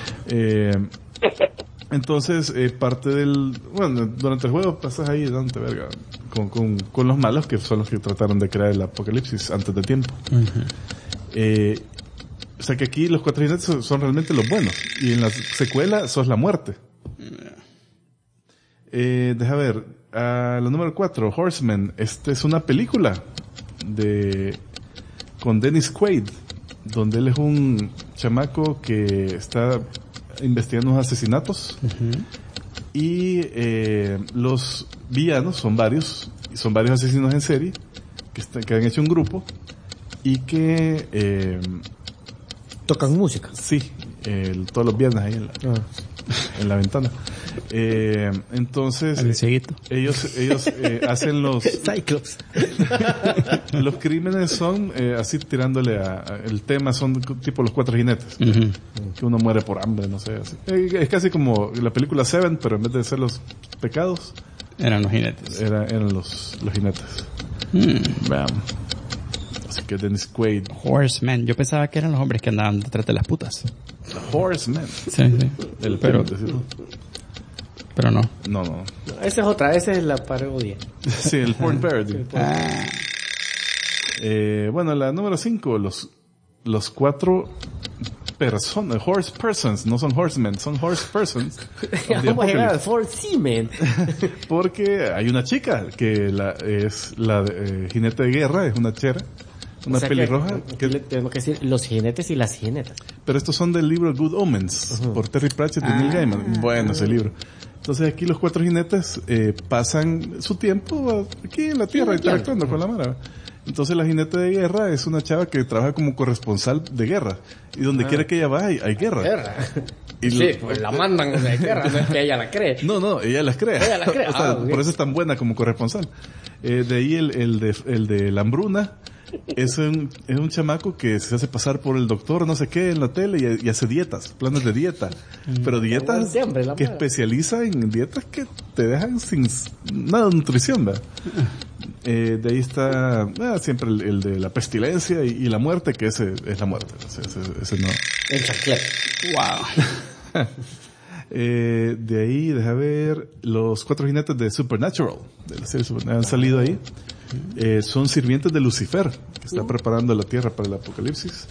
Entonces, parte durante el juego pasas ahí dándote verga con los malos, que son los que trataron de crear el apocalipsis antes de tiempo. O sea que aquí los 4 jinetes son realmente los buenos. Y en la secuela sos la muerte. Deja ver. La número 4, Horseman. Este es una película de con Dennis Quaid, donde él es un chamaco que está investigando unos asesinatos. Y los villanos son varios asesinos en serie que han hecho un grupo y que Tocan música. sí, todos los viernes ahí en la ventana. Entonces El cieguito. ellos hacen los Cyclops. los crímenes son así tirándole el tema son tipo los 4 jinetes, que uno muere por hambre, no sé, así. Es casi como la película Seven, pero en vez de ser los pecados Eran los jinetes. eran los jinetes. Veamos. Así que Dennis Quaid, Horsemen. Yo pensaba que eran los hombres que andaban detrás de las putas. The Horseman, Sí, sí. el Pero- decirlo. Pero no. No. Esa es otra, esa es la parodia. Sí, el porn parody. Ah, Bueno, la número 5, los 4 personas, horse persons, no son horsemen, son horse persons. of the Vamos a llegar al apocalypse. Fort Seaman. Porque hay una chica que es la jinete de guerra, es una chera, una O sea pelirroja, que le tenemos que decir los jinetes y las jinetas. pero estos son del libro Good Omens, por Terry Pratchett y Neil Gaiman. Bueno, ese libro. Entonces aquí los 4 jinetes pasan su tiempo aquí en la tierra interactuando con la mara. Entonces la jinete de guerra es una chava que trabaja como corresponsal de guerra. Y donde quiera que ella va hay guerra. Guerra. Y Sí, pues la mandan de guerra, no es que ella la cree. No, ella las crea. Ella las crea. O sea, Ok. por eso es tan buena como corresponsal. De ahí el de la hambruna es un chamaco que se hace pasar por el doctor no sé qué en la tele y hace dietas, planes de dieta. Pero dietas Siempre, la que madre. especializa en dietas que te dejan sin nada de nutrición, ¿verdad? De ahí está siempre el de la pestilencia y la muerte, que ese es la muerte. Ese no. En chanclet. wow. De ahí, deja ver, los 4 jinetes de Supernatural, de la serie Supernatural, han salido ahí. Son sirvientes de Lucifer, que está preparando la tierra para el apocalipsis.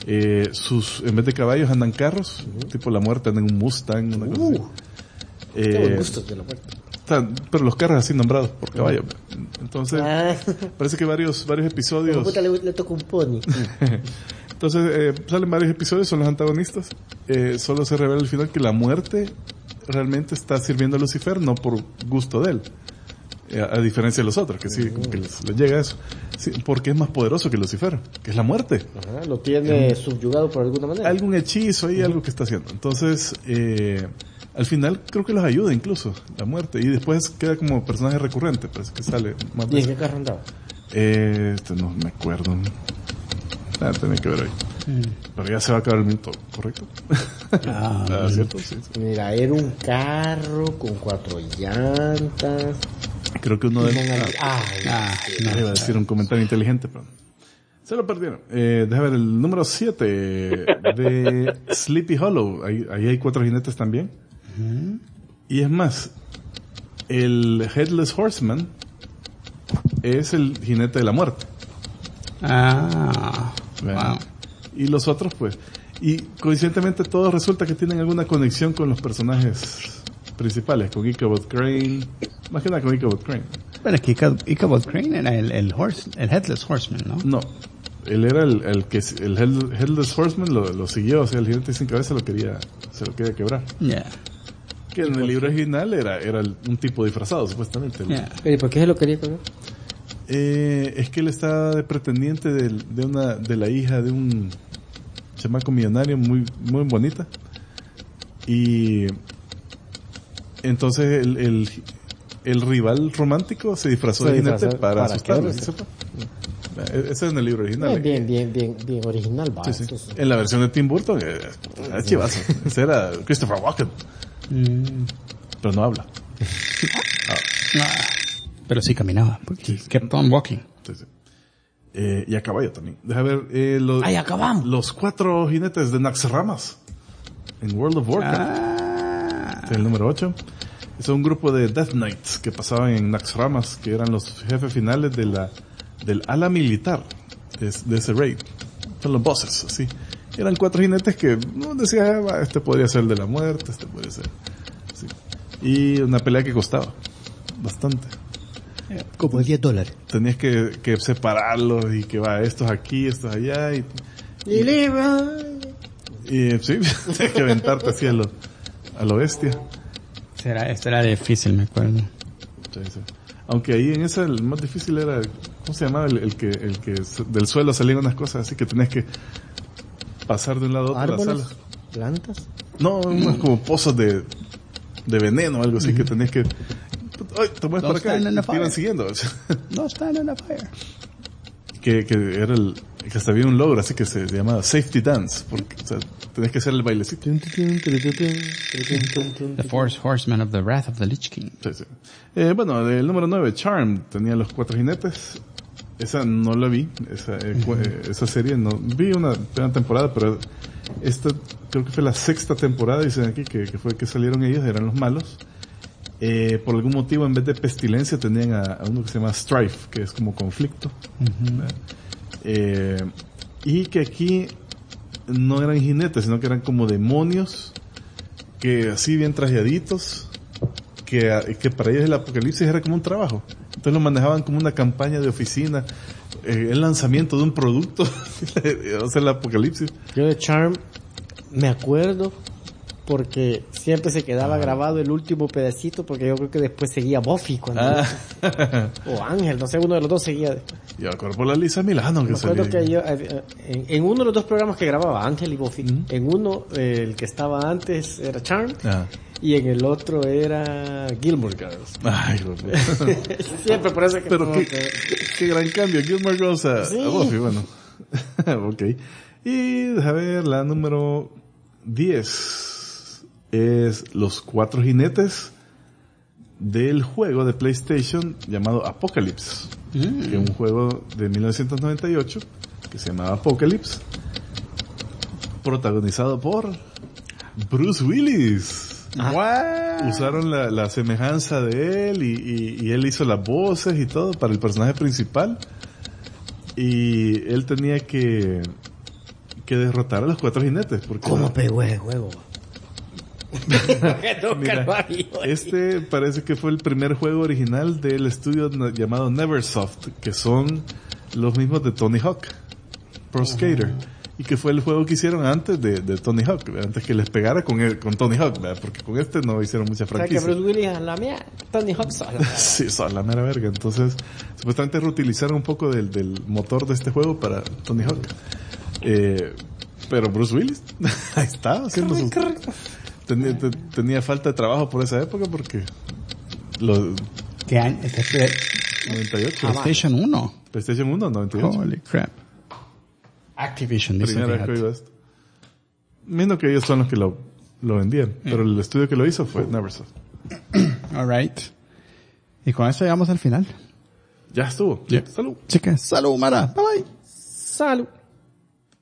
En vez de caballos andan carros, tipo la muerte andan en un Mustang, una cosa así. Qué buen gusto de la muerte. Pero los carros así nombrados por caballo. Entonces, parece que varios episodios. Puta, le toca un pony. Entonces, salen varios episodios, son los antagonistas. Solo se revela al final que la muerte realmente está sirviendo a Lucifer, no por gusto de él. A diferencia de los otros, que sí, como que les llega eso. Sí, porque es más poderoso que Lucifer, que es la muerte. Ajá, lo tiene subyugado por alguna manera. Algún hechizo ahí, algo que está haciendo. Entonces, al final creo que los ayuda incluso, la muerte. Y después queda como personaje recurrente, parece que sale más ¿Y en veces. qué carro andaba? No me acuerdo. Tenía que ver hoy. Pero ya se va a acabar el minuto, ¿correcto? ¿Cierto? Sí. Mira, era un carro con 4 llantas. Creo que uno de Ay, iba a decir un comentario inteligente, pero se lo perdieron. Deja ver el número 7 de Sleepy Hollow. Ahí hay 4 jinetes también. Y es más, el Headless Horseman es el jinete de la muerte. Wow. Y los otros, pues. Y coincidentemente todos resulta que tienen alguna conexión con los personajes principales, con Ichabod Crane. Más que nada con Ichabod Crane. Bueno, es que Ichabod Crane era el Headless Horseman, ¿no? No. Él era el Headless Horseman lo siguió, o sea, el jinete sin cabeza se lo quería quebrar. Yeah. Que en el libro original era un tipo disfrazado, supuestamente. Yeah. ¿Y por qué se lo quería comer? Es que él está de pretendiente de la hija de un chamaco millonario muy, muy bonita. Y entonces el rival romántico se disfrazó de jinete para asustarlo. quedarse. Ese es en el libro original. Bien original, va. Sí, sí. Eso es- En la versión de Tim Burton, era chivazo. Ese era Christopher Walken. Pero no habla. Pero sí caminaba. Porque kept on walking. Sí, sí. Y a caballo también. Deja ver ¡Ay, acabamos! los 4 jinetes de Naxxramas en World of Warcraft. Este es el número 8. Es un grupo de Death Knights que pasaban en Naxxramas, que eran los jefes finales del ala militar de ese raid. Son los bosses, así. Eran 4 jinetes que no decía, este podría ser el de la muerte, este podría ser. Sí. Y una pelea que costaba bastante. Como $10. Tenías que separarlos y que va, estos aquí, estos allá y sí, tenías que aventarte así a lo bestia. Esto era difícil, me acuerdo. Sí, sí. Aunque ahí en esa el más difícil era, ¿cómo se llamaba? El que del suelo salían unas cosas así que tenías que pasar de un lado a otro de la ¿Árboles? sala. ¿Plantas? No, unos como pozos de veneno o algo así que tenías que... ¡Ay, te mueves para acá! stand in the Y te iban fire. siguiendo. No stand in the fire. que era que hasta había un logro así que se llamaba Safety Dance, porque, o sea, tenías que hacer el bailecito. The Four Horsemen of the Wrath of the Lich King. Sí, sí. Bueno, el número 9, Charm, tenía los 4 jinetes. Esa no la vi, esa serie no, vi una primera temporada, pero esta creo que fue la 6ª temporada, dicen aquí, que fue que salieron ellos, eran los malos. Por algún motivo, en vez de pestilencia, tenían a uno que se llama Strife, que es como conflicto. Y que aquí no eran jinetes, sino que eran como demonios, que así bien trajeaditos, que para ellos el apocalipsis era como un trabajo. Entonces lo manejaban como una campaña de oficina, el lanzamiento de un producto, o sea, el apocalipsis. Yo de Charm me acuerdo porque siempre se quedaba grabado el último pedacito, porque yo creo que después seguía Buffy cuando o Ángel, no sé, uno de los dos seguía. Yo me acuerdo por la Lisa Milano que Me acuerdo salía. que yo, en uno de los dos programas que grababa Ángel y Buffy, en uno el que estaba antes era Charm y en el otro era Gilmore Girls. Ay, Siempre por eso que... pero qué gran cambio, Gilmore Girls a Buffy, bueno. Ok. Y deja ver, la número 10 es los 4 jinetes del juego de PlayStation llamado Apocalypse, que es un juego de 1998 que se llamaba Apocalypse, protagonizado por Bruce Willis. Usaron la semejanza de él y él hizo las voces y todo para el personaje principal, y él tenía que derrotar a los 4 jinetes. Porque ¿Cómo pegó ese juego? mira, este parece que fue el primer juego original del estudio llamado Neversoft, que son los mismos de Tony Hawk Pro Skater, y que fue el juego que hicieron antes de Tony Hawk, antes que les pegara con Tony Hawk, ¿verdad? Porque con este no hicieron mucha O sea franquicia. que Bruce Willis a la mía, Tony Hawk sola. Sí, son la mera verga. Entonces, supuestamente reutilizaron un poco del motor de este juego para Tony Hawk. Pero Bruce Willis, ahí está, haciendo sus... Tenía falta de trabajo por esa época porque ¿Qué año? 98. PlayStation 1. PlayStation 1, 98. Holy crap. Activision, dice. Primera vez que oigo esto. Menos que ellos son los que lo vendían, pero el estudio que lo hizo fue Neversoft. Alright. Y con eso llegamos al final. Ya estuvo. Yeah. Salud. Chicas, salud, Mara. Bye bye. Salud.